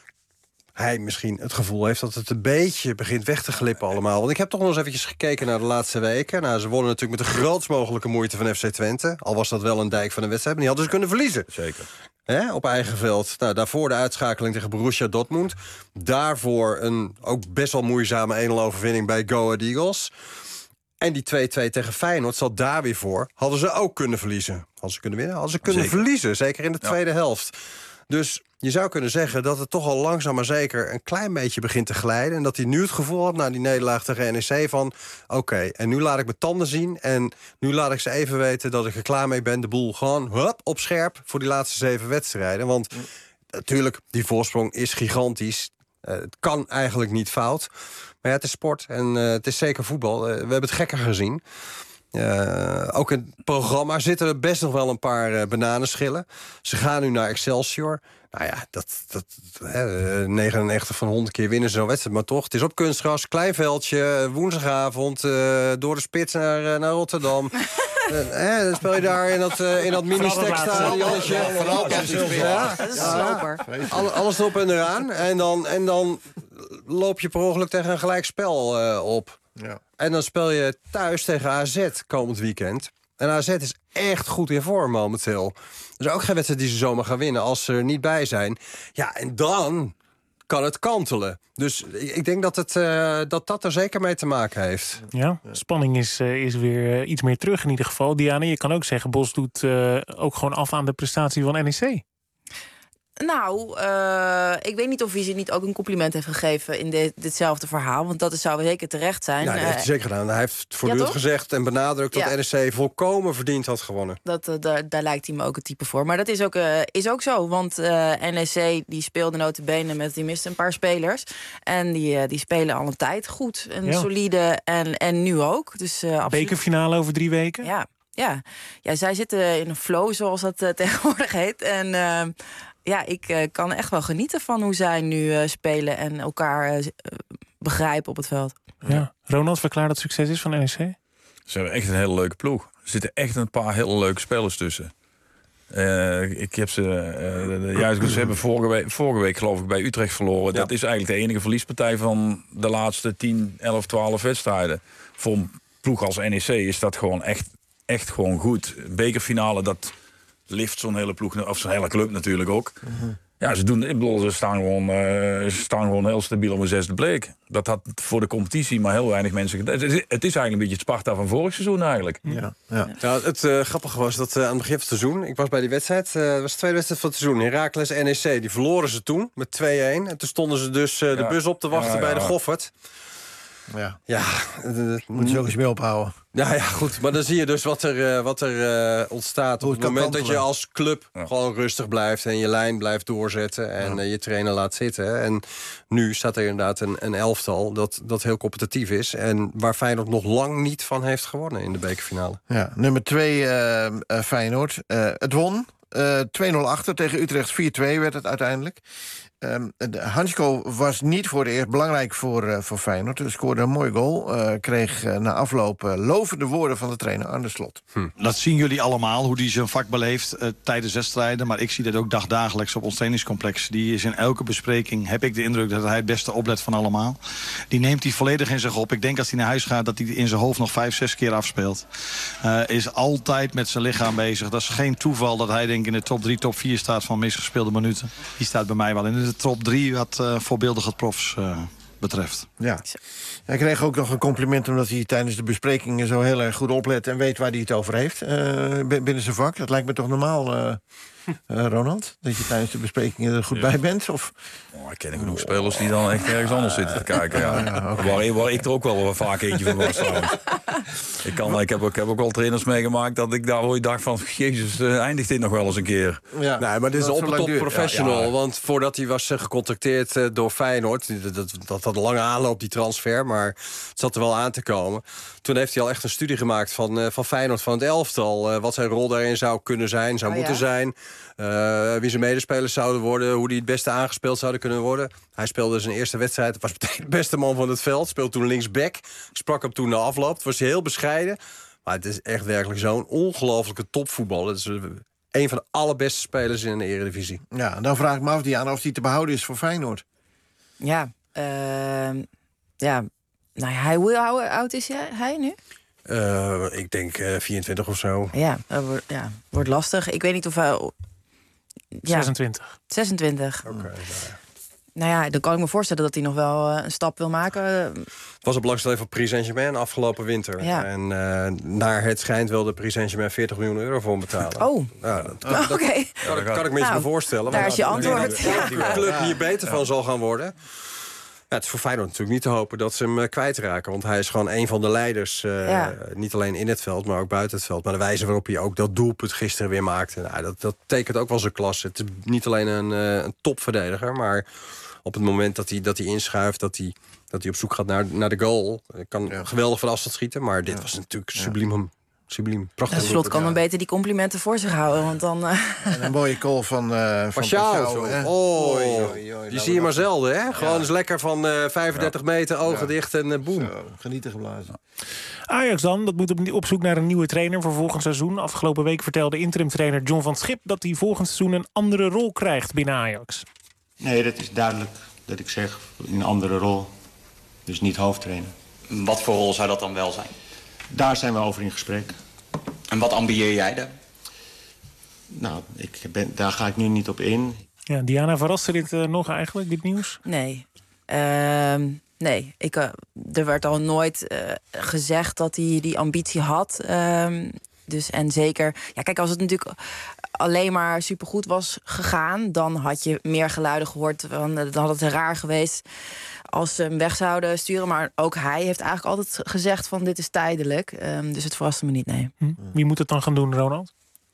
hij misschien het gevoel heeft dat het een beetje begint weg te glippen allemaal. Want ik heb toch nog eens eventjes gekeken naar de laatste weken. Nou, ze wonnen natuurlijk met de grootst mogelijke moeite van F C Twente. Al was dat wel een dijk van een wedstrijd, maar die hadden ze kunnen verliezen. Zeker. Hè, op eigen veld. Nou, daarvoor de uitschakeling tegen Borussia Dortmund. Daarvoor een ook best wel moeizame één nul overwinning bij Go Ahead Eagles. En die twee-twee tegen Feyenoord zat daar weer voor. Hadden ze ook kunnen verliezen. Hadden ze kunnen winnen? Hadden ze kunnen zeker. verliezen. Zeker in de tweede ja. helft. Dus je zou kunnen zeggen dat het toch al langzaam maar zeker een klein beetje begint te glijden. En dat hij nu het gevoel had na die nederlaag tegen N E C van oké, okay, en nu laat ik mijn tanden zien. En nu laat ik ze even weten dat ik er klaar mee ben. De boel gewoon hup, op scherp voor die laatste zeven wedstrijden. Want mm. natuurlijk, die voorsprong is gigantisch. Uh, het kan eigenlijk niet fout. Maar ja, het is sport en uh, het is zeker voetbal. Uh, we hebben het gekker gezien. Uh, ook in het programma zitten er best nog wel een paar uh, bananenschillen. Ze gaan nu naar Excelsior. Nou ja, dat, dat, hè, negenennegentig van honderd keer winnen ze zo'n wedstrijd. Maar toch, het is op kunstgras, klein veldje, woensdagavond, uh, door de spits naar, uh, naar Rotterdam. uh, dan speel je daar in dat, uh, in dat mini-stekstadionnetje. Ja, dat is ja, All, alles erop en eraan. En dan, en dan loop je per ongeluk tegen een gelijkspel uh, op. Ja. En dan speel je thuis tegen A Z komend weekend. En A Z is echt goed in vorm momenteel. Dus ook geen wedstrijd die ze zomaar gaan winnen als ze er niet bij zijn. Ja, en dan kan het kantelen. Dus ik denk dat het, uh, dat, dat er zeker mee te maken heeft. Ja, spanning is, uh, is weer uh, iets meer terug in ieder geval. Diana, je kan ook zeggen, Bos doet uh, ook gewoon af aan de prestatie van N E C. Nou, uh, ik weet niet of hij ze niet ook een compliment heeft gegeven in dit, ditzelfde verhaal. Want dat zou zeker terecht zijn. Ja, dat heeft hij zeker gedaan. Hij heeft voortdurend ja, gezegd en benadrukt dat ja. N E C volkomen verdiend had gewonnen. Dat, uh, daar, daar lijkt hij me ook het type voor. Maar dat is ook, uh, is ook zo. Want uh, N E C die speelde nota bene met, die miste een paar spelers. En die, uh, die spelen al een tijd goed en ja. solide. En, en nu ook. Dus, uh, bekerfinale over drie weken? Ja, ja. ja, zij zitten in een flow, zoals dat uh, tegenwoordig heet. En uh, ja, ik uh, kan echt wel genieten van hoe zij nu uh, spelen en elkaar uh, begrijpen op het veld. Ja. Ronald, verklaar dat succes is van N E C? Ze hebben echt een hele leuke ploeg. Er zitten echt een paar hele leuke spelers tussen. Uh, ik heb ze, uh, juist, ze hebben vorige week, vorige week geloof ik bij Utrecht verloren. Ja. Dat is eigenlijk de enige verliespartij van de laatste tien, elf, twaalf wedstrijden. Voor een ploeg als N E C is dat gewoon echt, echt gewoon goed. Bekerfinale, dat lift zo'n hele ploeg, of zo'n hele club natuurlijk ook. Uh-huh. Ja, ze doen, ik bedoel, ze staan gewoon, uh, ze staan gewoon heel stabiel op een zesde plek. Dat had voor de competitie maar heel weinig mensen gedaan. Het is, het is eigenlijk een beetje het Sparta van vorig seizoen eigenlijk. Ja, ja. ja het uh, grappige was dat uh, aan het begin van het seizoen, ik was bij die wedstrijd, uh, het was de tweede wedstrijd van het seizoen, Heracles N E C, die verloren ze toen met twee-een. En toen stonden ze dus uh, de ja. bus op te wachten ja, ja, bij de Goffert. Ja, ja uh, moet je ook eens mee ophouden. Ja, ja, goed. Maar dan zie je dus wat er, uh, wat er uh, ontstaat op het moment dat je als club ja. gewoon rustig blijft en je lijn blijft doorzetten en ja. uh, je trainer laat zitten. En nu staat er inderdaad een, een elftal dat, dat heel competitief is en waar Feyenoord nog lang niet van heeft gewonnen in de bekerfinale. Ja, nummer twee uh, uh, Feyenoord. Uh, het won. Uh, twee nul achter tegen Utrecht, vier-twee werd het uiteindelijk. Um, Hansko was niet voor de eerst belangrijk voor, uh, voor Feyenoord. Hij scoorde een mooi goal. Uh, kreeg uh, na afloop uh, lovende woorden van de trainer Arne Slot. Hm. Dat zien jullie allemaal, hoe hij zijn vak beleeft uh, tijdens wedstrijden. Maar ik zie dat ook dagdagelijks op ons trainingscomplex. Die is in elke bespreking, heb ik de indruk dat hij het beste oplet van allemaal. Die neemt hij volledig in zich op. Ik denk als hij naar huis gaat dat hij in zijn hoofd nog vijf, zes keer afspeelt. Uh, is altijd met zijn lichaam bezig. Dat is geen toeval dat hij denk ik in de top drie, top vier staat van meest gespeelde minuten. Die staat bij mij wel in de top drie wat uh, voorbeeldig het profs uh, betreft. Ja. Hij kreeg ook nog een compliment omdat hij tijdens de besprekingen zo heel erg goed oplet en weet waar hij het over heeft uh, binnen zijn vak. Dat lijkt me toch normaal uh, Uh, Ronald, dat je tijdens de besprekingen er goed Ja. bij bent? Of? Oh, ik ken genoeg spelers die dan echt ergens anders zitten te kijken. Ja. Ja, okay. waar, waar ik er ook wel vaak eentje van was trouwens. Ik, kan, ik, heb, ik heb ook wel trainers meegemaakt dat ik daar ooit dacht van... Jezus, uh, eindigt dit nog wel eens een keer? Ja, nee, maar dit is een op top professional. Ja, ja. Want voordat hij was uh, gecontacteerd uh, door Feyenoord... Dat, dat, dat had een lange aanloop, die transfer, maar het zat er wel aan te komen. Toen heeft hij al echt een studie gemaakt van, uh, van Feyenoord, van het elftal. Uh, wat zijn rol daarin zou kunnen zijn, zou Oh, moeten ja? zijn. Uh, wie zijn medespelers zouden worden, hoe die het beste aangespeeld zouden kunnen worden. Hij speelde zijn eerste wedstrijd, was meteen de beste man van het veld. Speelde toen linksback, ik sprak hem toen na afloop. Het was heel bescheiden. Maar het is echt werkelijk zo'n ongelofelijke topvoetballer. Het is een van de allerbeste spelers in de Eredivisie. Ja, dan vraag ik me af, Diana, of die te behouden is voor Feyenoord. Ja, uh, ja. Nou, hij, hoe oud is hij, hij nu? Uh, ik denk uh, vierentwintig of zo. Ja, dat wordt, ja, wordt lastig. Ik weet niet of hij... Ja, zesentwintig. zesentwintig. Oké. Okay, nou ja, dan kan ik me voorstellen dat hij nog wel uh, een stap wil maken. Het was op belangstelling van Paris Saint-Germain afgelopen winter. Ja. En uh, naar het schijnt wilde Paris Saint-Germain veertig miljoen euro voor hem betalen. Oh, ja, dat, oh oké. Okay. Ja, dat kan ik me eens nou, voorstellen. Daar is je antwoord. Dat die ja. club hier beter van zal gaan worden. Ja, het is voor Feyenoord natuurlijk niet te hopen dat ze hem uh, kwijtraken. Want hij is gewoon een van de leiders. Uh, ja. Niet alleen in het veld, maar ook buiten het veld. Maar de wijze waarop hij ook dat doelpunt gisteren weer maakte... Nou, dat, dat tekent ook wel zijn klasse. Het is niet alleen een, uh, een topverdediger, maar op het moment dat hij, dat hij inschuift... dat hij, dat hij op zoek gaat naar, naar de goal... kan ja. geweldig van afstand schieten. Maar dit ja. was natuurlijk subliem... Ja. Subliem, prachtig. Nou, Slot kan dan ja. beter die complimenten voor zich houden, want dan... Uh... En een mooie goal van uh, Pashao. Oh, oei, oei, oei, die zie je maar zelden, hè? Gewoon ja. eens lekker van uh, vijfendertig ja. meter, ogen ja. dicht en uh, boem. Zo, genieten geblazen. Ajax dan, dat moet op, op zoek naar een nieuwe trainer voor volgend seizoen. Afgelopen week vertelde interim-trainer John van Schip... dat hij volgend seizoen een andere rol krijgt binnen Ajax. Nee, dat is duidelijk dat ik zeg, in een andere rol. Dus niet hoofdtrainer. Wat voor rol zou dat dan wel zijn? Daar zijn we over in gesprek. En wat ambieer jij daar? Nou, ik ben, daar ga ik nu niet op in. Ja, Diana, verraste dit uh, nog eigenlijk, dit nieuws? Nee. Uh, nee, ik, uh, er werd al nooit uh, gezegd dat hij die ambitie had. Uh, dus en zeker... Ja, kijk, als het natuurlijk alleen maar supergoed was gegaan... dan had je meer geluiden gehoord. Van, dan had het raar geweest als ze hem weg zouden sturen. Maar ook hij heeft eigenlijk altijd gezegd van dit is tijdelijk. Um, dus het verraste me niet, nee. Hm. Wie moet het dan gaan doen, Ronald?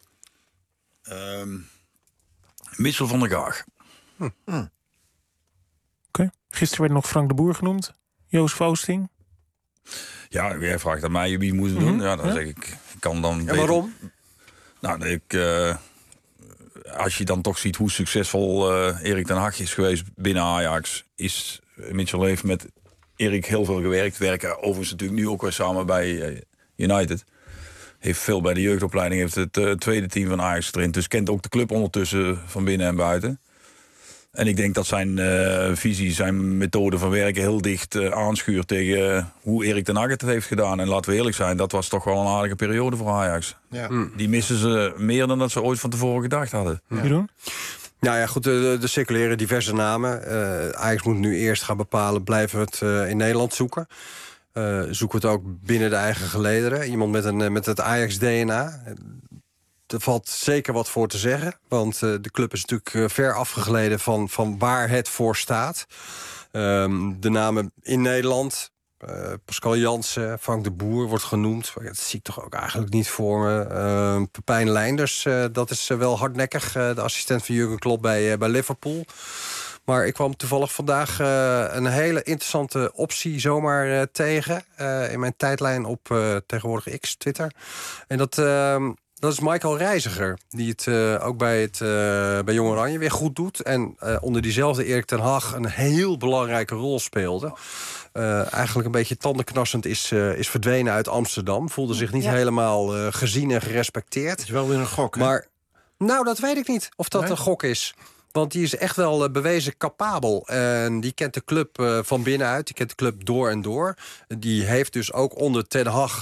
Um, Mitchell van der Gaag. Hm. Hm. Oké. Okay. Gisteren werd nog Frank de Boer genoemd. Joost Voosting. Ja, jij vraagt aan mij wie moet het doen. Mm-hmm. Ja, dan ja. zeg ik, ik kan dan... En waarom? Nou, ik... Uh, als je dan toch ziet hoe succesvol uh, Erik ten Hag is geweest binnen Ajax... is Mitchell heeft met Erik heel veel gewerkt. Werken overigens natuurlijk nu ook weer samen bij uh, United. Heeft veel bij de jeugdopleiding. Heeft het uh, tweede team van Ajax getraind. Dus kent ook de club ondertussen van binnen en buiten. En ik denk dat zijn uh, visie, zijn methode van werken... heel dicht uh, aanschuurt tegen uh, hoe Erik ten Hag het heeft gedaan. En laten we eerlijk zijn, dat was toch wel een aardige periode voor Ajax. Ja. Mm. Die missen ze meer dan dat ze ooit van tevoren gedacht hadden. Ja. Jeroen? Nou ja, goed, de, de circuleren diverse namen. Uh, Ajax moet nu eerst gaan bepalen, blijven we het uh, in Nederland zoeken. Uh, zoeken we het ook binnen de eigen gelederen. Iemand met, een, met het Ajax-D N A. Er valt zeker wat voor te zeggen. Want uh, de club is natuurlijk uh, ver afgegleden van, van waar het voor staat. Um, de namen in Nederland... Uh, Pascal Jansen, Frank de Boer wordt genoemd. Dat zie ik toch ook eigenlijk niet voor me. Uh, Pepijn Leinders, uh, dat is uh, wel hardnekkig. Uh, de assistent van Jurgen Klopp bij, uh, bij Liverpool. Maar ik kwam toevallig vandaag uh, een hele interessante optie zomaar uh, tegen. Uh, in mijn tijdlijn op uh, tegenwoordig X, Twitter. En dat... Uh, Dat is Michael Reiziger, die het uh, ook bij, het, uh, bij Jong Oranje weer goed doet. En uh, onder diezelfde Erik ten Hag een heel belangrijke rol speelde. Uh, eigenlijk een beetje tandenknarsend is, uh, is verdwenen uit Amsterdam. Voelde zich niet ja. helemaal uh, gezien en gerespecteerd. Het is wel weer een gok, hè? Maar nou, dat weet ik niet of dat nee? een gok is. Want die is echt wel uh, bewezen capabel. En die kent de club uh, van binnenuit. Die kent de club door en door. Die heeft dus ook onder Ten Hag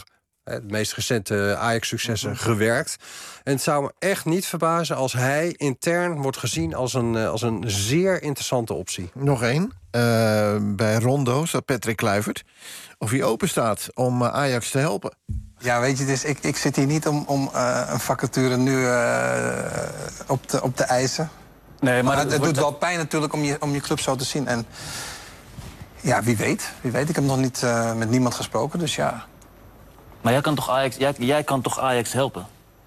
het meest recente Ajax-successen, gewerkt. En het zou me echt niet verbazen als hij intern wordt gezien als een, als een zeer interessante optie. Nog één. Uh, bij Rondo staat Patrick Kluivert. Of hij open staat om uh, Ajax te helpen. Ja, weet je, dus ik, ik zit hier niet om, om uh, een vacature nu uh, op, te, op te eisen. Nee, maar, maar het, het doet wel pijn natuurlijk om je, om je club zo te zien. En ja, wie weet. Wie weet. Ik heb nog niet uh, met niemand gesproken, dus ja. Maar jij kan toch Ajax, jij, jij kan toch Ajax helpen?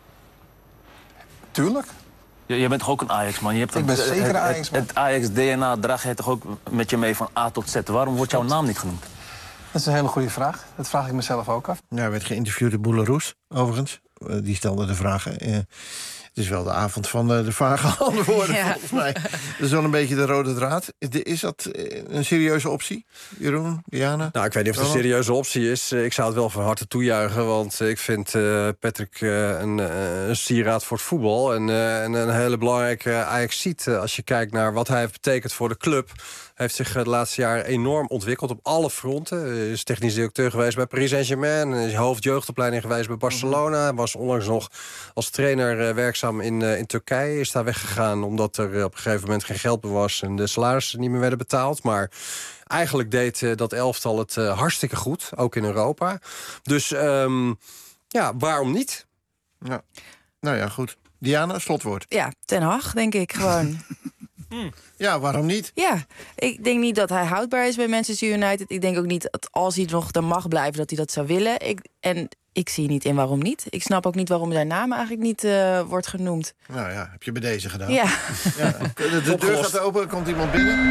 Tuurlijk. J jij bent toch ook een Ajax-man? Je hebt ik ben het, zeker een het, Ajax-man. Het, het Ajax-D N A draag jij toch ook met je mee van A tot Z? Waarom wordt jouw naam niet genoemd? Dat is een hele goede vraag. Dat vraag ik mezelf ook af. Ja, hij werd geïnterviewd door Boeleroes, overigens. Uh, die stelde de vragen. Uh, het is wel de avond van uh, de vage antwoorden, ja. Volgens mij. Dat is wel een beetje de rode draad. Is dat een serieuze optie, Jeroen, Diana? Nou, ik weet niet of het een serieuze optie is. Ik zou het wel van harte toejuichen. Want ik vind uh, Patrick uh, een, uh, een sieraad voor het voetbal. En, uh, en een hele belangrijke Ajaxiet. Uh, als je kijkt naar wat hij heeft betekend voor de club. Hij heeft zich de laatste jaren enorm ontwikkeld op alle fronten. Hij is technisch directeur geweest bij Paris Saint-Germain. Hij is hoofdjeugdopleiding geweest bij Barcelona. Hij was onlangs nog als trainer werkzaam in, uh, in Turkije. Is daar weggegaan omdat er op een gegeven moment geen geld meer was en de salarissen niet meer werden betaald. Maar eigenlijk deed uh, dat elftal het uh, hartstikke goed, ook in Europa. Dus um, ja, waarom niet? Ja. Nou ja, goed. Diana, slotwoord. Ja, Ten Hag, denk ik gewoon. Hmm. Ja, waarom niet? Ja, ik denk niet dat hij houdbaar is bij Manchester United. Ik denk ook niet dat als hij nog er mag blijven, dat hij dat zou willen. Ik, en ik zie niet in waarom niet. Ik snap ook niet waarom zijn naam eigenlijk niet uh, wordt genoemd. Nou ja, heb je bij deze gedaan. Ja. Ja, de de deur gaat open, komt iemand binnen.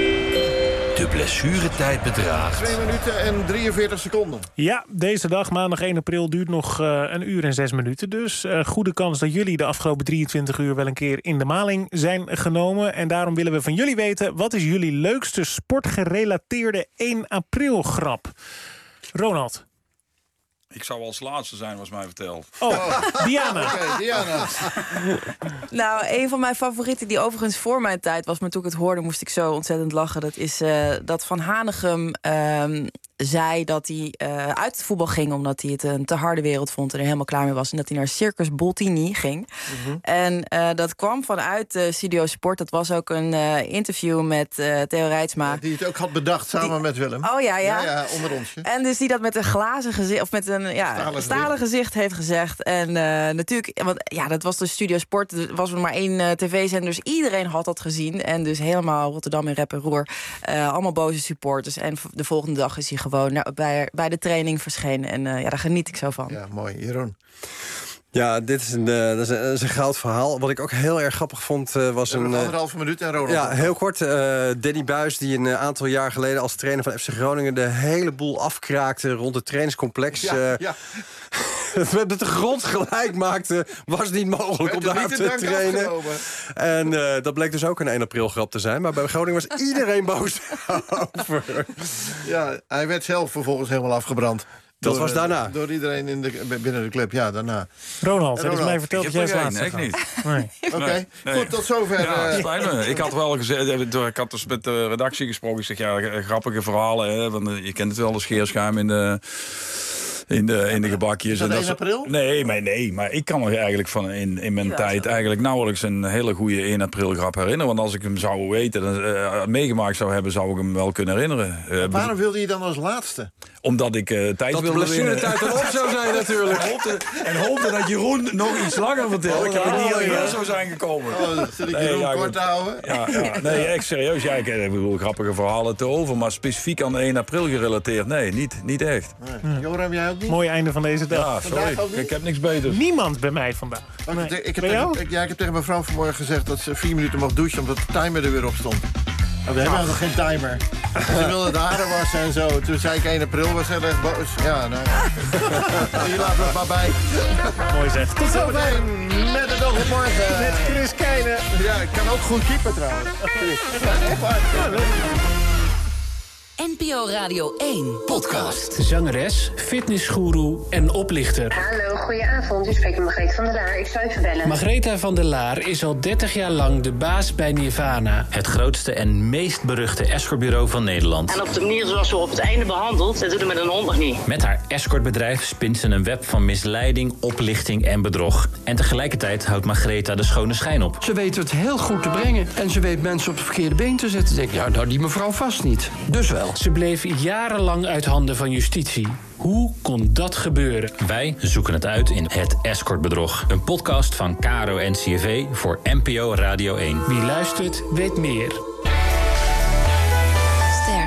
De blessuretijd bedraagt twee minuten en drieënveertig seconden. Ja, deze dag, maandag één april, duurt nog uh, een uur en zes minuten. Dus uh, goede kans dat jullie de afgelopen drieëntwintig uur wel een keer in de maling zijn genomen. En daarom willen we van jullie weten, wat is jullie leukste sportgerelateerde één april grap? Ronald. Ik zou als laatste zijn, was mij verteld. Oh, Diana. Oké, okay, Diana. Nou, een van mijn favorieten, die overigens voor mijn tijd was, maar toen ik het hoorde moest ik zo ontzettend lachen. Dat is uh, dat Van Hanegem uh, zei dat hij uh, uit het voetbal ging omdat hij het een te harde wereld vond en er helemaal klaar mee was. En dat hij naar Circus Boltini ging. Mm-hmm. En uh, dat kwam vanuit uh, Studio Sport. Dat was ook een uh, interview met uh, Theo Reitsma. Ja, die het ook had bedacht samen die... met Willem. Oh ja, ja. Ja, ja, onder ons. Ja. En dus die dat met een glazen gezicht, of met een ja, stalen, stalen gezicht heeft gezegd. En uh, natuurlijk, want ja, dat was de Studio Sport. Er was er maar één uh, tv-zender, dus iedereen had dat gezien. En dus helemaal Rotterdam in rep en roer. Uh, allemaal boze supporters. En de volgende dag is hij gewoon nou, bij, bij de training verschenen. En uh, ja, daar geniet ik zo van. Ja, mooi. Jeroen. Ja, dit is een, uh, dat is een, dat is een goud verhaal. Wat ik ook heel erg grappig vond, uh, was een... Een anderhalve minuut en Ronald. Ja, heel kort. Uh, Danny Buis, die een aantal jaar geleden als trainer van F C Groningen de hele boel afkraakte rond het trainingscomplex. Ja, uh, ja. met de grond gelijk maakte, was niet mogelijk om daar te trainen. Afgelopen. En uh, dat bleek dus ook een één april grap te zijn. Maar bij Groningen was iedereen boos over. Ja, hij werd zelf vervolgens helemaal afgebrand. Dat door, was daarna. Door iedereen in de, binnen de club, ja, daarna. Ronald, het is mij verteld dat jij het laatste echt niet. Nee. Oké, okay. nee. Goed, tot zover. Ja, spijt me. Ik had wel gezegd, ik had dus met de redactie gesproken. Ik zeg, ja, grappige verhalen. Hè, want je kent het wel, de scheerschuim in de... In de, in de gebakjes. Is dat en één april? Nee, maar nee, maar ik kan me eigenlijk van in, in mijn ja, tijd eigenlijk nauwelijks een hele goede één april grap herinneren. Want als ik hem zou weten, dan, uh, meegemaakt zou hebben, zou ik hem wel kunnen herinneren. Uh, waarom wilde je dan als laatste? Omdat ik uh, tijd dat wilde winnen. Dat de tijd erop zou zijn natuurlijk. En hoopte, en hoopte dat Jeroen nog iets langer vertelde. Ik heb ik niet heel zou zijn gekomen. Oh, zit ik Jeroen nee, kort te houden? Ja, ja, nee, echt serieus. Ja, ik heb bedoel, grappige verhalen te over, maar specifiek aan één april gerelateerd. Nee, niet, niet echt. Nee. Joram, jij ook niet? Mooi einde van deze dag. Ja, sorry. Ik, ik heb niks beters. Niemand bij mij vandaag. Oh, nee. ik, heb tegen, ik, ja, ik heb tegen mevrouw vanmorgen gezegd dat ze vier minuten mocht douchen omdat de timer er weer op stond. Oh, we hebben nog geen timer. Ze wilde de haren wassen en zo. Toen zei ik één april, was heel erg boos. Ja, nou. Hier laten we het maar bij. Mooi zeg. Tot zover met het oog op morgen. Met Chris Keijnen. Ja, ik kan ook goed keeper trouwens. Ja, echt waar. Ja, N P O Radio één podcast. Zangeres, fitnessgoeroe en oplichter. Hallo, goedenavond. U spreekt met Margreet van der Laar. Ik zou even bellen. Margaretha van der Laar is al dertig jaar lang de baas bij Nirvana. Het grootste en meest beruchte escortbureau van Nederland. En op de manier zoals ze op het einde behandelt, dat doet er met een hond nog niet. Met haar escortbedrijf spint ze een web van misleiding, oplichting en bedrog. En tegelijkertijd houdt Margaretha de schone schijn op. Ze weet het heel goed te brengen. En ze weet mensen op het verkeerde been te zetten. Denk, ja, nou, die mevrouw vast niet. Dus wel. Ze bleef jarenlang uit handen van justitie. Hoe kon dat gebeuren? Wij zoeken het uit in Het Escortbedrog. Een podcast van K R O N C R V voor N P O Radio één. Wie luistert, weet meer. Ster.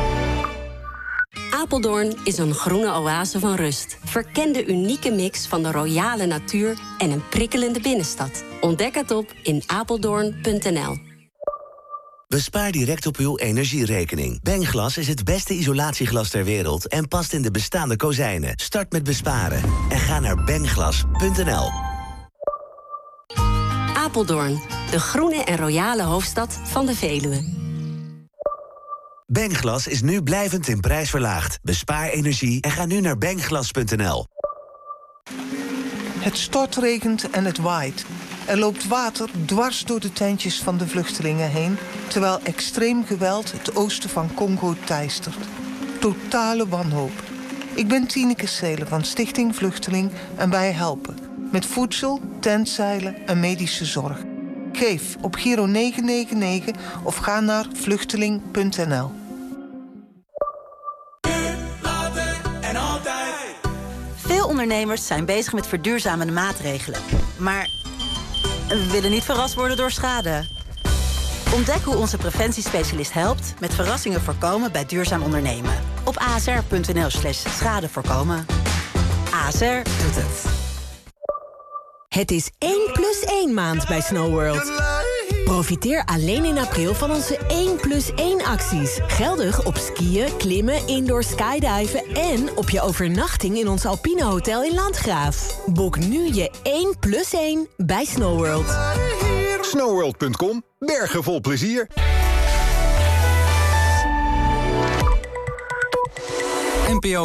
Apeldoorn is een groene oase van rust. Verken de unieke mix van de royale natuur en een prikkelende binnenstad. Ontdek het op in apeldoorn punt n l. Bespaar direct op uw energierekening. Bengglas is het beste isolatieglas ter wereld en past in de bestaande kozijnen. Start met besparen en ga naar bengglas punt n l. Apeldoorn, de groene en royale hoofdstad van de Veluwe. Bengglas is nu blijvend in prijs verlaagd. Bespaar energie en ga nu naar bengglas punt n l. Het stortregent en het waait. Er loopt water dwars door de tentjes van de vluchtelingen heen, terwijl extreem geweld het oosten van Congo teistert. Totale wanhoop. Ik ben Tineke Seelen van Stichting Vluchteling en wij helpen. Met voedsel, tentzeilen en medische zorg. Geef op Giro negen negen negen of ga naar vluchteling punt n l. Veel ondernemers zijn bezig met verduurzamende maatregelen. Maar we willen niet verrast worden door schade. Ontdek hoe onze preventiespecialist helpt met verrassingen voorkomen bij duurzaam ondernemen. Op a s r punt n l slash schade voorkomen. A S R doet het. Het is één plus één maand bij Snow World. Profiteer alleen in april van onze één plus één acties. Geldig op skiën, klimmen, indoor skydiven en op je overnachting in ons Alpine Hotel in Landgraaf. Boek nu je één plus één bij Snow World. snowworld punt com. Bergen vol plezier. N P O